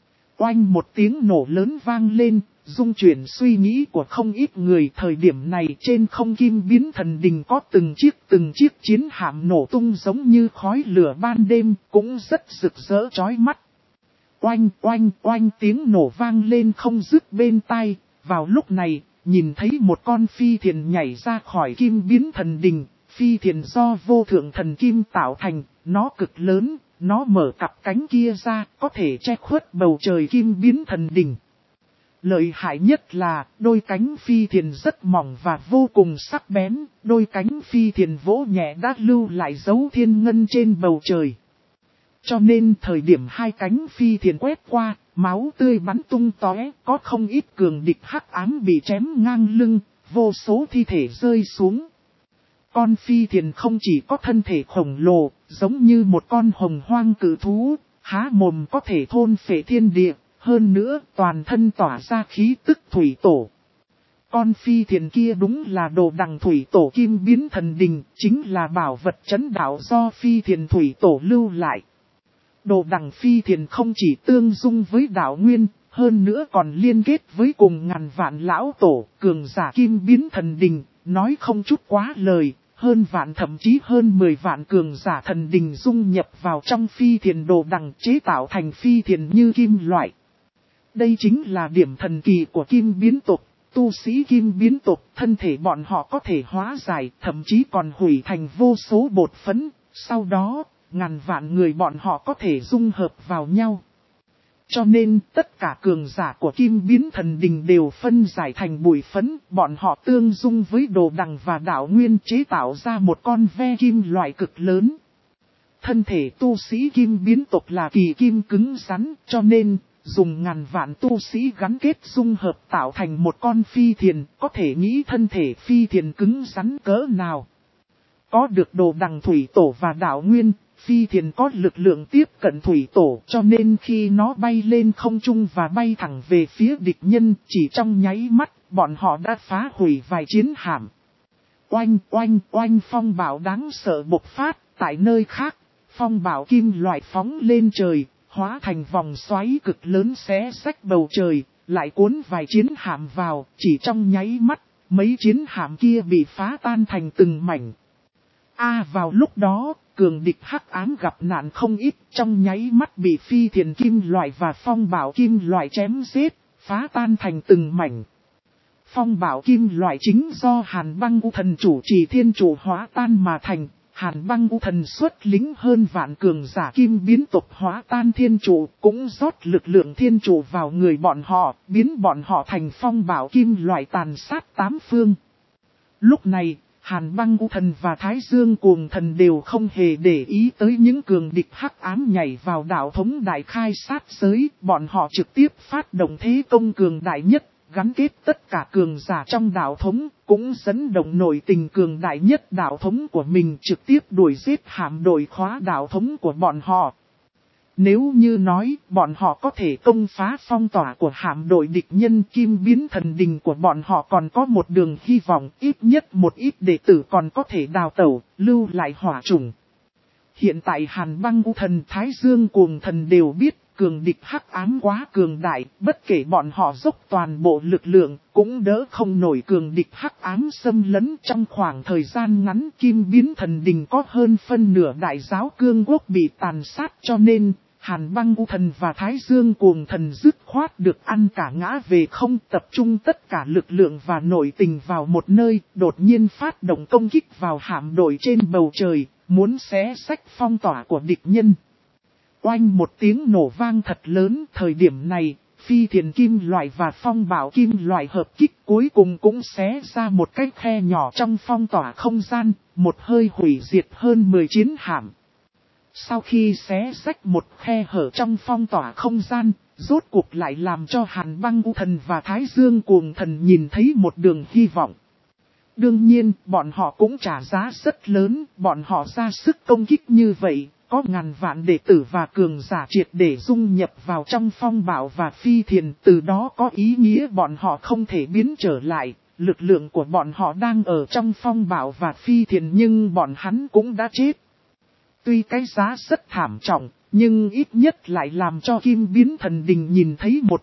Oanh một tiếng nổ lớn vang lên, rung chuyển suy nghĩ của không ít người. Thời điểm này trên không Kim Biến Thần Đình có từng chiếc chiến hạm nổ tung giống như khói lửa ban đêm, cũng rất rực rỡ chói mắt. Oanh oanh oanh tiếng nổ vang lên không dứt bên tai. Vào lúc này, nhìn thấy một con phi thuyền nhảy ra khỏi Kim Biến Thần Đình. Phi thuyền do vô thượng thần kim tạo thành, nó cực lớn, nó mở cặp cánh kia ra, có thể che khuất bầu trời Kim Biến Thần Đình. Lợi hại nhất là, đôi cánh phi thuyền rất mỏng và vô cùng sắc bén, đôi cánh phi thuyền vỗ nhẹ đã lưu lại dấu thiên ngân trên bầu trời. Cho nên thời điểm hai cánh phi thuyền quét qua, máu tươi bắn tung tóe, có không ít cường địch hắc ám bị chém ngang lưng, vô số thi thể rơi xuống. Con phi thuyền không chỉ có thân thể khổng lồ, giống như một con hồng hoang cự thú, há mồm có thể thôn phệ thiên địa, hơn nữa toàn thân tỏa ra khí tức thủy tổ. Con phi thuyền kia đúng là đồ đằng thủy tổ Kim Biến Thần Đình, chính là bảo vật trấn đạo do phi thuyền thủy tổ lưu lại. Đồ đằng phi thuyền không chỉ tương dung với đạo nguyên, hơn nữa còn liên kết với cùng ngàn vạn lão tổ, cường giả Kim Biến Thần Đình, nói không chút quá lời, hơn vạn thậm chí hơn 10 vạn cường giả thần đình dung nhập vào trong phi thuyền đồ đằng chế tạo thành phi thuyền như kim loại. Đây chính là điểm thần kỳ của Kim Biến tộc. Tu sĩ Kim Biến tộc, thân thể bọn họ có thể hóa giải, thậm chí còn hủy thành vô số bột phấn, sau đó, ngàn vạn người bọn họ có thể dung hợp vào nhau. Cho nên, tất cả cường giả của Kim Biến Thần Đình đều phân giải thành bụi phấn, bọn họ tương dung với đồ đằng và đạo nguyên chế tạo ra một con ve kim loại cực lớn. Thân thể tu sĩ Kim Biến tộc là kỳ kim cứng rắn, cho nên, dùng ngàn vạn tu sĩ gắn kết dung hợp tạo thành một con phi thuyền, có thể nghĩ thân thể phi thuyền cứng rắn cỡ nào. Có được đồ đằng thủy tổ và đạo nguyên, phi thuyền có lực lượng tiếp cận thủy tổ, cho nên khi nó bay lên không trung và bay thẳng về phía địch nhân, chỉ trong nháy mắt, bọn họ đã phá hủy vài chiến hạm. Oanh oanh oanh, phong bạo đáng sợ bộc phát, tại nơi khác, phong bạo kim loại phóng lên trời, hóa thành vòng xoáy cực lớn xé rách bầu trời, lại cuốn vài chiến hạm vào, chỉ trong nháy mắt, mấy chiến hạm kia bị phá tan thành từng mảnh. Vào lúc đó, cường địch hắc ám gặp nạn không ít, trong nháy mắt bị phi thuyền kim loại và phong bạo kim loại chém giết, phá tan thành từng mảnh. Phong bạo kim loại chính do Hàn Băng U Thần chủ trì thiên chủ hóa tan mà thành, Hàn Băng U Thần xuất lính hơn vạn cường giả kim biến tộc hóa tan thiên trụ, cũng rót lực lượng thiên trụ vào người bọn họ, biến bọn họ thành phong bảo kim loại tàn sát tám phương. Lúc này, Hàn Băng U Thần và Thái Dương Cuồng Thần đều không hề để ý tới những cường địch hắc ám nhảy vào đạo thống đại khai sát giới, bọn họ trực tiếp phát động thế công cường đại nhất, gắn kết tất cả cường giả trong đạo thống, cũng dẫn động nội tình cường đại nhất đạo thống của mình trực tiếp đuổi giết hạm đội khóa đạo thống của bọn họ. Nếu như nói bọn họ có thể công phá phong tỏa của hạm đội địch nhân, kim biến thần đình của bọn họ còn có một đường hy vọng, ít nhất một ít đệ tử còn có thể đào tẩu, lưu lại hỏa chủng. Hiện tại Hàn Băng U Thần, Thái Dương Cuồng Thần đều biết cường địch hắc ám quá cường đại, bất kể bọn họ dốc toàn bộ lực lượng, cũng đỡ không nổi cường địch hắc ám xâm lấn. Trong khoảng thời gian ngắn, kim biến thần đình có hơn phân nửa đại giáo cương quốc bị tàn sát, cho nên Hàn Băng U Thần và Thái Dương Cuồng Thần dứt khoát được ăn cả ngã về không, tập trung tất cả lực lượng và nội tình vào một nơi, đột nhiên phát động công kích vào hạm đội trên bầu trời, muốn xé xách phong tỏa của địch nhân. Oanh một tiếng nổ vang thật lớn, thời điểm này, phi thiền kim loại và phong bảo kim loại hợp kích cuối cùng cũng xé ra một cái khe nhỏ trong phong tỏa không gian, một hơi hủy diệt hơn 10 chiến hạm. Sau khi xé rách một khe hở trong phong tỏa không gian, rốt cuộc lại làm cho Hàn Băng U Thần và Thái Dương Cuồng Thần nhìn thấy một đường hy vọng. Đương nhiên, bọn họ cũng trả giá rất lớn, bọn họ ra sức công kích như vậy, có ngàn vạn đệ tử và cường giả triệt để dung nhập vào trong phong bảo và phi thiền, từ đó có ý nghĩa bọn họ không thể biến trở lại. Lực lượng của bọn họ đang ở trong phong bảo và phi thiền nhưng bọn hắn cũng đã chết. Tuy cái giá rất thảm trọng, nhưng ít nhất lại làm cho kim biến thần đình nhìn thấy một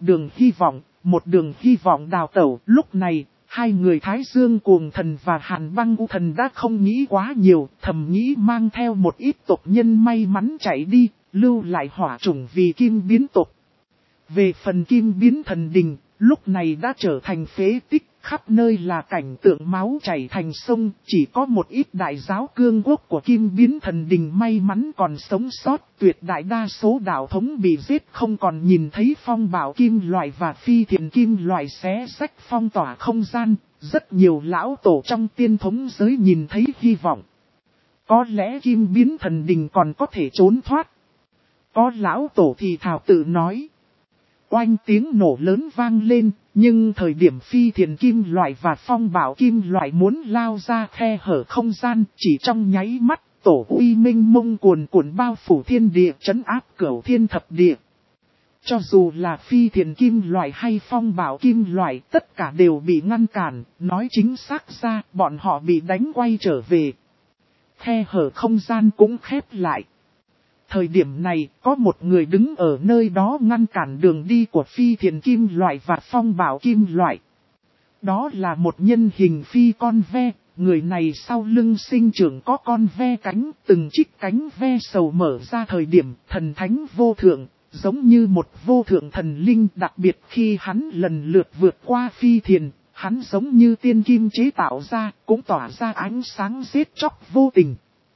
đường hy vọng đào tẩu. Lúc này, hai người Thái Dương Cuồng Thần và Hàn Băng U Thần đã không nghĩ quá nhiều, thầm nghĩ mang theo một ít tộc nhân may mắn chạy đi, lưu lại hỏa chủng vì kim biến tộc. Về phần kim biến thần đình, lúc này đã trở thành phế tích, khắp nơi là cảnh tượng máu chảy thành sông, chỉ có một ít đại giáo cương quốc của kim biến thần đình may mắn còn sống sót, tuyệt đại đa số đạo thống bị giết không còn nhìn thấy phong bảo kim loại và phi thiền kim loại xé rách phong tỏa không gian, rất nhiều lão tổ trong tiên thống giới nhìn thấy hy vọng. Có lẽ kim biến thần đình còn có thể trốn thoát. Có lão tổ thì thảo tự nói. Oanh tiếng nổ lớn vang lên, nhưng thời điểm phi thiền kim loại và phong bảo kim loại muốn lao ra khe hở không gian, chỉ trong nháy mắt, tổ uy minh mông cuồn cuộn bao phủ thiên địa, trấn áp cửu thiên thập địa. Cho dù là phi thiền kim loại hay phong bảo kim loại, tất cả đều bị ngăn cản, nói chính xác ra, bọn họ bị đánh quay trở về. Khe hở không gian cũng khép lại. Thời điểm này, có một người đứng ở nơi đó ngăn cản đường đi của phi thiền kim loại và phong bảo kim loại. Đó là một nhân hình phi con ve, người này sau lưng sinh trưởng có con ve cánh, từng chiếc cánh ve sầu mở ra thời điểm thần thánh vô thượng, giống như một vô thượng thần linh. Đặc biệt khi hắn lần lượt vượt qua phi thiền, hắn giống như tiên kim chế tạo ra, cũng tỏa ra ánh sáng giết chóc vô tình.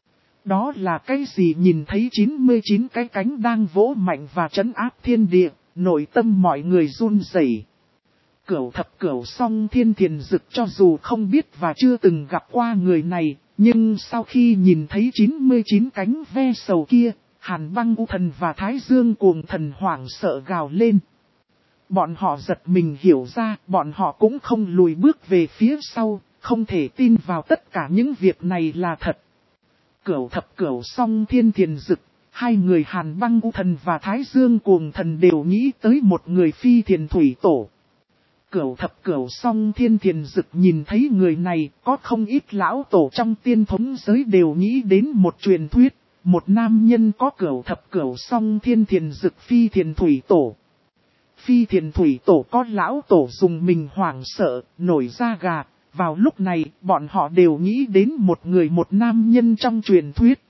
Đó là cái gì? Nhìn thấy 99 cái cánh đang vỗ mạnh và trấn áp thiên địa, nội tâm mọi người run rẩy. Cửu thập cửu song thiên thiền dực cho dù không biết và chưa từng gặp qua người này, nhưng sau khi nhìn thấy 99 cánh ve sầu kia, Hàn Băng U Thần và Thái Dương Cuồng Thần hoảng sợ gào lên. Bọn họ giật mình hiểu ra, bọn họ cũng không lùi bước về phía sau, không thể tin vào tất cả những việc này là thật. Cửu thập cửu song thiên thiền dực, hai người Hàn Băng U Thần và Thái Dương Cuồng Thần đều nghĩ tới một người phi thiền thủy tổ. Cửu thập cửu song thiên thiền dực nhìn thấy người này, có không ít lão tổ trong tiên thống giới đều nghĩ đến một truyền thuyết, một nam nhân có cửu thập cửu song thiên thiền dực phi thiền thủy tổ. Phi thiền thủy tổ có lão tổ dùng mình hoảng sợ, nổi da gà. Vào lúc này, bọn họ đều nghĩ đến một nam nhân trong truyền thuyết.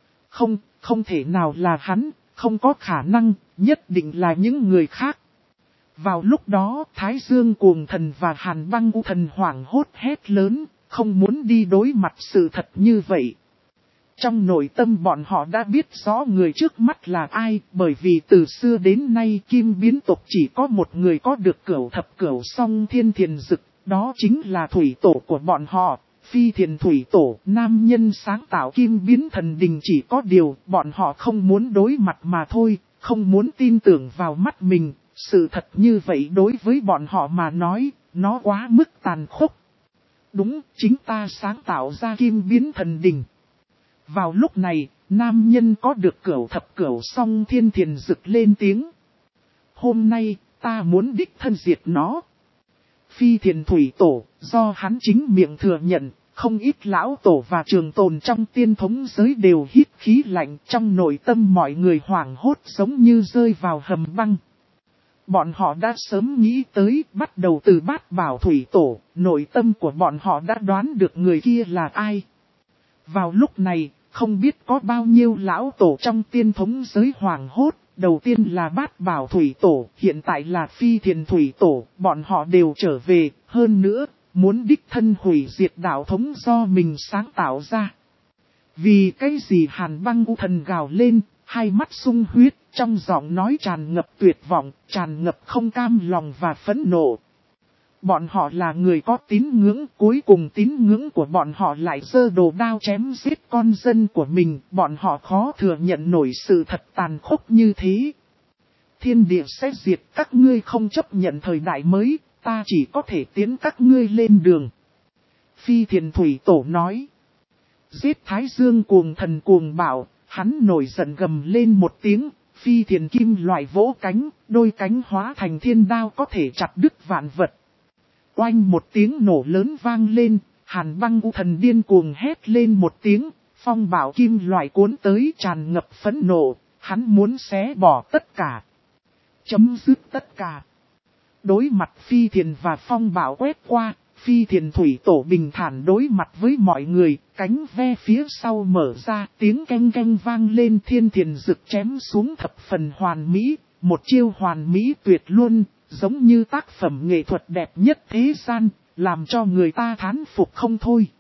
Không thể nào là hắn, không có khả năng, nhất định là những người khác. Vào lúc đó, Thái Dương Cuồng Thần và Hàn Băng U Thần hoảng hốt hét lớn, không muốn đi đối mặt sự thật như vậy. Trong nội tâm bọn họ đã biết rõ người trước mắt là ai, bởi vì từ xưa đến nay Kim biến tộc chỉ có một người có được cửu thập cửu song thiên thiền dực, đó chính là thủy tổ của bọn họ, Phi Thiền Thủy Tổ, nam nhân sáng tạo Kim biến thần đình. Chỉ có điều bọn họ không muốn đối mặt mà thôi, không muốn tin tưởng vào mắt mình, sự thật như vậy đối với bọn họ mà nói, nó quá mức tàn khốc. Đúng, chính ta sáng tạo ra Kim biến thần đình. Vào lúc này, nam nhân có được cửu thập cửu song thiên thiền dực lên tiếng. Hôm nay, ta muốn đích thân diệt nó. Phi Thiền Thủy Tổ, do hắn chính miệng thừa nhận, không ít lão tổ và trường tồn trong tiên thống giới đều hít khí lạnh, trong nội tâm mọi người hoảng hốt giống như rơi vào hầm băng. Bọn họ đã sớm nghĩ tới, bắt đầu từ Bát Bảo Thủy Tổ, nội tâm của bọn họ đã đoán được người kia là ai. Vào lúc này, không biết có bao nhiêu lão tổ trong tiên thống giới hoảng hốt, đầu tiên là Bát Bảo Thủy Tổ, hiện tại là Phi Thiền Thủy Tổ, bọn họ đều trở về, hơn nữa, muốn đích thân hủy diệt đạo thống do mình sáng tạo ra. Vì cái gì? Hàn Băng U Thần gào lên, hai mắt sung huyết, trong giọng nói tràn ngập tuyệt vọng, tràn ngập không cam lòng và phẫn nộ. Bọn họ là người có tín ngưỡng, cuối cùng tín ngưỡng của bọn họ lại giơ đồ đao chém giết con dân của mình, bọn họ khó thừa nhận nổi sự thật tàn khốc như thế. Thiên địa sẽ diệt các ngươi, không chấp nhận thời đại mới, ta chỉ có thể tiến các ngươi lên đường. Phi Thiền Thủy Tổ nói. Giết Thái Dương cuồng thần cuồng bạo, hắn nổi giận gầm lên một tiếng, Phi Thiền Kim loại vỗ cánh, đôi cánh hóa thành thiên đao có thể chặt đứt vạn vật. Oanh một tiếng nổ lớn vang lên, Hàn Băng U Thần điên cuồng hét lên một tiếng, phong bảo kim loại cuốn tới tràn ngập phẫn nộ, hắn muốn xé bỏ tất cả. Chấm dứt tất cả. Đối mặt Phi Thiền và phong bảo quét qua, Phi Thiền Thủy Tổ bình thản đối mặt với mọi người, cánh ve phía sau mở ra, tiếng canh canh vang lên, thiên thiền rực chém xuống thập phần hoàn mỹ, một chiêu hoàn mỹ tuyệt luôn, giống như tác phẩm nghệ thuật đẹp nhất thế gian, làm cho người ta thán phục không thôi.